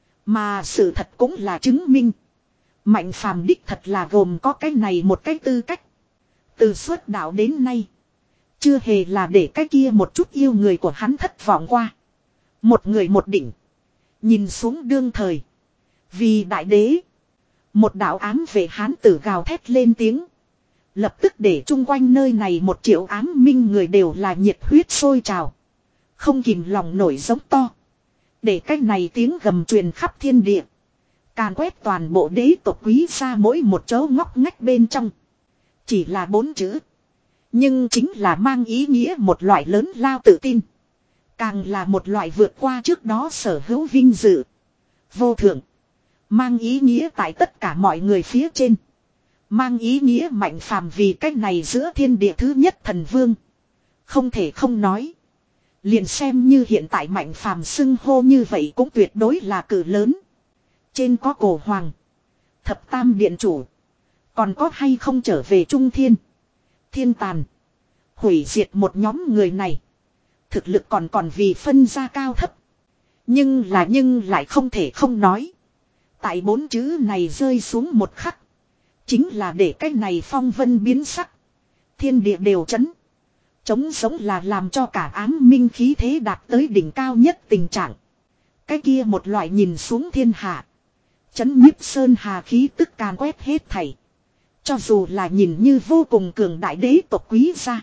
Speaker 1: Mà sự thật cũng là chứng minh. Mạnh Phàm đích thật là gồm có cái này một cái tư cách. Từ xuất đạo đến nay. Chưa hề là để cái kia một chút yêu người của hắn thất vọng qua. Một người một đỉnh. Nhìn xuống đương thời. Vì đại đế. Một đạo ám về hán tử gào thét lên tiếng. Lập tức để chung quanh nơi này một triệu ám minh người đều là nhiệt huyết sôi trào. Không kìm lòng nổi giống to. Để cái này tiếng gầm truyền khắp thiên địa. Càn quét toàn bộ đế tộc quý ra mỗi một chỗ ngóc ngách bên trong. Chỉ là bốn chữ. Nhưng chính là mang ý nghĩa một loại lớn lao tự tin. Càng là một loại vượt qua trước đó sở hữu vinh dự. Vô thượng. Mang ý nghĩa tại tất cả mọi người phía trên. Mang ý nghĩa Mạnh Phàm vì cách này giữa thiên địa thứ nhất thần vương. Không thể không nói. Liền xem như hiện tại Mạnh Phàm xưng hô như vậy cũng tuyệt đối là cử lớn. Trên có cổ hoàng. Thập tam điện chủ. Còn có hay không trở về trung thiên. Thiên tàn. Hủy diệt một nhóm người này. Thực lực còn còn vì phân ra cao thấp. Nhưng là nhưng lại không thể không nói. Tại bốn chữ này rơi xuống một khắc. Chính là để cái này phong vân biến sắc. Thiên địa đều chấn. Trống sống là làm cho cả ám minh khí thế đạt tới đỉnh cao nhất tình trạng. Cái kia một loại nhìn xuống thiên hạ. Chấn nhiếp sơn hà khí tức càn quét hết thảy. Cho dù là nhìn như vô cùng cường đại đế tộc quý gia.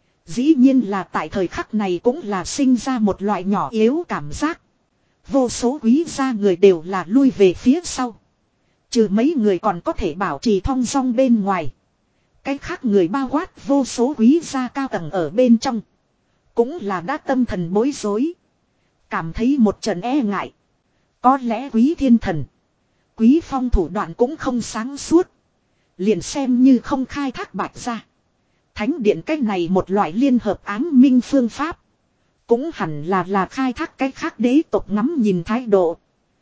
Speaker 1: Dĩ nhiên là tại thời khắc này cũng là sinh ra một loại nhỏ yếu cảm giác. Vô số quý gia người đều là lui về phía sau. Trừ mấy người còn có thể bảo trì thong dong bên ngoài. Cái khác người bao quát vô số quý gia cao tầng ở bên trong. Cũng là đã tâm thần bối rối. Cảm thấy một trận e ngại. Có lẽ Quý Thiên Thần, Quý Phong thủ đoạn cũng không sáng suốt. Liền xem như không khai thác Bạch gia, Thánh điện cách này một loại liên hợp ám minh phương pháp. Cũng hẳn là là khai thác cái khác đế tộc ngắm nhìn thái độ.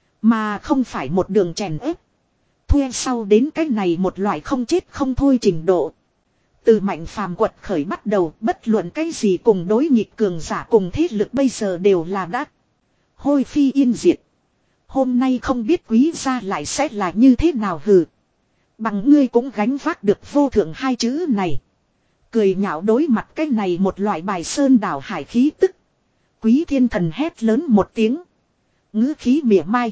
Speaker 1: Mà không phải một đường chèn ép. Thuê sau đến cái này một loại không chết không thôi trình độ. Từ Mạnh Phàm quật khởi bắt đầu, bất luận cái gì cùng đối nghịch cường giả cùng thế lực bây giờ đều là đắc. Hôi phi yên diệt. Hôm nay không biết quý gia lại sẽ là như thế nào hừ. Bằng ngươi cũng gánh vác được vô thượng hai chữ này. Cười nhạo đối mặt cái này một loại bài sơn đảo hải khí tức. Quý Thiên Thần hét lớn một tiếng. Ngữ khí mỉa mai.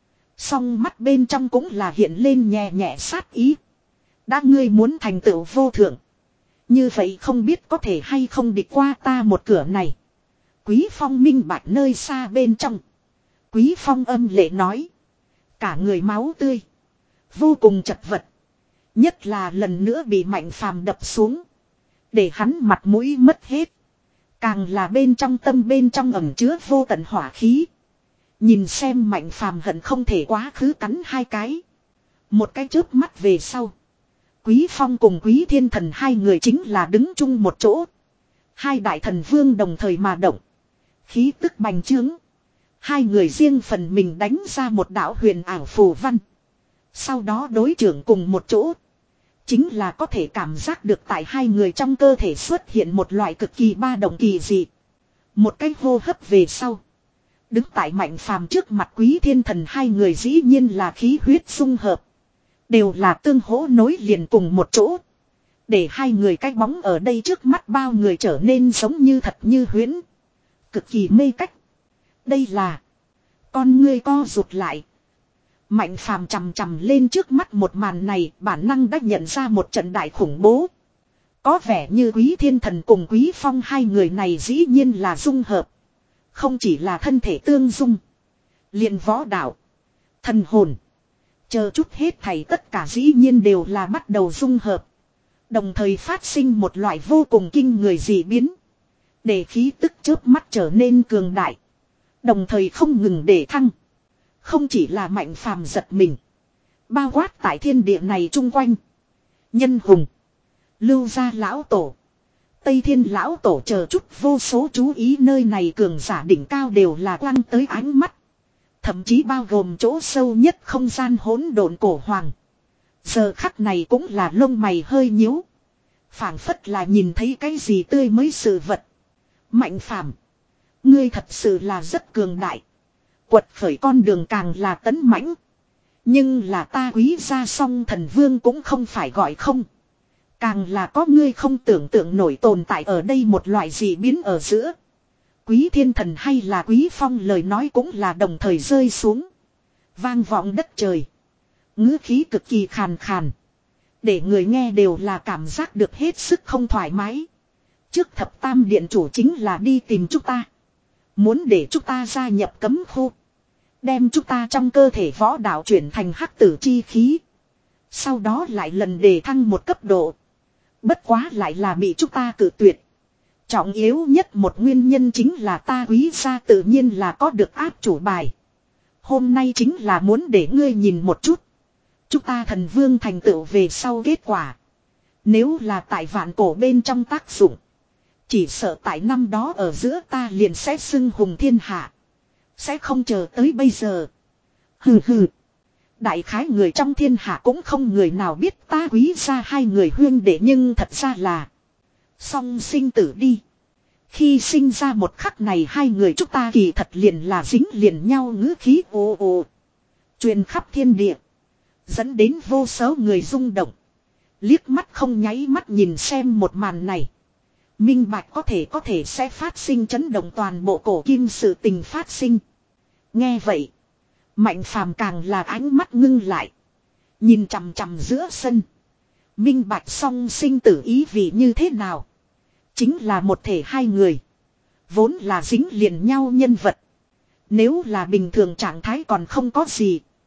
Speaker 1: Song mắt bên trong cũng là hiện lên nhẹ nhẹ sát ý. Đã ngươi muốn thành tựu vô thượng. Như vậy không biết có thể hay không địch qua ta một cửa này. Quý Phong minh bạch nơi xa bên trong. Quý Phong âm lệ nói. Cả người máu tươi. Vô cùng chật vật. Nhất là lần nữa bị Mạnh Phàm đập xuống. Để hắn mặt mũi mất hết. Càng là bên trong tâm bên trong ẩn chứa vô tận hỏa khí. Nhìn xem Mạnh Phàm hận không thể quá khứ cắn hai cái. Một cái chớp mắt về sau. Quý Phong cùng Quý Thiên Thần hai người chính là đứng chung một chỗ. Hai đại thần vương đồng thời mà động. Khí tức bành trướng. Hai người riêng phần mình đánh ra một đạo huyền ảo phù văn. Sau đó đối trưởng cùng một chỗ. Chính là có thể cảm giác được tại hai người trong cơ thể xuất hiện một loại cực kỳ ba động kỳ dị. Một cái hô hấp về sau. Đứng tại Mạnh Phàm trước mặt Quý Thiên Thần hai người dĩ nhiên là khí huyết xung hợp. Đều là tương hỗ nối liền cùng một chỗ. Để hai người cái bóng ở đây trước mắt bao người trở nên giống như thật như huyễn. Cực kỳ mê cách. Đây là. Con ngươi co rụt lại. Mạnh Phàm chằm chằm lên trước mắt một màn này, bản năng đã nhận ra một trận đại khủng bố. Có vẻ như Quý Thiên Thần cùng Quý Phong hai người này dĩ nhiên là dung hợp. Không chỉ là thân thể tương dung. Liền võ đạo. Thần hồn. Chờ chút hết thảy tất cả dĩ nhiên đều là bắt đầu dung hợp. Đồng thời phát sinh một loại vô cùng kinh người dị biến. Để khí tức chớp mắt trở nên cường đại. Đồng thời không ngừng để thăng. Không chỉ là Mạnh Phàm giật mình. Bao quát tại thiên địa này chung quanh. Nhân hùng. Lưu gia lão tổ. Tây Thiên lão tổ chờ chút vô số chú ý nơi này cường giả đỉnh cao đều là quăng tới ánh mắt. Thậm chí bao gồm chỗ sâu nhất không gian hỗn độn cổ hoàng. Giờ khắc này cũng là lông mày hơi nhíu. Phảng phất là nhìn thấy cái gì tươi mới sự vật. Mạnh Phàm, ngươi thật sự là rất cường đại. Quật khởi con đường càng là tấn mãnh. Nhưng là ta Quý gia song thần vương cũng không phải gọi không. Càng là có ngươi không tưởng tượng nổi tồn tại ở đây một loại dị biến ở giữa. Quý Thiên Thần hay là Quý Phong lời nói cũng là đồng thời rơi xuống. Vang vọng đất trời. Ngữ khí cực kỳ khàn khàn. Để người nghe đều là cảm giác được hết sức không thoải mái. Trước thập tam điện chủ chính là đi tìm chúng ta. Muốn để chúng ta gia nhập cấm khu. Đem chúng ta trong cơ thể võ đạo chuyển thành hắc tử chi khí. Sau đó lại lần đề thăng một cấp độ. Bất quá lại là bị chúng ta cự tuyệt. Trọng yếu nhất một nguyên nhân chính là ta Quý gia tự nhiên là có được áp chủ bài. Hôm nay chính là muốn để ngươi nhìn một chút. Chúng ta thần vương thành tựu về sau kết quả. Nếu là tại vạn cổ bên trong tác dụng. Chỉ sợ tại năm đó ở giữa ta liền sẽ xưng hùng thiên hạ. Sẽ không chờ tới bây giờ. Hừ hừ. Đại khái người trong thiên hạ cũng không người nào biết ta Quý gia hai người huyên đệ, nhưng thật ra là song sinh tử đi. Khi sinh ra một khắc này hai người chúng ta kỳ thật liền là dính liền nhau, ngữ khí ồ ồ. Truyền khắp thiên địa. Dẫn đến vô số người rung động. Liếc mắt không nháy mắt nhìn xem một màn này. Minh bạch có thể có thể sẽ phát sinh chấn động toàn bộ cổ kim sự tình phát sinh. Nghe vậy. Mạnh Phàm càng là ánh mắt ngưng lại. Nhìn chằm chằm giữa sân. Minh bạch song sinh tử ý vị như thế nào. Chính là một thể hai người. Vốn là dính liền nhau nhân vật. Nếu là bình thường trạng thái còn không có gì.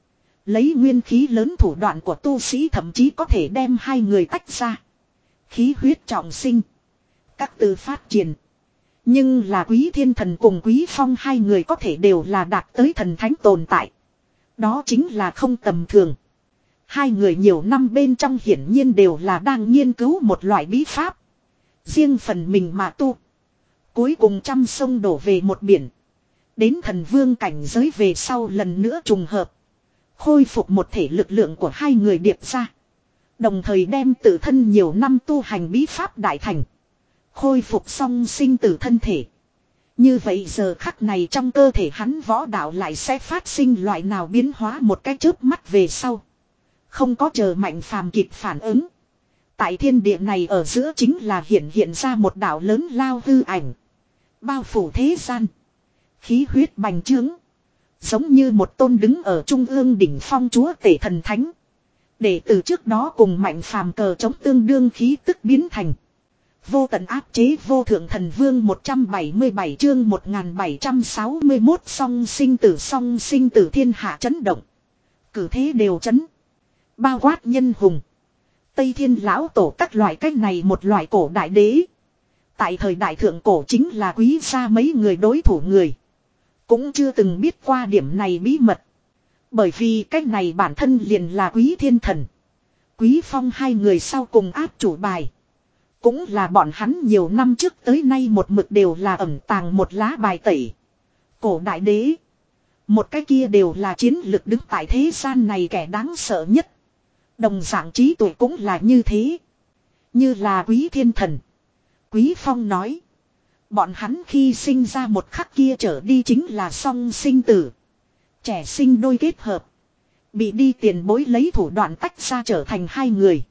Speaker 1: Lấy nguyên khí lớn thủ đoạn của tu sĩ thậm chí có thể đem hai người tách ra. Khí huyết trọng sinh. Các từ phát triển. Nhưng là Quý Thiên Thần cùng Quý Phong hai người có thể đều là đạt tới thần thánh tồn tại. Đó chính là không tầm thường. Hai người nhiều năm bên trong hiển nhiên đều là đang nghiên cứu một loại bí pháp. Riêng phần mình mà tu. Cuối cùng trăm sông đổ về một biển. Đến thần vương cảnh giới về sau lần nữa trùng hợp. Khôi phục một thể lực lượng của hai người điệp ra. Đồng thời đem tự thân nhiều năm tu hành bí pháp đại thành. Khôi phục song sinh tử thân thể. Như vậy giờ khắc này trong cơ thể hắn võ đạo lại sẽ phát sinh loại nào biến hóa một cái chớp mắt về sau. Không có chờ Mạnh Phàm kịp phản ứng. Tại thiên địa này ở giữa chính là hiện hiện ra một đạo lớn lao hư ảnh. Bao phủ thế gian. Khí huyết bành trướng. Giống như một tôn đứng ở trung ương đỉnh phong chúa tể thần thánh. Để từ trước đó cùng Mạnh Phàm cờ chống tương đương khí tức biến thành. Vô tận áp chế vô thượng thần vương một trăm bảy mươi bảy chương một nghìn bảy trăm sáu mươi mốt song sinh tử song sinh tử thiên hạ chấn động. Cử thế đều chấn. Bao quát nhân hùng. Tây Thiên lão tổ các loại cách này một loại cổ đại đế. Tại thời đại thượng cổ chính là quý gia mấy người đối thủ người. Cũng chưa từng biết qua điểm này bí mật. Bởi vì cách này bản thân liền là Quý Thiên Thần. Quý Phong hai người sau cùng áp chủ bài. Cũng là bọn hắn nhiều năm trước tới nay một mực đều là ẩn tàng một lá bài tẩy. Cổ đại đế. Một cái kia đều là chiến lực đứng tại thế gian này kẻ đáng sợ nhất. Đồng dạng trí tuệ cũng là như thế. Như là Quý Thiên Thần. Quý Phong nói. Bọn hắn khi sinh ra một khắc kia trở đi chính là song sinh tử. Trẻ sinh đôi kết hợp. Bị đi tiền bối lấy thủ đoạn tách ra trở thành hai người.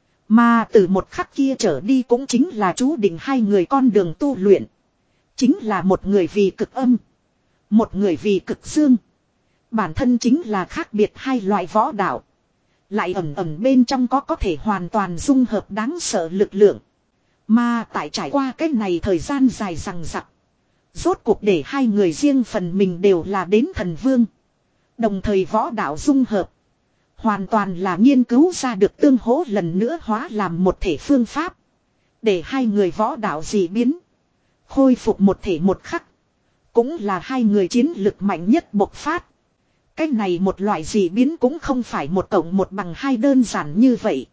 Speaker 1: Mà từ một khắc kia trở đi cũng chính là chú định hai người con đường tu luyện. Chính là một người vì cực âm. Một người vì cực dương. Bản thân chính là khác biệt hai loại võ đạo. Lại ẩn ẩn bên trong có có thể hoàn toàn dung hợp đáng sợ lực lượng. Mà tại trải qua cái này thời gian dài rằng rặc. Rốt cuộc để hai người riêng phần mình đều là đến thần vương. Đồng thời võ đạo dung hợp. Hoàn toàn là nghiên cứu ra được tương hỗ lần nữa hóa làm một thể phương pháp. Để hai người võ đạo dị biến. Khôi phục một thể một khắc. Cũng là hai người chiến lực mạnh nhất bộc phát. Cái này một loại dị biến cũng không phải một cộng một bằng hai đơn giản như vậy.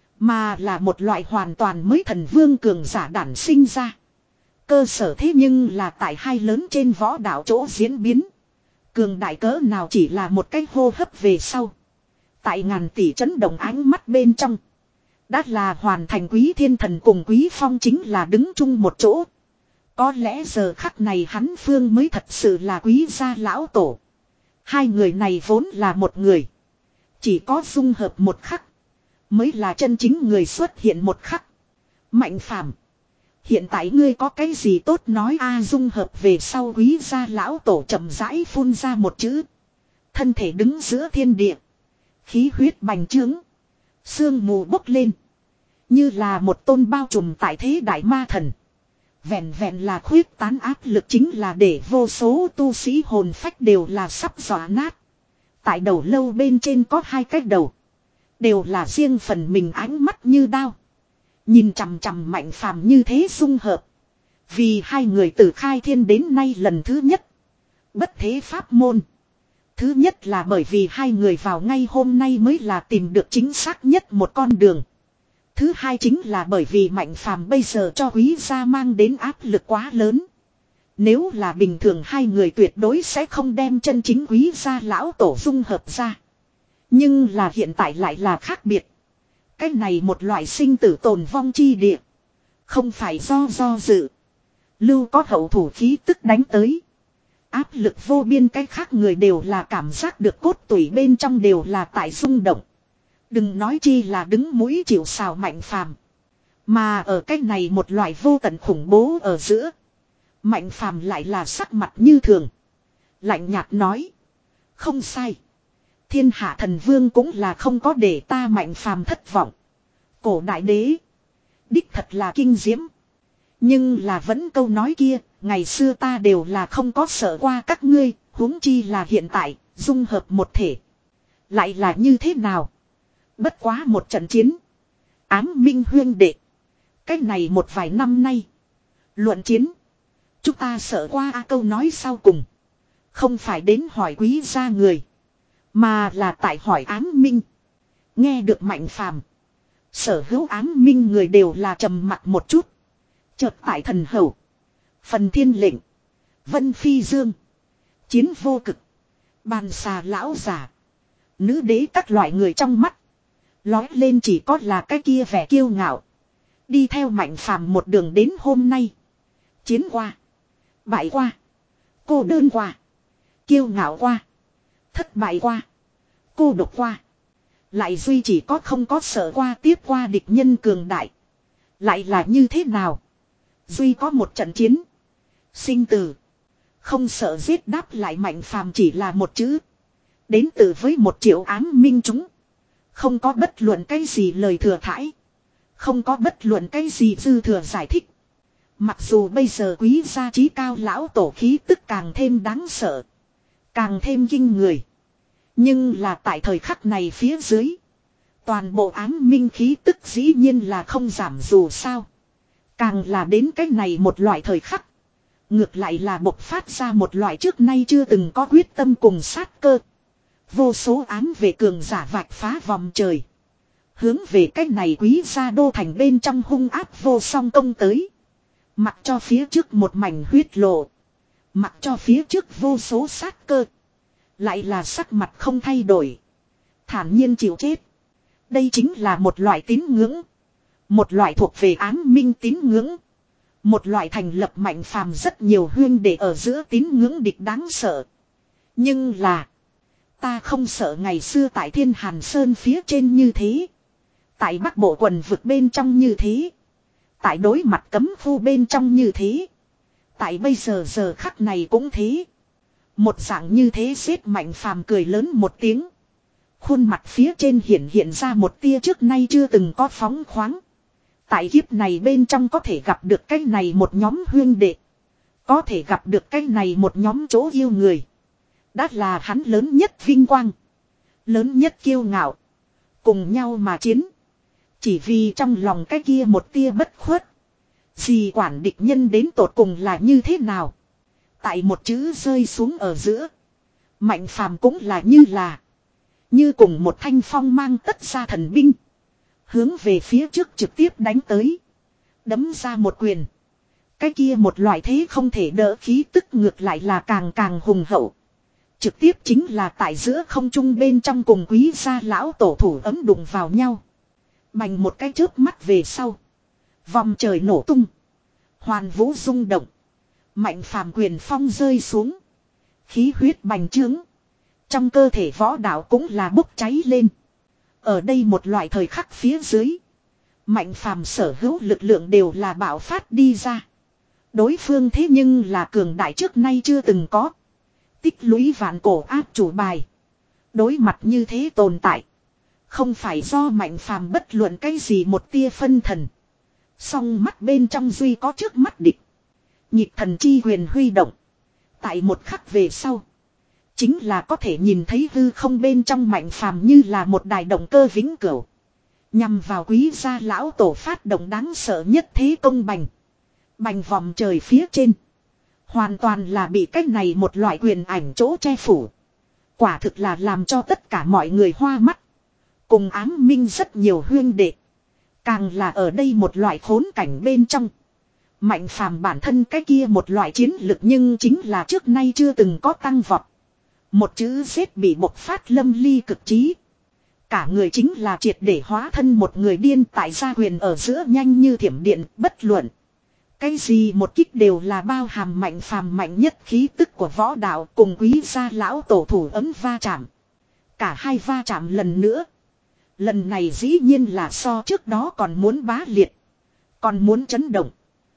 Speaker 1: Mà là một loại hoàn toàn mới thần vương cường giả đản sinh ra. Cơ sở thế nhưng là tại hai lớn trên võ đạo chỗ diễn biến. Cường đại cỡ nào chỉ là một cái hô hấp về sau. Tại ngàn tỷ chấn động ánh mắt bên trong. Đã là hoàn thành Quý Thiên Thần cùng Quý Phong chính là đứng chung một chỗ. Có lẽ giờ khắc này hắn phương mới thật sự là Quý gia lão tổ. Hai người này vốn là một người. Chỉ có dung hợp một khắc. Mới là chân chính người xuất hiện một khắc. Mạnh Phàm, hiện tại ngươi có cái gì tốt nói a dung hợp về sau Quý gia lão tổ chậm rãi phun ra một chữ. Thân thể đứng giữa thiên địa. Khí huyết bành trướng. Sương mù bốc lên. Như là một tôn bao trùm tại thế đại ma thần. Vẹn vẹn là khuyết tán áp lực chính là để vô số tu sĩ hồn phách đều là sắp dọa nát. Tại đầu lâu bên trên có hai cái đầu. Đều là riêng phần mình ánh mắt như đao. Nhìn chằm chằm Mạnh Phàm như thế dung hợp. Vì hai người từ khai thiên đến nay lần thứ nhất. Bất thế pháp môn. Thứ nhất là bởi vì hai người vào ngay hôm nay mới là tìm được chính xác nhất một con đường. Thứ hai chính là bởi vì Mạnh Phàm bây giờ cho Quý gia mang đến áp lực quá lớn. Nếu là bình thường hai người tuyệt đối sẽ không đem chân chính Quý gia lão tổ dung hợp ra. Nhưng là hiện tại lại là khác biệt. Cái này một loại sinh tử tồn vong chi địa. Không phải do do dự. Lưu có hậu thủ khí tức đánh tới. Áp lực vô biên, cái khác người đều là cảm giác được cốt tủy bên trong đều là tại rung động. Đừng nói chi là đứng mũi chịu sào Mạnh Phàm. Mà ở cái này một loại vô tận khủng bố ở giữa. Mạnh Phàm lại là sắc mặt như thường. Lạnh nhạt nói. Không sai. Thiên hạ thần vương cũng là không có để ta Mạnh Phàm thất vọng. Cổ đại đế. Đích thật là kinh diễm. Nhưng là vẫn câu nói kia. Ngày xưa ta đều là không có sợ qua các ngươi. Huống chi là hiện tại. Dung hợp một thể. Lại là như thế nào? Bất quá một trận chiến. Ám minh huyên đệ. Cái này một vài năm nay. Luận chiến. Chúng ta sợ qua a câu nói sau cùng. Không phải đến hỏi quý gia người. Mà là tại hỏi ám minh. Nghe được Mạnh Phàm, sở hữu ám minh người đều là trầm mặt một chút. Chợt tại thần hầu. Phần thiên lệnh. Vân phi dương. Chiến vô cực. Bàn xà lão giả. Nữ đế các loại người trong mắt. Lói lên chỉ có là cái kia vẻ kiêu ngạo. Đi theo Mạnh Phàm một đường đến hôm nay. Chiến qua. Bại qua. Cô đơn qua. Kiêu ngạo qua. Thất bại qua. Cô độc qua. Lại duy chỉ có không có sợ qua tiếp qua địch nhân cường đại. Lại là như thế nào? Duy có một trận chiến. Sinh tử. Không sợ giết đáp lại Mạnh Phàm chỉ là một chữ. Đến từ với một triệu ám minh chúng. Không có bất luận cái gì lời thừa thãi. Không có bất luận cái gì dư thừa giải thích. Mặc dù bây giờ quý gia trí cao lão tổ khí tức càng thêm đáng sợ. Càng thêm kinh người. Nhưng là tại thời khắc này phía dưới. Toàn bộ ám minh khí tức dĩ nhiên là không giảm dù sao. Càng là đến cái này một loại thời khắc. Ngược lại là bộc phát ra một loại trước nay chưa từng có quyết tâm cùng sát cơ. Vô số ám về cường giả vạch phá vòng trời. Hướng về cái này quý gia đô thành bên trong hung áp vô song công tới. Mặc cho phía trước một mảnh huyết lộ. Mặc cho phía trước vô số sát cơ. Lại là sắc mặt không thay đổi. Thản nhiên chịu chết. Đây chính là một loại tín ngưỡng. Một loại thuộc về ám minh tín ngưỡng. Một loại thành lập Mạnh Phàm rất nhiều huyên để ở giữa tín ngưỡng địch đáng sợ. Nhưng là. Ta không sợ ngày xưa tại Thiên Hàn Sơn phía trên như thế. Tại Bắc Bộ quần vực bên trong như thế. Tại đối mặt cấm khu bên trong như thế. Tại bây giờ giờ khắc này cũng thế. Một dạng như thế xếp Mạnh Phàm cười lớn một tiếng. Khuôn mặt phía trên hiện hiện ra một tia trước nay chưa từng có phóng khoáng. Tại kiếp này bên trong có thể gặp được cái này một nhóm huyên đệ. Có thể gặp được cái này một nhóm chỗ yêu người. Đã là hắn lớn nhất vinh quang. Lớn nhất kiêu ngạo. Cùng nhau mà chiến. Chỉ vì trong lòng cái kia một tia bất khuất. Gì quản địch nhân đến tột cùng là như thế nào. Tại một chữ rơi xuống ở giữa. Mạnh Phàm cũng là như là. Như cùng một thanh phong mang tất ra thần binh. Hướng về phía trước trực tiếp đánh tới. Đấm ra một quyền. Cái kia một loại thế không thể đỡ khí tức ngược lại là càng càng hùng hậu. Trực tiếp chính là tại giữa không trung bên trong cùng quý gia lão tổ thủ ấm đụng vào nhau. Bành một cái chớp mắt về sau. Vòng trời nổ tung. Hoàn vũ rung động. Mạnh Phàm quyền phong rơi xuống. Khí huyết bành trướng. Trong cơ thể võ đạo cũng là bốc cháy lên. Ở đây một loại thời khắc phía dưới. Mạnh Phàm sở hữu lực lượng đều là bạo phát đi ra. Đối phương thế nhưng là cường đại trước nay chưa từng có. Tích lũy vạn cổ áp chủ bài. Đối mặt như thế tồn tại. Không phải do Mạnh Phàm bất luận cái gì một tia phân thần. Song mắt bên trong duy có trước mắt địch. Nhịp thần chi huyền huy động. Tại một khắc về sau. Chính là có thể nhìn thấy hư không bên trong Mạnh Phàm như là một đài động cơ vĩnh cửu. Nhằm vào quý gia lão tổ phát động đáng sợ nhất thế công bành. Bành vòng trời phía trên. Hoàn toàn là bị cách này một loại quyền ảnh chỗ che phủ. Quả thực là làm cho tất cả mọi người hoa mắt. Cùng ám minh rất nhiều huyên đệ. Càng là ở đây một loại khốn cảnh bên trong. Mạnh Phàm bản thân cái kia một loại chiến lực nhưng chính là trước nay chưa từng có tăng vọt. Một chữ xếp bị bộc phát lâm ly cực trí. Cả người chính là triệt để hóa thân một người điên tại gia huyền ở giữa nhanh như thiểm điện bất luận. Cái gì một kích đều là bao hàm Mạnh Phàm mạnh nhất khí tức của võ đạo cùng quý gia lão tổ thủ ấm va chạm. Cả hai va chạm lần nữa. Lần này dĩ nhiên là so trước đó còn muốn bá liệt. Còn muốn chấn động.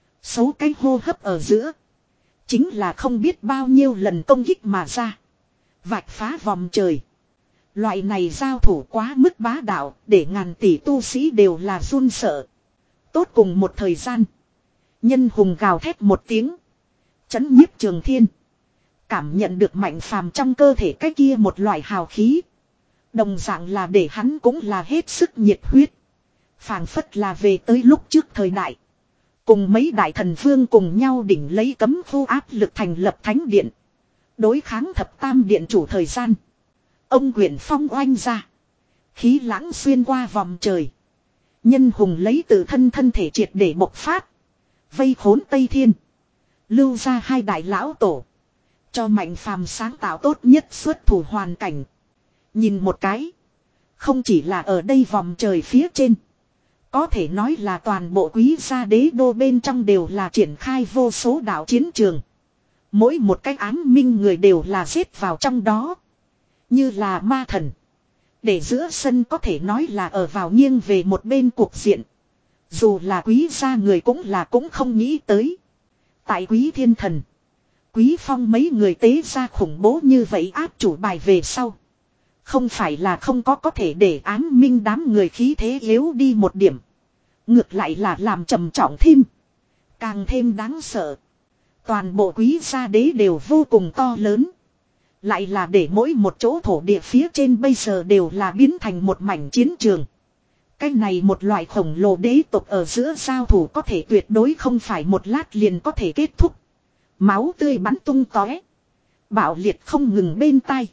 Speaker 1: Số cái hô hấp ở giữa. Chính là không biết bao nhiêu lần công kích mà ra. Vạch phá vòng trời. Loại này giao thủ quá mức bá đạo để ngàn tỷ tu sĩ đều là run sợ. Tốt cùng một thời gian. Nhân hùng gào thét một tiếng. Chấn nhiếp trường thiên. Cảm nhận được Mạnh Phàm trong cơ thể cái kia một loại hào khí. Đồng dạng là để hắn cũng là hết sức nhiệt huyết. Phảng phất là về tới lúc trước thời đại. Cùng mấy đại thần vương cùng nhau đỉnh lấy cấm khu áp lực thành lập thánh điện. Đối kháng thập tam điện chủ thời gian. Ông Quyền Phong oanh ra. Khí lãng xuyên qua vòng trời. Nhân hùng lấy từ thân thân thể triệt để bộc phát. Vây khốn Tây Thiên. Lưu ra hai đại lão tổ. Cho Mạnh Phàm sáng tạo tốt nhất xuất thủ hoàn cảnh. Nhìn một cái. Không chỉ là ở đây vòng trời phía trên. Có thể nói là toàn bộ quý gia đế đô bên trong đều là triển khai vô số đạo chiến trường. Mỗi một cái ám minh người đều là giết vào trong đó. Như là ma thần. Để giữa sân có thể nói là ở vào nghiêng về một bên cuộc diện. Dù là quý gia người cũng là cũng không nghĩ tới. Tại quý thiên thần. Quý phong mấy người tế ra khủng bố như vậy áp chủ bài về sau. Không phải là không có có thể để ám minh đám người khí thế yếu đi một điểm. Ngược lại là làm trầm trọng thêm. Càng thêm đáng sợ. Toàn bộ quý gia đế đều vô cùng to lớn. Lại là để mỗi một chỗ thổ địa phía trên bây giờ đều là biến thành một mảnh chiến trường. Cái này một loại khổng lồ đế tộc ở giữa giao thủ có thể tuyệt đối không phải một lát liền có thể kết thúc. Máu tươi bắn tung tóe. Bạo liệt không ngừng bên tai.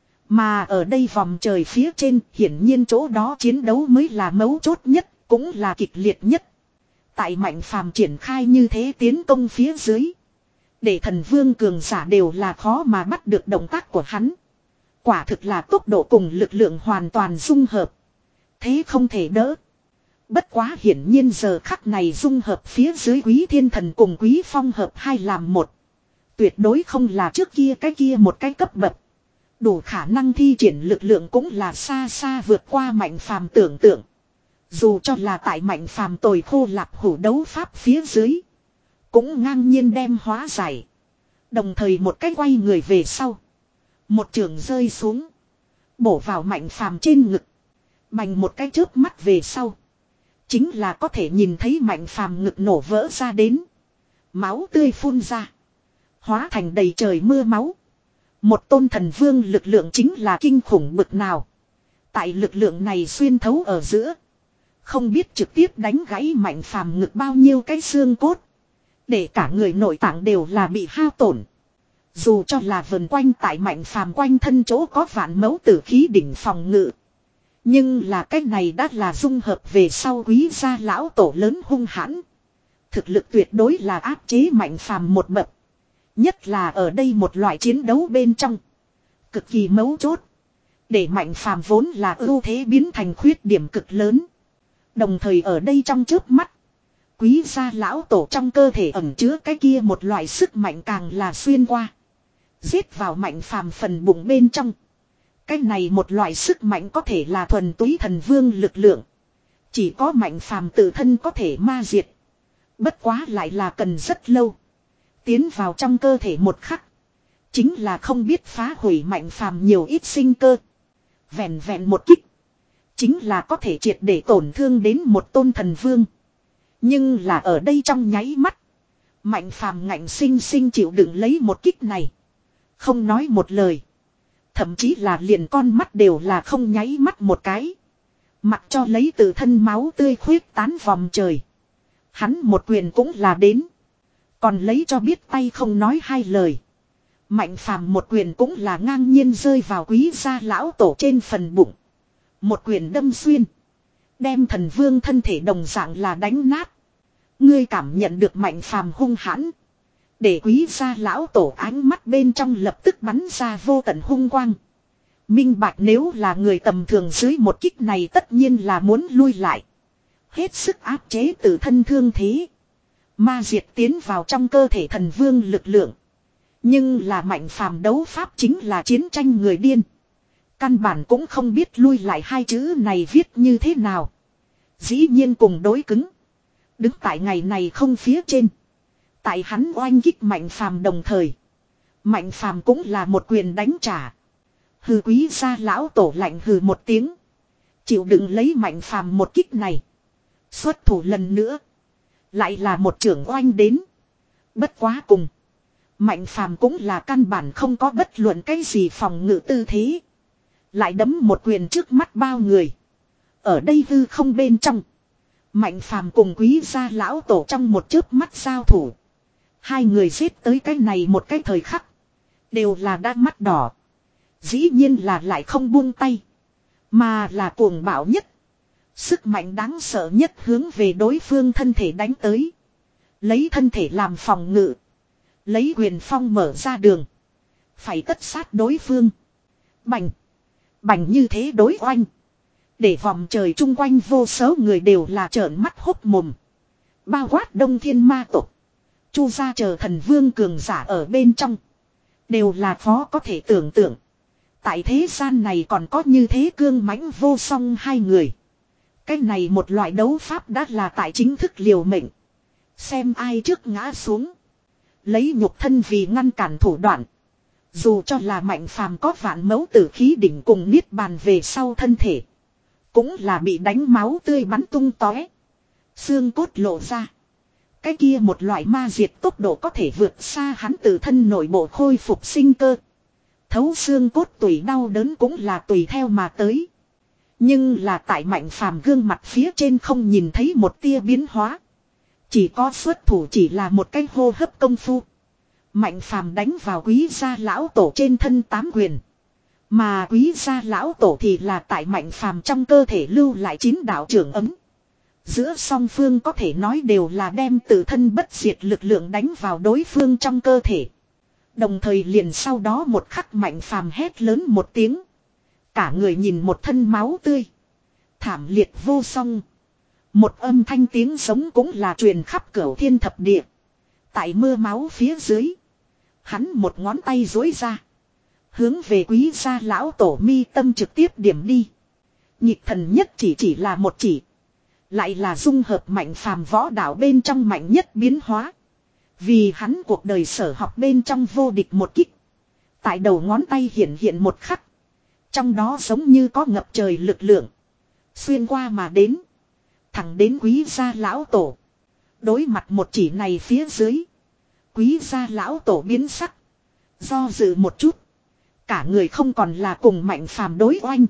Speaker 1: Mà ở đây vòng trời phía trên hiển nhiên chỗ đó chiến đấu mới là mấu chốt nhất, cũng là kịch liệt nhất. Tại Mạnh Phàm triển khai như thế tiến công phía dưới. Để thần vương cường giả đều là khó mà bắt được động tác của hắn. Quả thực là tốc độ cùng lực lượng hoàn toàn dung hợp. Thế không thể đỡ. Bất quá hiển nhiên giờ khắc này dung hợp phía dưới quý thiên thần cùng quý phong hợp hai làm một. Tuyệt đối không là trước kia cái kia một cái cấp bậc. Đủ khả năng thi triển lực lượng cũng là xa xa vượt qua Mạnh Phàm tưởng tượng. Dù cho là tại Mạnh Phàm tồi khô lạp hủ đấu pháp phía dưới. Cũng ngang nhiên đem hóa giải. Đồng thời một cái quay người về sau. Một trường rơi xuống. Bổ vào Mạnh Phàm trên ngực. Bành một cái chớp mắt về sau. Chính là có thể nhìn thấy Mạnh Phàm ngực nổ vỡ ra đến. Máu tươi phun ra. Hóa thành đầy trời mưa máu. Một tôn thần vương lực lượng chính là kinh khủng bực nào. Tại lực lượng này xuyên thấu ở giữa. Không biết trực tiếp đánh gãy Mạnh Phàm ngực bao nhiêu cái xương cốt. Để cả người nội tạng đều là bị hao tổn. Dù cho là vần quanh tại Mạnh Phàm quanh thân chỗ có vạn mẫu tử khí đỉnh phòng ngự. Nhưng là cái này đã là dung hợp về sau quý gia lão tổ lớn hung hãn. Thực lực tuyệt đối là áp chế Mạnh Phàm một bậc. Nhất là ở đây một loại chiến đấu bên trong. Cực kỳ mấu chốt. Để Mạnh Phàm vốn là ưu thế biến thành khuyết điểm cực lớn. Đồng thời ở đây trong chớp mắt. Quý gia lão tổ trong cơ thể ẩn chứa cái kia một loại sức mạnh càng là xuyên qua. Giết vào Mạnh Phàm phần bụng bên trong. Cái này một loại sức mạnh có thể là thuần túy thần vương lực lượng. Chỉ có Mạnh Phàm tự thân có thể ma diệt. Bất quá lại là cần rất lâu. Tiến vào trong cơ thể một khắc. Chính là không biết phá hủy Mạnh Phàm nhiều ít sinh cơ. Vẹn vẹn một kích. Chính là có thể triệt để tổn thương đến một tôn thần vương. Nhưng là ở đây trong nháy mắt. Mạnh Phàm ngạnh sinh sinh chịu đựng lấy một kích này. Không nói một lời. Thậm chí là liền con mắt đều là không nháy mắt một cái. Mặc cho lấy từ thân máu tươi khuyết tán vòng trời. Hắn một quyền cũng là đến. Còn lấy cho biết tay không nói hai lời. Mạnh Phàm một quyền cũng là ngang nhiên rơi vào quý gia lão tổ trên phần bụng. Một quyền đâm xuyên. Đem thần vương thân thể đồng dạng là đánh nát. Ngươi cảm nhận được Mạnh Phàm hung hãn. Để quý gia lão tổ ánh mắt bên trong lập tức bắn ra vô tận hung quang. Minh bạch nếu là người tầm thường dưới một kích này tất nhiên là muốn lui lại. Hết sức áp chế từ thân thương thế. Ma diệt tiến vào trong cơ thể thần vương lực lượng. Nhưng là Mạnh Phàm đấu pháp chính là chiến tranh người điên. Căn bản cũng không biết lui lại hai chữ này viết như thế nào. Dĩ nhiên cùng đối cứng. Đứng tại ngày này không phía trên. Tại hắn oanh kích Mạnh Phàm đồng thời. Mạnh Phàm cũng là một quyền đánh trả. Hừ quý gia lão tổ lạnh hừ một tiếng. Chịu đựng lấy Mạnh Phàm một kích này. Xuất thủ lần nữa. Lại là một trưởng oanh đến. Bất quá cùng. Mạnh Phàm cũng là căn bản không có bất luận cái gì phòng ngự tư thế. Lại đấm một quyền trước mắt bao người. Ở đây hư không bên trong. Mạnh phàm cùng Quý gia lão tổ trong một chớp mắt giao thủ. Hai người giết tới cái này một cái thời khắc. Đều là đã mắt đỏ. Dĩ nhiên là lại không buông tay. Mà là cuồng bạo nhất. Sức mạnh đáng sợ nhất hướng về đối phương thân thể đánh tới. Lấy thân thể làm phòng ngự. Lấy quyền phong mở ra đường. Phải tất sát đối phương. Bành. Bành như thế đối oanh. Để vòng trời chung quanh vô số người đều là trợn mắt hốc mồm. Bao quát đông thiên ma tộc. Chu gia chờ thần vương cường giả ở bên trong. Đều là khó có thể tưởng tượng. Tại thế gian này còn có như thế cương mãnh vô song hai người. Cái này một loại đấu pháp đã là tại chính thức liều mệnh. Xem ai trước ngã xuống. Lấy nhục thân vì ngăn cản thủ đoạn. Dù cho là mạnh phàm có vạn mẫu tử khí đỉnh cùng niết bàn về sau thân thể. Cũng là bị đánh máu tươi bắn tung tóe. Xương cốt lộ ra. Cái kia một loại ma diệt tốc độ có thể vượt xa hắn từ thân nội bộ khôi phục sinh cơ. Thấu xương cốt tùy đau đớn cũng là tùy theo mà tới. Nhưng là tại mạnh phàm gương mặt phía trên không nhìn thấy một tia biến hóa. Chỉ có xuất thủ chỉ là một cái hô hấp công phu. Mạnh phàm đánh vào Quý gia lão tổ trên thân tám quyền. Mà Quý gia lão tổ thì là tại mạnh phàm trong cơ thể lưu lại chín đạo trưởng ấm. Giữa song phương có thể nói đều là đem tự thân bất diệt lực lượng đánh vào đối phương trong cơ thể. Đồng thời liền sau đó một khắc mạnh phàm hét lớn một tiếng. Cả người nhìn một thân máu tươi. Thảm liệt vô song. Một âm thanh tiếng sống cũng là truyền khắp cửu thiên thập địa. Tại mưa máu phía dưới. Hắn một ngón tay duỗi ra. Hướng về Quý gia lão tổ mi tâm trực tiếp điểm đi. Nhịp thần nhất chỉ chỉ là một chỉ. Lại là dung hợp mạnh phàm võ đạo bên trong mạnh nhất biến hóa. Vì hắn cuộc đời sở học bên trong vô địch một kích. Tại đầu ngón tay hiện hiện một khắc. Trong đó giống như có ngập trời lực lượng. Xuyên qua mà đến. Thẳng đến Quý gia lão tổ. Đối mặt một chỉ này phía dưới. Quý gia lão tổ biến sắc. Do dự một chút. Cả người không còn là cùng mạnh phàm đối oanh.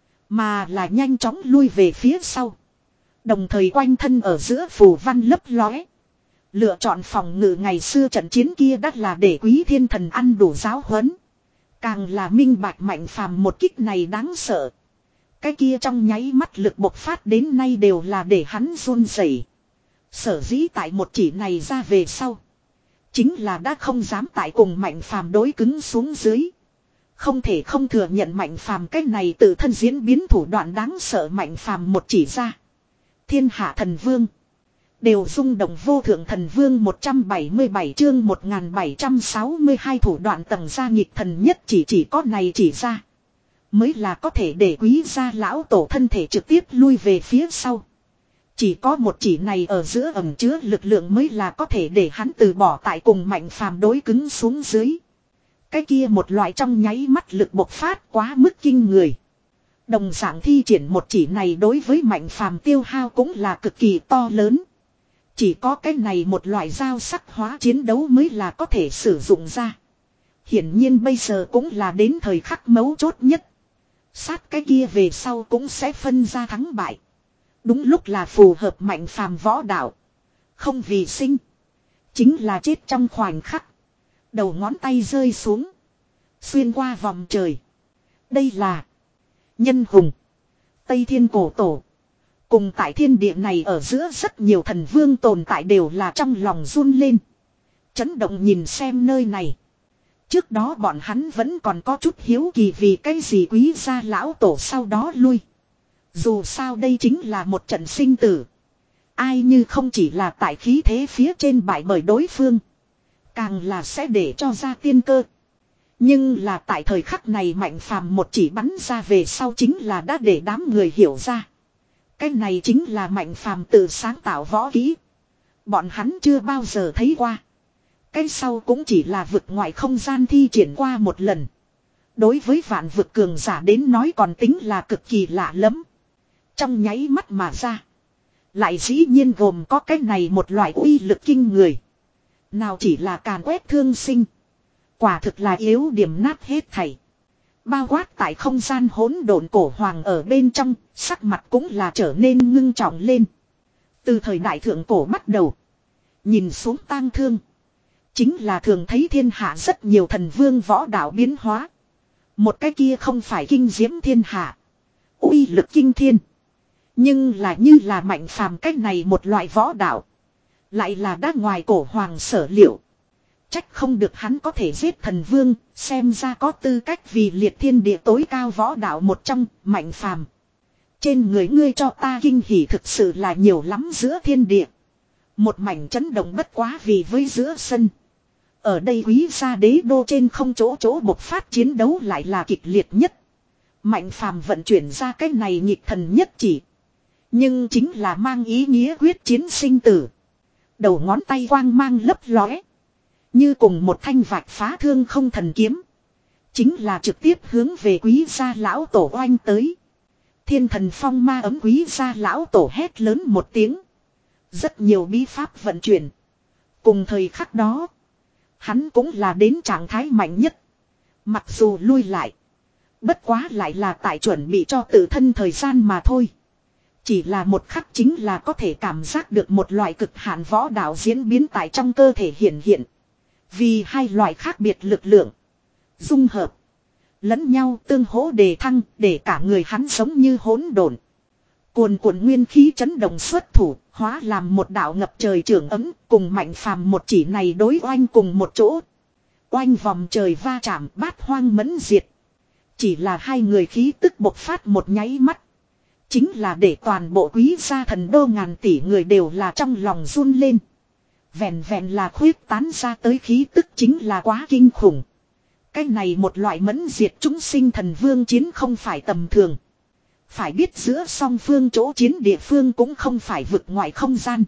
Speaker 1: Mà là nhanh chóng lui về phía sau. Đồng thời quanh thân ở giữa phù văn lấp lóe. Lựa chọn phòng ngự ngày xưa trận chiến kia đắt là để Quý thiên thần ăn đủ giáo huấn. Càng là minh bạch mạnh phàm một kích này đáng sợ. Cái kia trong nháy mắt lực bộc phát đến nay đều là để hắn run rẩy. Sở dĩ tại một chỉ này ra về sau. Chính là đã không dám tại cùng mạnh phàm đối cứng xuống dưới. Không thể không thừa nhận mạnh phàm cái này tự thân diễn biến thủ đoạn đáng sợ mạnh phàm một chỉ ra. Thiên hạ thần vương. Đều rung động vô thượng thần vương một trăm bảy mươi bảy chương một nghìn bảy trăm sáu mươi hai thủ đoạn tầng gia nghịch thần nhất chỉ chỉ có này chỉ ra. Mới là có thể để Quý gia lão tổ thân thể trực tiếp lui về phía sau. Chỉ có một chỉ này ở giữa ẩn chứa lực lượng mới là có thể để hắn từ bỏ tại cùng mạnh phàm đối cứng xuống dưới. Cái kia một loại trong nháy mắt lực bộc phát quá mức kinh người. Đồng dạng thi triển một chỉ này đối với mạnh phàm tiêu hao cũng là cực kỳ to lớn. Chỉ có cái này một loại dao sắc hóa chiến đấu mới là có thể sử dụng ra. Hiển nhiên bây giờ cũng là đến thời khắc mấu chốt nhất. Sát cái kia về sau cũng sẽ phân ra thắng bại. Đúng lúc là phù hợp mạnh phàm võ đạo. Không vì sinh. Chính là chết trong khoảnh khắc. Đầu ngón tay rơi xuống. Xuyên qua vòng trời. Đây là Nhân Hùng, Tây Thiên Cổ Tổ. Cùng tại thiên địa này ở giữa rất nhiều thần vương tồn tại đều là trong lòng run lên. Chấn động nhìn xem nơi này. Trước đó bọn hắn vẫn còn có chút hiếu kỳ vì cái gì Quý gia lão tổ sau đó lui. Dù sao đây chính là một trận sinh tử. Ai như không chỉ là tại khí thế phía trên bại bởi đối phương. Càng là sẽ để cho ra tiên cơ. Nhưng là tại thời khắc này mạnh phàm một chỉ bắn ra về sau chính là đã để đám người hiểu ra. Cái này chính là mạnh phàm tự sáng tạo võ kỹ. Bọn hắn chưa bao giờ thấy qua. Cái sau cũng chỉ là vực ngoại không gian thi triển qua một lần. Đối với vạn vực cường giả đến nói còn tính là cực kỳ lạ lắm. Trong nháy mắt mà ra. Lại dĩ nhiên gồm có cái này một loại uy lực kinh người. Nào chỉ là càn quét thương sinh. Quả thực là yếu điểm nát hết thảy. Bao quát tại không gian hỗn độn cổ hoàng ở bên trong, sắc mặt cũng là trở nên ngưng trọng lên. Từ thời đại thượng cổ bắt đầu, nhìn xuống tang thương, chính là thường thấy thiên hạ rất nhiều thần vương võ đạo biến hóa. Một cái kia không phải kinh diễm thiên hạ, uy lực kinh thiên, nhưng là như là Mạnh Phàm cách này một loại võ đạo, lại là đã ngoài cổ hoàng sở liệu. Trách không được hắn có thể giết thần vương, xem ra có tư cách vì liệt thiên địa tối cao võ đạo một trong. Mạnh Phàm, trên người ngươi cho ta kinh hỉ thực sự là nhiều lắm. Giữa thiên địa, một mảnh chấn động bất quá vì với giữa sân. Ở đây Quý gia đế đô trên không chỗ chỗ bộc phát chiến đấu lại là kịch liệt nhất. Mạnh Phàm vận chuyển ra cái này nhịp thần nhất chỉ, nhưng chính là mang ý nghĩa quyết chiến sinh tử. Đầu ngón tay quang mang lấp lóe, như cùng một thanh vạch phá thương không thần kiếm, chính là trực tiếp hướng về Quý gia lão tổ oanh tới. Thiên thần phong ma ấm. Quý gia lão tổ hét lớn một tiếng, rất nhiều bí pháp vận chuyển. Cùng thời khắc đó, hắn cũng là đến trạng thái mạnh nhất. Mặc dù lui lại, bất quá lại là tại chuẩn bị cho tự thân thời gian mà thôi. Chỉ là một khắc chính là có thể cảm giác được một loại cực hạn võ đạo diễn biến tại trong cơ thể hiện hiện. Vì hai loại khác biệt lực lượng dung hợp lẫn nhau tương hỗ đề thăng, để cả người hắn giống như hỗn độn. Cuồn cuộn nguyên khí chấn động xuất thủ, hóa làm một đạo ngập trời trường ấm, cùng Mạnh Phàm một chỉ này đối oanh cùng một chỗ. Oanh vòng trời va chạm, bát hoang mẫn diệt. Chỉ là hai người khí tức bộc phát một nháy mắt, chính là để toàn bộ Quý gia thần đô ngàn tỷ người đều là trong lòng run lên. Vẹn vẹn là khuyết tán ra tới khí tức chính là quá kinh khủng. Cái này một loại mẫn diệt chúng sinh thần vương chiến không phải tầm thường. Phải biết giữa song phương chỗ chiến địa phương cũng không phải vực ngoại không gian,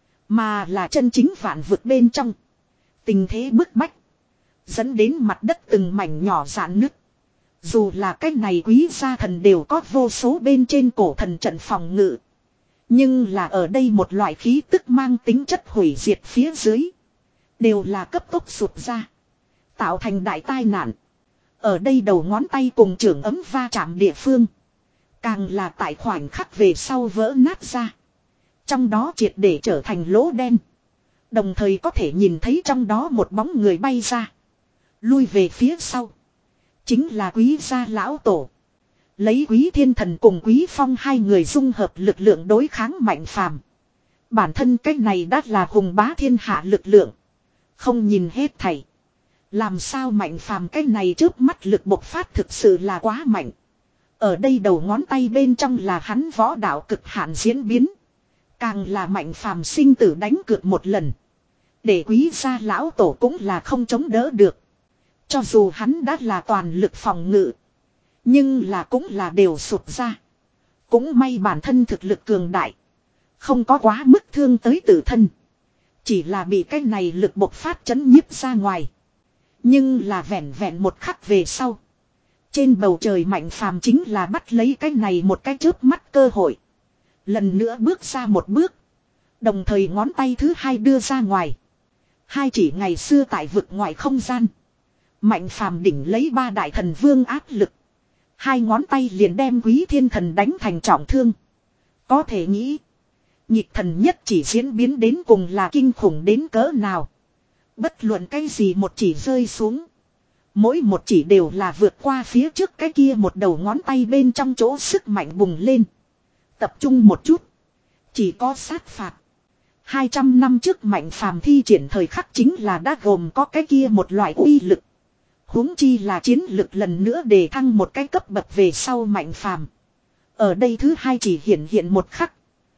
Speaker 1: mà là chân chính vạn vực bên trong. Tình thế bức bách, dẫn đến mặt đất từng mảnh nhỏ rạn nứt. Dù là cái này Quý gia thần đều có vô số bên trên cổ thần trận phòng ngự, nhưng là ở đây một loại khí tức mang tính chất hủy diệt phía dưới, đều là cấp tốc sụt ra, tạo thành đại tai nạn. Ở đây đầu ngón tay cùng trưởng ấm va chạm địa phương, càng là tại khoảnh khắc về sau vỡ nát ra. Trong đó triệt để trở thành lỗ đen. Đồng thời có thể nhìn thấy trong đó một bóng người bay ra, lui về phía sau. Chính là Quý gia lão tổ. Lấy Quý thiên thần cùng Quý phong hai người dung hợp lực lượng đối kháng Mạnh Phàm. Bản thân cái này đã là hùng bá thiên hạ lực lượng, không nhìn hết thảy. Làm sao Mạnh Phàm cái này trước mắt lực bộc phát thực sự là quá mạnh. Ở đây đầu ngón tay bên trong là hắn võ đạo cực hạn diễn biến. Càng là Mạnh Phàm sinh tử đánh cược một lần, để Quý gia lão tổ cũng là không chống đỡ được. Cho dù hắn đã là toàn lực phòng ngự, nhưng là cũng là đều sụt ra. Cũng may bản thân thực lực cường đại, không có quá mức thương tới tự thân, chỉ là bị cái này lực bộc phát chấn nhiếp ra ngoài. Nhưng là vẹn vẹn một khắc về sau, trên bầu trời Mạnh Phàm chính là bắt lấy cái này một cái chớp mắt cơ hội, lần nữa bước ra một bước, đồng thời ngón tay thứ hai đưa ra ngoài. Hai chỉ ngày xưa tại vực ngoại không gian, Mạnh Phàm đỉnh lấy ba đại thần vương áp lực, hai ngón tay liền đem Quý thiên thần đánh thành trọng thương. Có thể nghĩ, nhịp thần nhất chỉ diễn biến đến cùng là kinh khủng đến cỡ nào. Bất luận cái gì một chỉ rơi xuống, mỗi một chỉ đều là vượt qua phía trước cái kia một đầu ngón tay bên trong chỗ sức mạnh bùng lên. Tập trung một chút, chỉ có sát phạt. Hai trăm năm trước Mạnh Phàm thi triển thời khắc chính là đã gồm có cái kia một loại uy lực. Huống chi là chiến lực lần nữa đề thăng một cái cấp bậc về sau Mạnh Phàm. Ở đây thứ hai chỉ hiện hiện một khắc,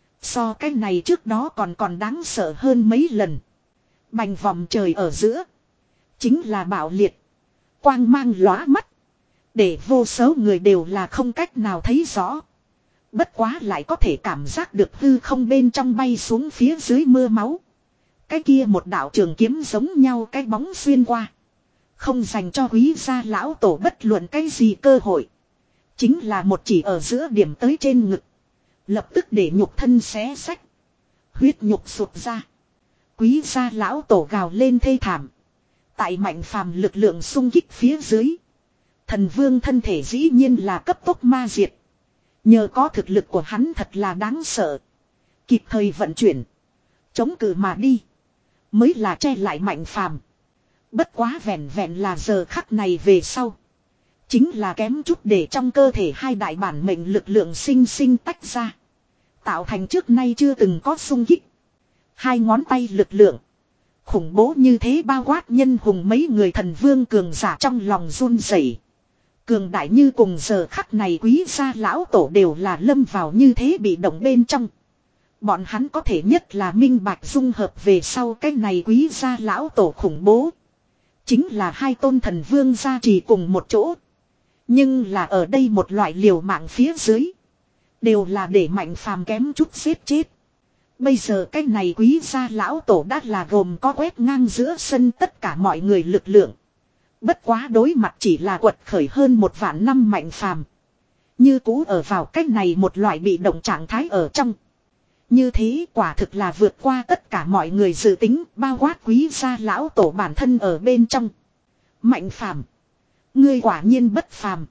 Speaker 1: so cái này trước đó còn còn đáng sợ hơn mấy lần. Bành vòng trời ở giữa, chính là bạo liệt, quang mang lóa mắt, để vô số người đều là không cách nào thấy rõ. Bất quá lại có thể cảm giác được hư không bên trong bay xuống phía dưới mưa máu. Cái kia một đạo trường kiếm giống nhau cái bóng xuyên qua, không dành cho Quý gia lão tổ bất luận cái gì cơ hội. Chính là một chỉ ở giữa điểm tới trên ngực, lập tức để nhục thân xé xách, huyết nhục sụt ra. Quý gia lão tổ gào lên thê thảm. Tại Mạnh Phàm lực lượng xung kích phía dưới, Thần vương thân thể dĩ nhiên là cấp tốc ma diệt. Nhờ có thực lực của hắn thật là đáng sợ. Kịp thời vận chuyển. Chống cự mà đi. Mới là che lại Mạnh Phàm. Bất quá vẹn vẹn là giờ khắc này về sau. Chính là kém chút để trong cơ thể hai đại bản mệnh lực lượng sinh sinh tách ra. Tạo thành trước nay chưa từng có xung kích. Hai ngón tay lực lượng. Khủng bố như thế bao quát nhân hùng mấy người thần vương cường giả trong lòng run rẩy. Cường đại như cùng giờ khắc này quý gia lão tổ đều là lâm vào như thế bị động bên trong. Bọn hắn có thể nhất là minh bạch dung hợp về sau cái này quý gia lão tổ khủng bố. Chính là hai tôn thần vương gia trì cùng một chỗ. Nhưng là ở đây một loại liều mạng phía dưới. Đều là để Mạnh Phàm kém chút giết chết. Bây giờ cái này quý gia lão tổ đã là gồm có quét ngang giữa sân tất cả mọi người lực lượng. Bất quá đối mặt chỉ là quật khởi hơn một vạn năm Mạnh Phàm. Như cũ ở vào cách này một loại bị động trạng thái ở trong. Như thế quả thực là vượt qua tất cả mọi người dự tính bao quát quý gia lão tổ bản thân ở bên trong. Mạnh Phàm, ngươi quả nhiên bất phàm.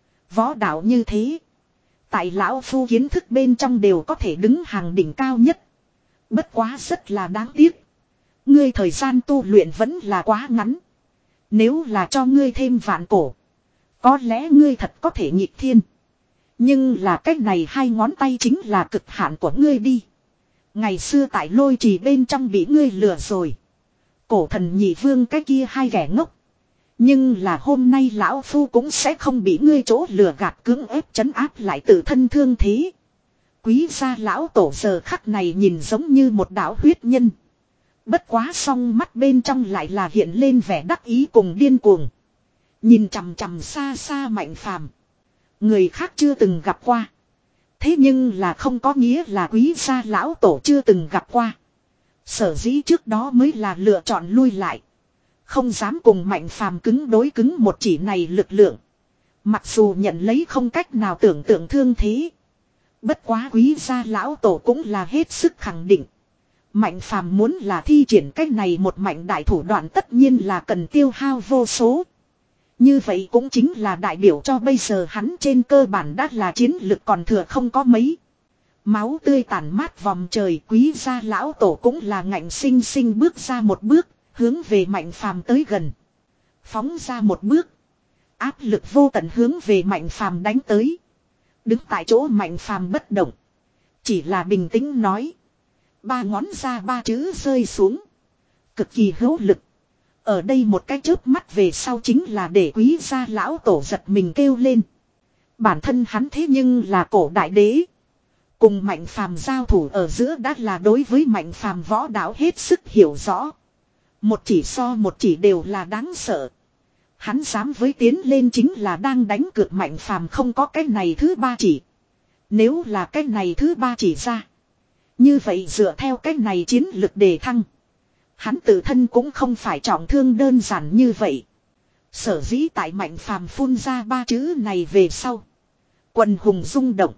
Speaker 1: Võ đạo như thế. Tại lão phu kiến thức bên trong đều có thể đứng hàng đỉnh cao nhất. Bất quá rất là đáng tiếc. Ngươi thời gian tu luyện vẫn là quá ngắn. Nếu là cho ngươi thêm vạn cổ. Có lẽ ngươi thật có thể nhịp thiên. Nhưng là cách này hai ngón tay chính là cực hạn của ngươi đi. Ngày xưa tại lôi trì bên trong bị ngươi lừa rồi. Cổ thần nhị vương cái kia hai kẻ ngốc. Nhưng là hôm nay lão phu cũng sẽ không bị ngươi chỗ lừa gạt cưỡng ép trấn áp lại tự thân thương thế. Quý gia lão tổ giờ khắc này nhìn giống như một đạo huyết nhân. Bất quá song mắt bên trong lại là hiện lên vẻ đắc ý cùng điên cuồng. Nhìn chằm chằm xa xa Mạnh Phàm. Người khác chưa từng gặp qua. Thế nhưng là không có nghĩa là quý gia lão tổ chưa từng gặp qua. Sở dĩ trước đó mới là lựa chọn lui lại. Không dám cùng Mạnh Phàm cứng đối cứng một chỉ này lực lượng. Mặc dù nhận lấy không cách nào tưởng tượng thương thế. Bất quá quý gia lão tổ cũng là hết sức khẳng định. Mạnh Phàm muốn là thi triển cách này một mạnh đại thủ đoạn tất nhiên là cần tiêu hao vô số. Như vậy cũng chính là đại biểu cho bây giờ hắn trên cơ bản đã là chiến lực còn thừa không có mấy. Máu tươi tàn mát vòng trời quý gia lão tổ cũng là ngạnh sinh sinh bước ra một bước, hướng về Mạnh Phàm tới gần. Phóng ra một bước. Áp lực vô tận hướng về Mạnh Phàm đánh tới. Đứng tại chỗ Mạnh Phàm bất động. Chỉ là bình tĩnh nói. Ba ngón ra ba chữ rơi xuống. Cực kỳ hữu lực. Ở đây một cái chớp mắt về sau chính là để quý gia lão tổ giật mình kêu lên. Bản thân hắn thế nhưng là cổ đại đế. Cùng Mạnh Phàm giao thủ ở giữa đã là đối với Mạnh Phàm võ đạo hết sức hiểu rõ. Một chỉ so một chỉ đều là đáng sợ. Hắn dám với tiến lên chính là đang đánh cược Mạnh Phàm không có cái này thứ ba chỉ. Nếu là cái này thứ ba chỉ ra. Như vậy dựa theo cái này chiến lực đề thăng. Hắn tự thân cũng không phải trọng thương đơn giản như vậy. Sở dĩ tại Mạnh Phàm phun ra ba chữ này về sau. Quần hùng rung động.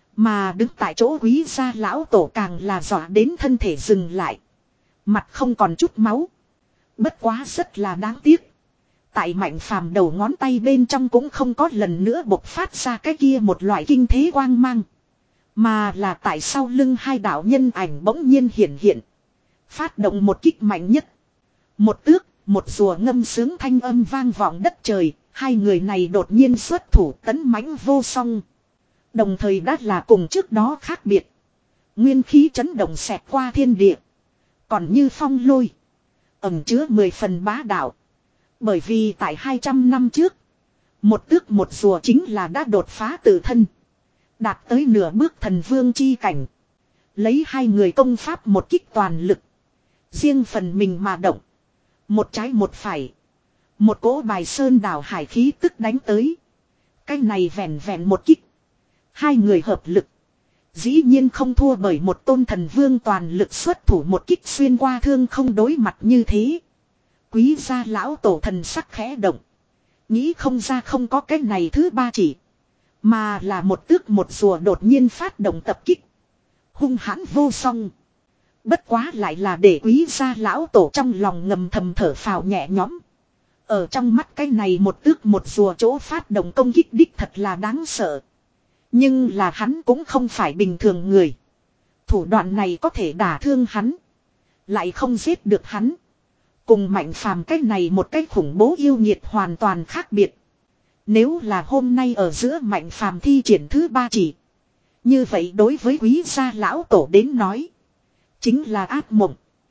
Speaker 1: Mà đứng tại chỗ quý gia lão tổ càng là dọa đến thân thể dừng lại. Mặt không còn chút máu. Bất quá rất là đáng tiếc. Tại Mạnh Phàm đầu ngón tay bên trong cũng không có lần nữa bộc phát ra cái kia một loại kinh thế quang mang. Mà là tại sau lưng hai đạo nhân ảnh bỗng nhiên hiện hiện. Phát động một kích mạnh nhất. Một tước, một rùa ngâm sướng thanh âm vang vọng đất trời. Hai người này đột nhiên xuất thủ tấn mãnh vô song. Đồng thời đã là cùng trước đó khác biệt. Nguyên khí chấn động xẹt qua thiên địa. Còn như phong lôi. Ẩm chứa mười phần bá đạo. Bởi vì tại hai trăm năm trước. Một tước một rùa chính là đã đột phá tự thân. Đạt tới nửa bước thần vương chi cảnh. Lấy hai người công pháp một kích toàn lực. Riêng phần mình mà động. Một trái một phải. Một cỗ bài sơn đảo hải khí tức đánh tới. Cái này vẹn vẹn một kích. Hai người hợp lực. Dĩ nhiên không thua bởi một tôn thần vương toàn lực xuất thủ một kích xuyên qua thương không đối mặt như thế. Quý gia lão tổ thần sắc khẽ động. Nghĩ không ra không có cái này thứ ba chỉ. Mà là một tước một rùa đột nhiên phát động tập kích. Hung hãn vô song. Bất quá lại là để quý gia lão tổ trong lòng ngầm thầm thở phào nhẹ nhõm. Ở trong mắt cái này một tước một rùa chỗ phát động công kích đích thật là đáng sợ. Nhưng là hắn cũng không phải bình thường người. Thủ đoạn này có thể đả thương hắn. Lại không giết được hắn. Cùng Mạnh Phàm cái này một cái khủng bố yêu nghiệt hoàn toàn khác biệt. Nếu là hôm nay ở giữa Mạnh Phàm thi triển thứ ba chỉ. Như vậy đối với quý gia lão tổ đến nói. Chính là ác mộng.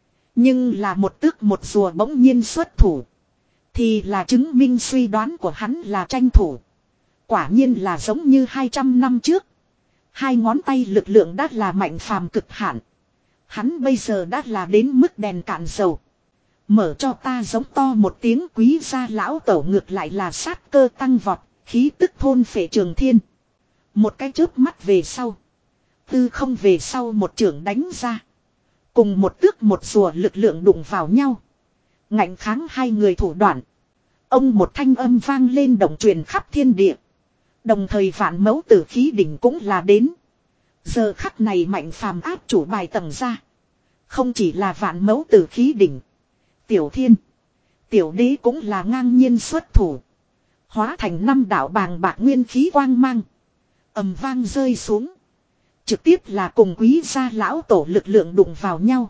Speaker 1: Nhưng là một tước một rùa bỗng nhiên xuất thủ. Thì là chứng minh suy đoán của hắn là tranh thủ. Quả nhiên là giống như hai trăm năm trước. Hai ngón tay lực lượng đã là Mạnh Phàm cực hạn. Hắn bây giờ đã là đến mức đèn cạn dầu. Mở cho ta giống to một tiếng, quý gia lão tổ ngược lại là sát cơ tăng vọt, khí tức thôn phệ trường thiên. Một cái chớp mắt về sau. Tư không về sau một trưởng đánh ra. Cùng một tước một rùa lực lượng đụng vào nhau. Ngạnh kháng hai người thủ đoạn. Ông một thanh âm vang lên động truyền khắp thiên địa. Đồng thời vạn mẫu tử khí đỉnh cũng là đến. Giờ khắc này Mạnh Phàm áp chủ bài tầng ra. Không chỉ là vạn mẫu tử khí đỉnh. Tiểu thiên. Tiểu đế cũng là ngang nhiên xuất thủ. Hóa thành năm đạo bàng bạc nguyên khí quang mang. Ầm vang rơi xuống. Trực tiếp là cùng quý gia lão tổ lực lượng đụng vào nhau.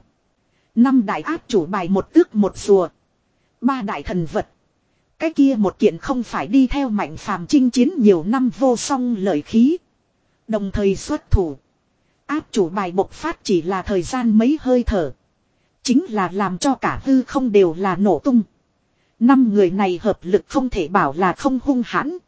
Speaker 1: Năm đại áp chủ bài một tước một rùa. Ba đại thần vật. Cái kia một kiện không phải đi theo Mạnh Phàm chinh chiến nhiều năm vô song lợi khí. Đồng thời xuất thủ. Áp chủ bài bộc phát chỉ là thời gian mấy hơi thở. Chính là làm cho cả hư không đều là nổ tung. Năm người này hợp lực không thể bảo là không hung hãn.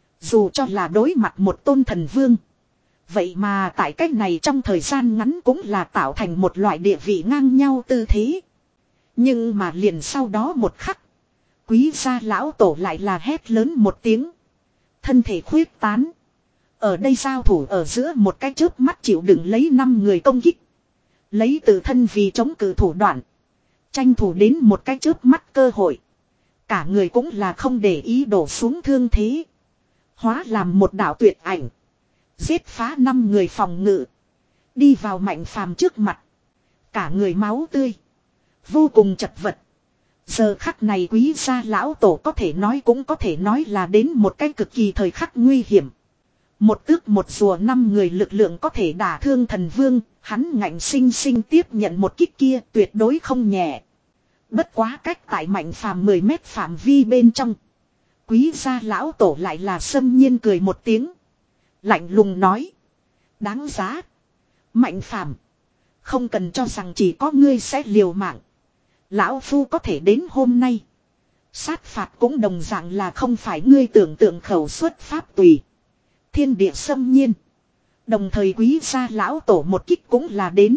Speaker 1: Dù cho là đối mặt một tôn thần vương. Vậy mà tại cách này trong thời gian ngắn cũng là tạo thành một loại địa vị ngang nhau tư thế. Nhưng mà liền sau đó một khắc. Quý gia lão tổ lại là hét lớn một tiếng. Thân thể khuyết tán. Ở đây giao thủ ở giữa một cái chớp mắt chịu đựng lấy năm người công kích. Lấy tự thân vì chống cự thủ đoạn. Tranh thủ đến một cái chớp mắt cơ hội. Cả người cũng là không để ý đổ xuống thương thế. Hóa làm một đạo tuyệt ảnh. Giết phá năm người phòng ngự. Đi vào Mạnh Phàm trước mặt. Cả người máu tươi. Vô cùng chật vật. Giờ khắc này quý gia lão tổ có thể nói cũng có thể nói là đến một cái cực kỳ thời khắc nguy hiểm. Một tước một rùa năm người lực lượng có thể đả thương thần vương. Hắn ngạnh sinh sinh tiếp nhận một kích kia tuyệt đối không nhẹ. Bất quá cách tại Mạnh Phàm mười mét phạm vi bên trong. Quý gia lão tổ lại là xâm nhiên cười một tiếng. Lạnh lùng nói. Đáng giá. Mạnh Phàm, không cần cho rằng chỉ có ngươi sẽ liều mạng. Lão Phu có thể đến hôm nay. Sát phạt cũng đồng dạng là không phải ngươi tưởng tượng khẩu xuất pháp tùy. Thiên địa xâm nhiên. Đồng thời quý gia lão tổ một kích cũng là đến.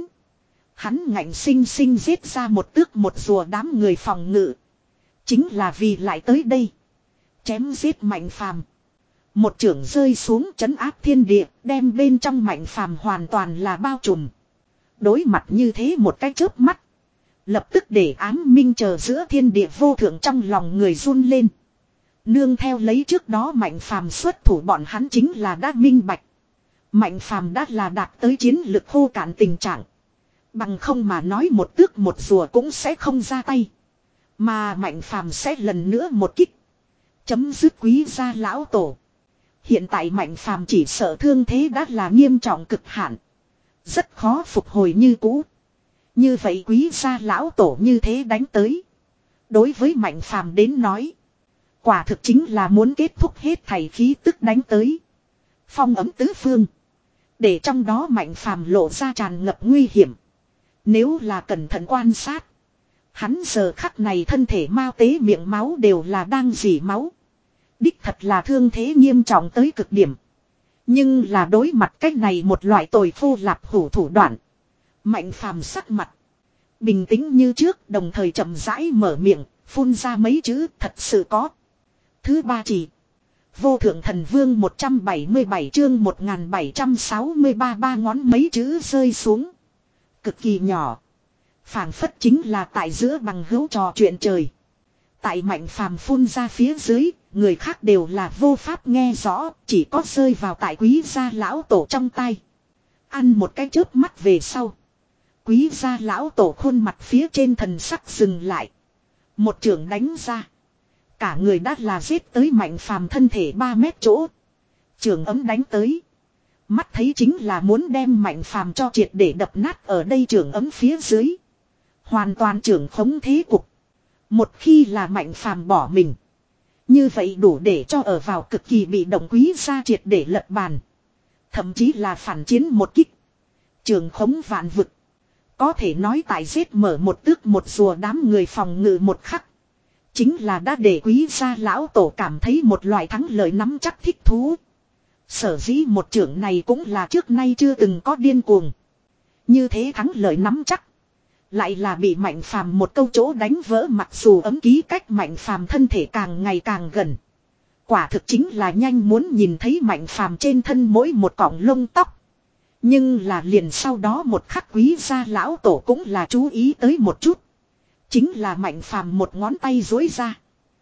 Speaker 1: Hắn ngạnh sinh sinh giết ra một tước một rùa đám người phòng ngự. Chính là vì lại tới đây. Chém giết Mạnh Phàm. Một chưởng rơi xuống trấn áp thiên địa, đem bên trong Mạnh Phàm hoàn toàn là bao trùm. Đối mặt như thế một cái chớp mắt. Lập tức để ám minh chờ giữa thiên địa vô thượng trong lòng người run lên. Nương theo lấy trước đó Mạnh Phàm xuất thủ bọn hắn chính là đã minh bạch. Mạnh Phàm đã là đạt tới chiến lực khô cạn tình trạng. Bằng không mà nói một tước một rùa cũng sẽ không ra tay. Mà Mạnh Phàm sẽ lần nữa một kích. Chấm dứt quý gia lão tổ. Hiện tại Mạnh Phàm chỉ sợ thương thế đã là nghiêm trọng cực hạn. Rất khó phục hồi như cũ. Như vậy quý gia lão tổ như thế đánh tới. Đối với Mạnh Phàm đến nói. Quả thực chính là muốn kết thúc hết thảy khí tức đánh tới. Phong ấm tứ phương. Để trong đó Mạnh Phàm lộ ra tràn ngập nguy hiểm. Nếu là cẩn thận quan sát. Hắn giờ khắc này thân thể mao tế miệng máu đều là đang rỉ máu. Đích thật là thương thế nghiêm trọng tới cực điểm. Nhưng là đối mặt cách này một loại tồi phu lạp hủ thủ đoạn. Mạnh Phàm sắc mặt. Bình tĩnh như trước đồng thời chậm rãi mở miệng. Phun ra mấy chữ thật sự có. Thứ ba chỉ. Vô thượng thần vương một trăm bảy mươi bảy chương một nghìn bảy trăm sáu mươi ba ba ngón mấy chữ rơi xuống. Cực kỳ nhỏ. Phảng phất chính là tại giữa bằng hữu trò chuyện trời. Tại Mạnh Phàm phun ra phía dưới, người khác đều là vô pháp nghe rõ, chỉ có rơi vào tại quý gia lão tổ trong tay. Ăn một cái chớp mắt về sau. Quý gia lão tổ khuôn mặt phía trên thần sắc dừng lại. Một trường đánh ra. Cả người đã là giết tới Mạnh Phàm thân thể ba mét chỗ. Trường ấm đánh tới. Mắt thấy chính là muốn đem Mạnh Phàm cho triệt để đập nát ở đây trường ấm phía dưới. Hoàn toàn trưởng khống thế cục. Một khi là Mạnh Phàm bỏ mình. Như vậy đủ để cho ở vào cực kỳ bị động Quý gia triệt để lật bàn. Thậm chí là phản chiến một kích. Trường khống vạn vực. Có thể nói tại giết mở một tước một rùa đám người phòng ngự một khắc. Chính là đã để Quý gia lão tổ cảm thấy một loại thắng lợi nắm chắc thích thú. Sở dĩ một trưởng này cũng là trước nay chưa từng có điên cuồng. Như thế thắng lợi nắm chắc. Lại là bị Mạnh Phàm một câu chỗ đánh vỡ, mặc dù ấm ký cách Mạnh Phàm thân thể càng ngày càng gần. Quả thực chính là nhanh muốn nhìn thấy Mạnh Phàm trên thân mỗi một cọng lông tóc. Nhưng là liền sau đó một khắc Quý gia lão tổ cũng là chú ý tới một chút. Chính là Mạnh Phàm một ngón tay duỗi ra.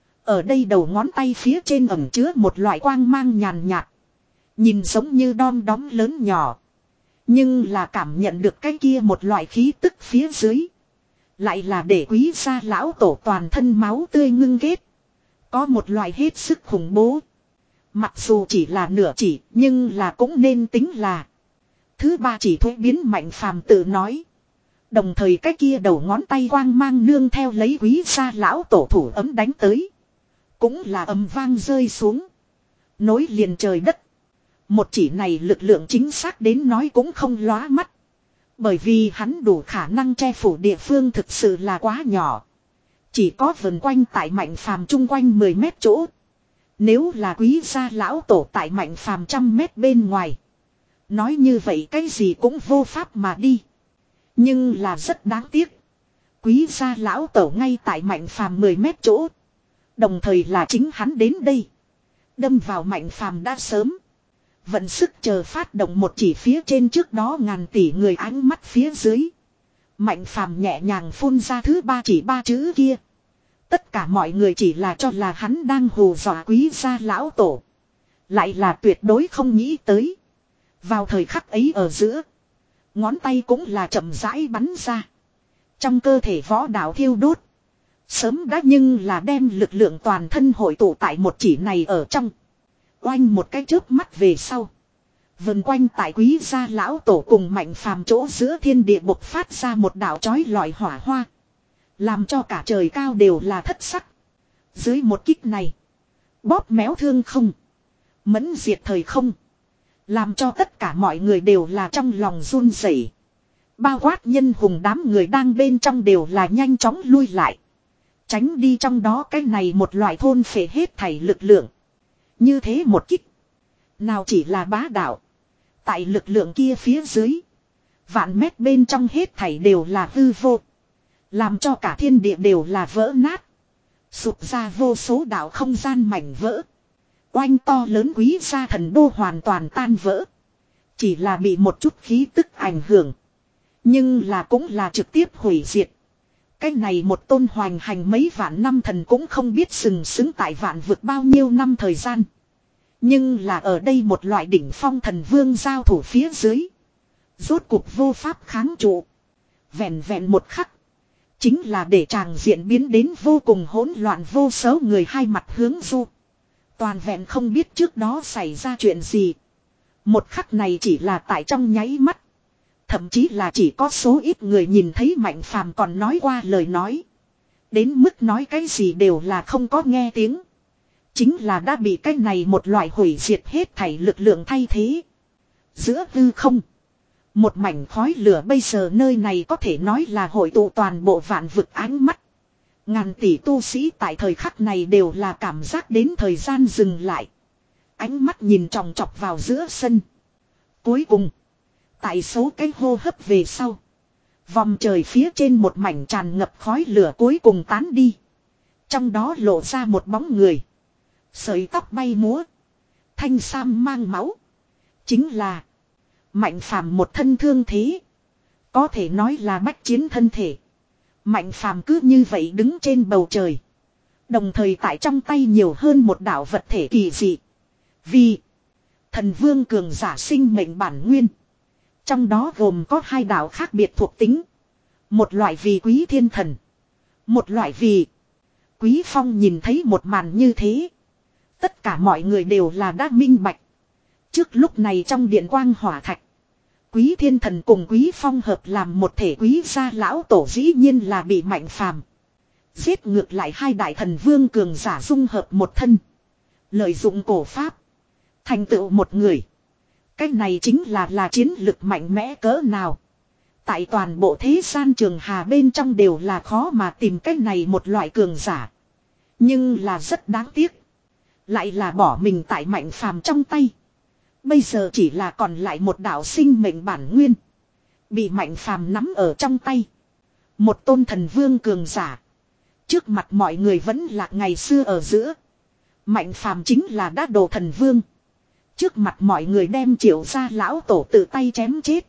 Speaker 1: Ở đây đầu ngón tay phía trên ẩn chứa một loại quang mang nhàn nhạt. Nhìn giống như đom đóm lớn nhỏ. Nhưng là cảm nhận được cái kia một loại khí tức phía dưới. Lại là để Quý gia lão tổ toàn thân máu tươi ngưng ghét. Có một loại hết sức khủng bố. Mặc dù chỉ là nửa chỉ, nhưng là cũng nên tính là. Thứ ba chỉ thuế biến Mạnh Phàm tự nói. Đồng thời cái kia đầu ngón tay quang mang nương theo lấy Quý gia lão tổ thủ ấm đánh tới. Cũng là ầm vang rơi xuống. Nối liền trời đất. Một chỉ này lực lượng chính xác đến nói cũng không lóa mắt. Bởi vì hắn đủ khả năng che phủ địa phương thực sự là quá nhỏ. Chỉ có vần quanh tại Mạnh Phàm chung quanh mười mét chỗ. Nếu là Quý gia lão tổ tại Mạnh Phàm trăm mét bên ngoài. Nói như vậy cái gì cũng vô pháp mà đi. Nhưng là rất đáng tiếc. Quý gia lão tổ ngay tại Mạnh Phàm mười mét chỗ. Đồng thời là chính hắn đến đây. Đâm vào Mạnh Phàm đã sớm. Vận sức chờ phát động một chỉ phía trên trước đó ngàn tỷ người ánh mắt phía dưới. Mạnh Phàm nhẹ nhàng phun ra thứ ba chỉ ba chữ kia. Tất cả mọi người chỉ là cho là hắn đang hù dọa Quý gia lão tổ. Lại là tuyệt đối không nghĩ tới. Vào thời khắc ấy ở giữa. Ngón tay cũng là chậm rãi bắn ra. Trong cơ thể võ đạo thiêu đốt. Sớm đã nhưng là đem lực lượng toàn thân hội tụ tại một chỉ này ở trong. Oanh một cái chớp mắt về sau. Vần quanh tại Quý gia lão tổ cùng Mạnh Phàm chỗ giữa thiên địa bộc phát ra một đạo chói lọi hỏa hoa. Làm cho cả trời cao đều là thất sắc. Dưới một kích này. Bóp méo thương không. Mẫn diệt thời không. Làm cho tất cả mọi người đều là trong lòng run rẩy. Bao quát nhân hùng đám người đang bên trong đều là nhanh chóng lui lại. Tránh đi trong đó cái này một loại thôn phệ hết thảy lực lượng. Như thế một kích. Nào chỉ là bá đạo. Tại lực lượng kia phía dưới. Vạn mét bên trong hết thảy đều là hư vô. Làm cho cả thiên địa đều là vỡ nát. Sụp ra vô số đạo không gian mảnh vỡ. Oanh to lớn Quý gia thần đô hoàn toàn tan vỡ. Chỉ là bị một chút khí tức ảnh hưởng. Nhưng là cũng là trực tiếp hủy diệt. Cái này một tôn hoành hành mấy vạn năm thần cũng không biết sừng sững tại vạn vực bao nhiêu năm thời gian. Nhưng là ở đây một loại đỉnh phong thần vương giao thủ phía dưới. Rốt cuộc vô pháp kháng trụ. Vẹn vẹn một khắc. Chính là để tràng diện biến đến vô cùng hỗn loạn, vô số người hai mặt hướng du. Toàn vẹn không biết trước đó xảy ra chuyện gì. Một khắc này chỉ là tại trong nháy mắt. Thậm chí là chỉ có số ít người nhìn thấy Mạnh Phàm còn nói qua lời nói. Đến mức nói cái gì đều là không có nghe tiếng. Chính là đã bị cái này một loại hủy diệt hết thảy lực lượng thay thế. Giữa hư không. Một mảnh khói lửa bây giờ nơi này có thể nói là hội tụ toàn bộ vạn vực ánh mắt. Ngàn tỷ tu sĩ tại thời khắc này đều là cảm giác đến thời gian dừng lại. Ánh mắt nhìn tròng trọc vào giữa sân. Cuối cùng. Tại số cái hô hấp về sau. Vòng trời phía trên một mảnh tràn ngập khói lửa cuối cùng tán đi. Trong đó lộ ra một bóng người. Sợi tóc bay múa. Thanh sam mang máu. Chính là. Mạnh Phàm một thân thương thế. Có thể nói là bách chiến thân thể. Mạnh Phàm cứ như vậy đứng trên bầu trời. Đồng thời tại trong tay nhiều hơn một đạo vật thể kỳ dị. Vì. Thần vương cường giả sinh mệnh bản nguyên. Trong đó gồm có hai đạo khác biệt thuộc tính. Một loại vì quý thiên thần. Một loại vì. Quý Phong nhìn thấy một màn như thế. Tất cả mọi người đều là đã minh bạch. Trước lúc này trong điện quang hỏa thạch. Quý Thiên Thần cùng Quý Phong hợp làm một thể, Quý gia lão tổ dĩ nhiên là bị Mạnh Phàm giết, ngược lại hai đại thần vương cường giả dung hợp một thân. Lợi dụng cổ pháp. Thành tựu một người. Cái này chính là là chiến lực mạnh mẽ cỡ nào. Tại toàn bộ thế gian trường hà bên trong đều là khó mà tìm cái này một loại cường giả. Nhưng là rất đáng tiếc. Lại là bỏ mình tại Mạnh Phàm trong tay. Bây giờ chỉ là còn lại một đạo sinh mệnh bản nguyên. Bị Mạnh Phàm nắm ở trong tay. Một tôn thần vương cường giả. Trước mặt mọi người vẫn là ngày xưa ở giữa. Mạnh Phàm chính là đá đồ thần vương. Trước mặt mọi người đem Triệu gia lão tổ tự tay chém chết.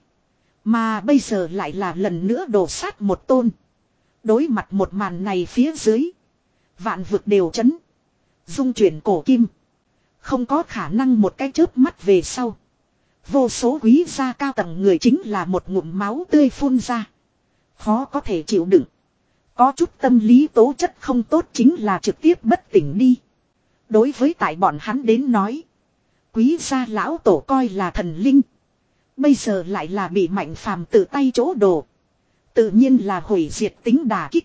Speaker 1: Mà bây giờ lại là lần nữa đổ sát một tôn. Đối mặt một màn này phía dưới. Vạn vực đều chấn. Dung chuyển cổ kim. Không có khả năng một cái chớp mắt về sau. Vô số quý gia cao tầng người chính là một ngụm máu tươi phun ra. Khó có thể chịu đựng. Có chút tâm lý tố chất không tốt chính là trực tiếp bất tỉnh đi. Đối với tại bọn hắn đến nói. Quý gia lão tổ coi là thần linh. Bây giờ lại là bị Mạnh Phàm tự tay chỗ đồ. Tự nhiên là hủy diệt tính đả kích.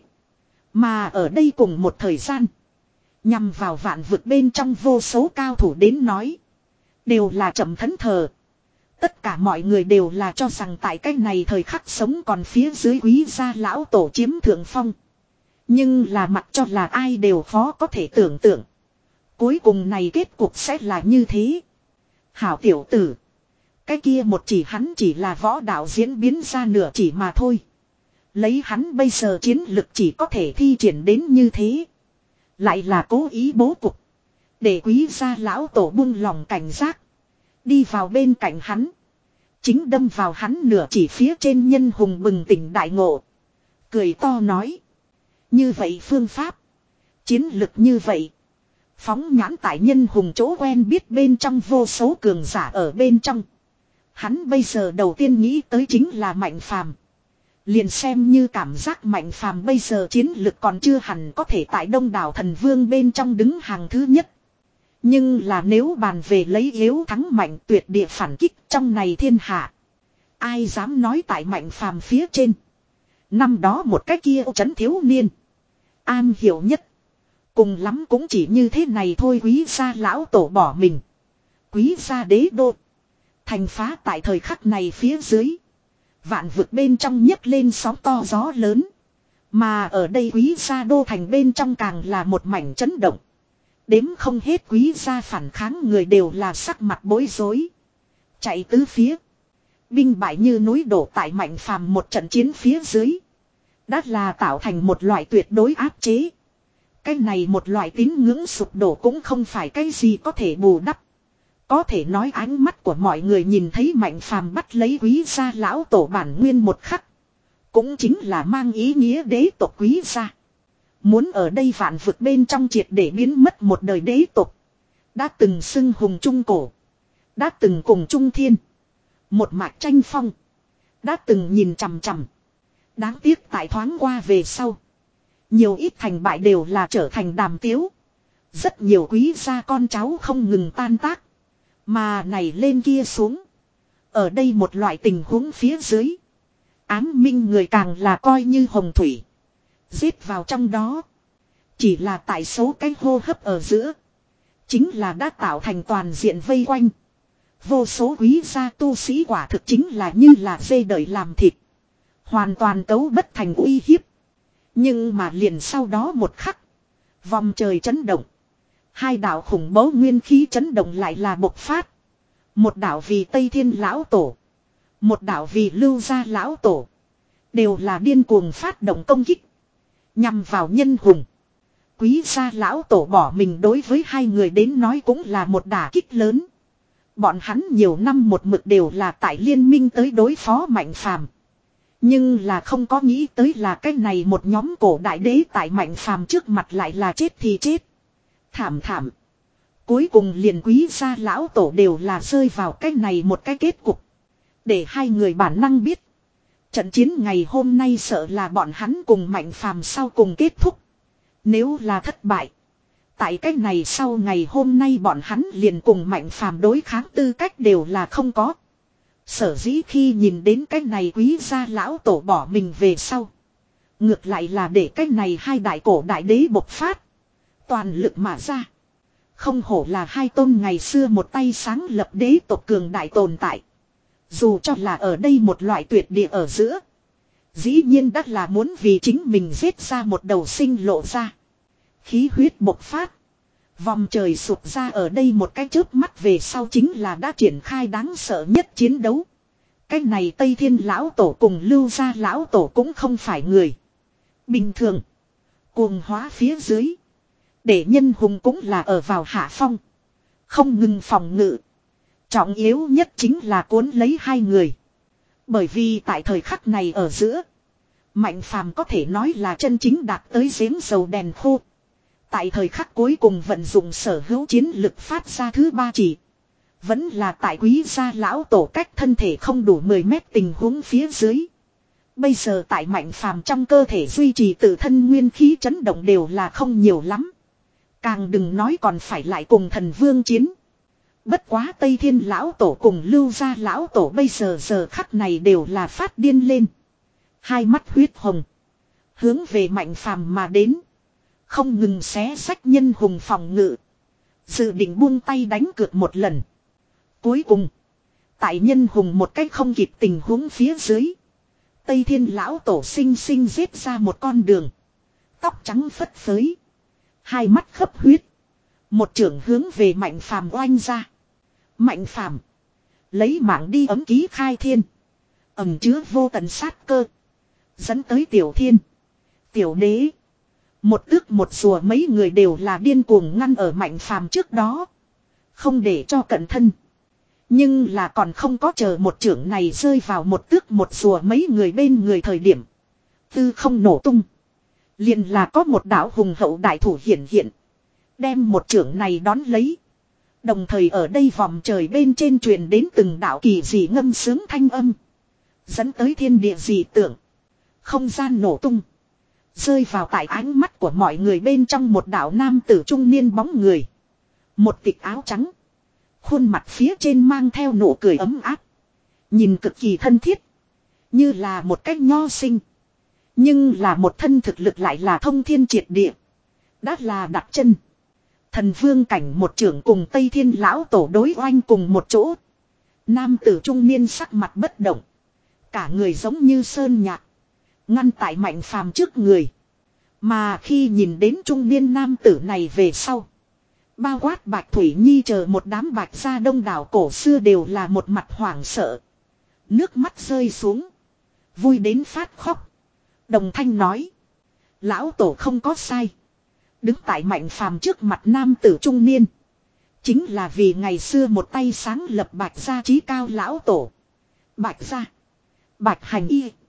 Speaker 1: Mà ở đây cùng một thời gian. Nhằm vào vạn vực bên trong vô số cao thủ đến nói. Đều là chậm thẫn thờ. Tất cả mọi người đều là cho rằng tại cái này thời khắc sống còn phía dưới quý gia lão tổ chiếm thượng phong. Nhưng là mặc cho là ai đều khó có thể tưởng tượng. Cuối cùng này kết cục sẽ là như thế. Hảo tiểu tử. Cái kia một chỉ hắn chỉ là võ đạo diễn biến ra nửa chỉ mà thôi. Lấy hắn bây giờ chiến lực chỉ có thể thi triển đến như thế. Lại là cố ý bố cục. Để quý gia lão tổ buông lòng cảnh giác. Đi vào bên cạnh hắn. Chính đâm vào hắn nửa chỉ phía trên nhân hùng bừng tỉnh đại ngộ. Cười to nói. Như vậy phương pháp. Chiến lực như vậy. Phóng nhãn tại nhân hùng chỗ quen biết bên trong vô số cường giả ở bên trong. Hắn bây giờ đầu tiên nghĩ tới chính là Mạnh Phàm. Liền xem như cảm giác Mạnh Phàm bây giờ chiến lực còn chưa hẳn có thể tại đông đảo thần vương bên trong đứng hàng thứ nhất. Nhưng là nếu bàn về lấy yếu thắng mạnh tuyệt địa phản kích trong này thiên hạ. Ai dám nói tại Mạnh Phàm phía trên. Năm đó một cái kia trấn thiếu niên. An hiểu nhất. Cùng lắm cũng chỉ như thế này thôi. Quý gia lão tổ bỏ mình. Quý gia đế đô. Thành phá tại thời khắc này phía dưới. Vạn vực bên trong nhấc lên sóng to gió lớn. Mà ở đây quý gia đô thành bên trong càng là một mảnh chấn động. Đếm không hết quý gia phản kháng người đều là sắc mặt bối rối. Chạy tứ phía. Binh bại như núi đổ tại Mạnh Phàm một trận chiến phía dưới. Đã là tạo thành một loại tuyệt đối áp chế. Cái này một loại tín ngưỡng sụp đổ cũng không phải cái gì có thể bù đắp. Có thể nói ánh mắt của mọi người nhìn thấy Mạnh Phàm bắt lấy quý gia lão tổ bản nguyên một khắc. Cũng chính là mang ý nghĩa đế tộc quý gia. Muốn ở đây vạn vực bên trong triệt để biến mất một đời đế tộc. Đã từng xưng hùng trung cổ. Đã từng cùng trung thiên. Một mạch tranh phong. Đã từng nhìn chằm chằm. Đáng tiếc tại thoáng qua về sau. Nhiều ít thành bại đều là trở thành đàm tiếu. Rất nhiều quý gia con cháu không ngừng tan tác. Mà này lên kia xuống. Ở đây một loại tình huống phía dưới. Ám minh người càng là coi như hồng thủy. Giết vào trong đó. Chỉ là tại số cái hô hấp ở giữa. Chính là đã tạo thành toàn diện vây quanh. Vô số quý gia tu sĩ quả thực chính là như là dê đợi làm thịt. Hoàn toàn cấu bất thành uy hiếp. Nhưng mà liền sau đó một khắc. Vòng trời chấn động. Hai đạo khủng bố nguyên khí chấn động lại là bộc phát. Một đạo vì Tây Thiên lão tổ. Một đạo vì Lưu gia lão tổ. Đều là điên cuồng phát động công kích. Nhằm vào nhân hùng. Quý gia lão tổ bỏ mình đối với hai người đến nói cũng là một đả kích lớn. Bọn hắn nhiều năm một mực đều là tại liên minh tới đối phó Mạnh Phàm. Nhưng là không có nghĩ tới là cái này một nhóm cổ đại đế tại Mạnh Phàm trước mặt lại là chết thì chết. Thảm thảm. Cuối cùng liền quý gia lão tổ đều là rơi vào cái này một cái kết cục. Để hai người bản năng biết. Trận chiến ngày hôm nay sợ là bọn hắn cùng Mạnh Phàm sau cùng kết thúc. Nếu là thất bại. Tại cách này sau ngày hôm nay bọn hắn liền cùng Mạnh Phàm đối kháng tư cách đều là không có. Sở dĩ khi nhìn đến cái này quý gia lão tổ bỏ mình về sau. Ngược lại là để cái này hai đại cổ đại đế bộc phát. Toàn lực mà ra. Không hổ là hai tôn ngày xưa một tay sáng lập đế tộc cường đại tồn tại. Dù cho là ở đây một loại tuyệt địa ở giữa. Dĩ nhiên đã là muốn vì chính mình giết ra một đầu sinh lộ ra. Khí huyết bộc phát. Vòng trời sụp ra ở đây một cái chớp mắt về sau chính là đã triển khai đáng sợ nhất chiến đấu. Cái này Tây Thiên lão tổ cùng Lưu gia lão tổ cũng không phải người bình thường. Cuồng hóa phía dưới. Để nhân hùng cũng là ở vào hạ phong. Không ngừng phòng ngự. Trọng yếu nhất chính là cuốn lấy hai người. Bởi vì tại thời khắc này ở giữa. Mạnh Phàm có thể nói là chân chính đạt tới giếng dầu đèn khô. Tại thời khắc cuối cùng vận dụng sở hữu chiến lực phát ra thứ ba chỉ. Vẫn là tại quý gia lão tổ cách thân thể không đủ mười mét tình huống phía dưới. Bây giờ tại Mạnh Phàm trong cơ thể duy trì tự thân nguyên khí chấn động đều là không nhiều lắm. Càng đừng nói còn phải lại cùng thần vương chiến. Bất quá Tây Thiên lão tổ cùng Lưu gia lão tổ bây giờ giờ khắc này đều là phát điên lên. Hai mắt huyết hồng. Hướng về Mạnh Phàm mà đến. Không ngừng xé sách nhân hùng phòng ngự. Dự định buông tay đánh cược một lần. Cuối cùng. Tại nhân hùng một cách không kịp tình huống phía dưới. Tây Thiên lão tổ sinh sinh giết ra một con đường. Tóc trắng phất phới. Hai mắt khấp huyết. Một trưởng hướng về Mạnh Phàm oanh ra. Mạnh Phàm lấy mạng đi ấm ký khai thiên. Ẩm chứa vô tận sát cơ. Dẫn tới Tiểu Thiên. Tiểu Đế. Một tước một rùa mấy người đều là điên cuồng ngăn ở Mạnh Phàm trước đó. Không để cho cận thân. Nhưng là còn không có chờ một trưởng này rơi vào một tước một rùa mấy người bên người thời điểm. Tư không nổ tung. Liền là có một đạo hùng hậu đại thủ hiện hiện. Đem một trưởng này đón lấy. Đồng thời ở đây vòng trời bên trên truyền đến từng đạo kỳ dị ngâm sướng thanh âm. Dẫn tới thiên địa dị tượng. Không gian nổ tung. Rơi vào tại ánh mắt của mọi người bên trong một đạo nam tử trung niên bóng người. Một tịch áo trắng. Khuôn mặt phía trên mang theo nụ cười ấm áp. Nhìn cực kỳ thân thiết. Như là một cách nho sinh. Nhưng là một thân thực lực lại là thông thiên triệt địa. Đã là đặt chân. Thần vương cảnh một trưởng cùng Tây Thiên lão tổ đối oanh cùng một chỗ. Nam tử trung niên sắc mặt bất động. Cả người giống như sơn nhạc. Ngăn tại Mạnh Phàm trước người. Mà khi nhìn đến trung niên nam tử này về sau. Bao quát Bạch Thủy Nhi chờ một đám bạch gia đông đảo cổ xưa đều là một mặt hoảng sợ. Nước mắt rơi xuống. Vui đến phát khóc. Đồng thanh nói. Lão tổ không có sai. Đứng tại Mạnh Phàm trước mặt nam tử trung niên. Chính là vì ngày xưa một tay sáng lập bạch gia chí cao lão tổ. Bạch gia. Bạch hành y.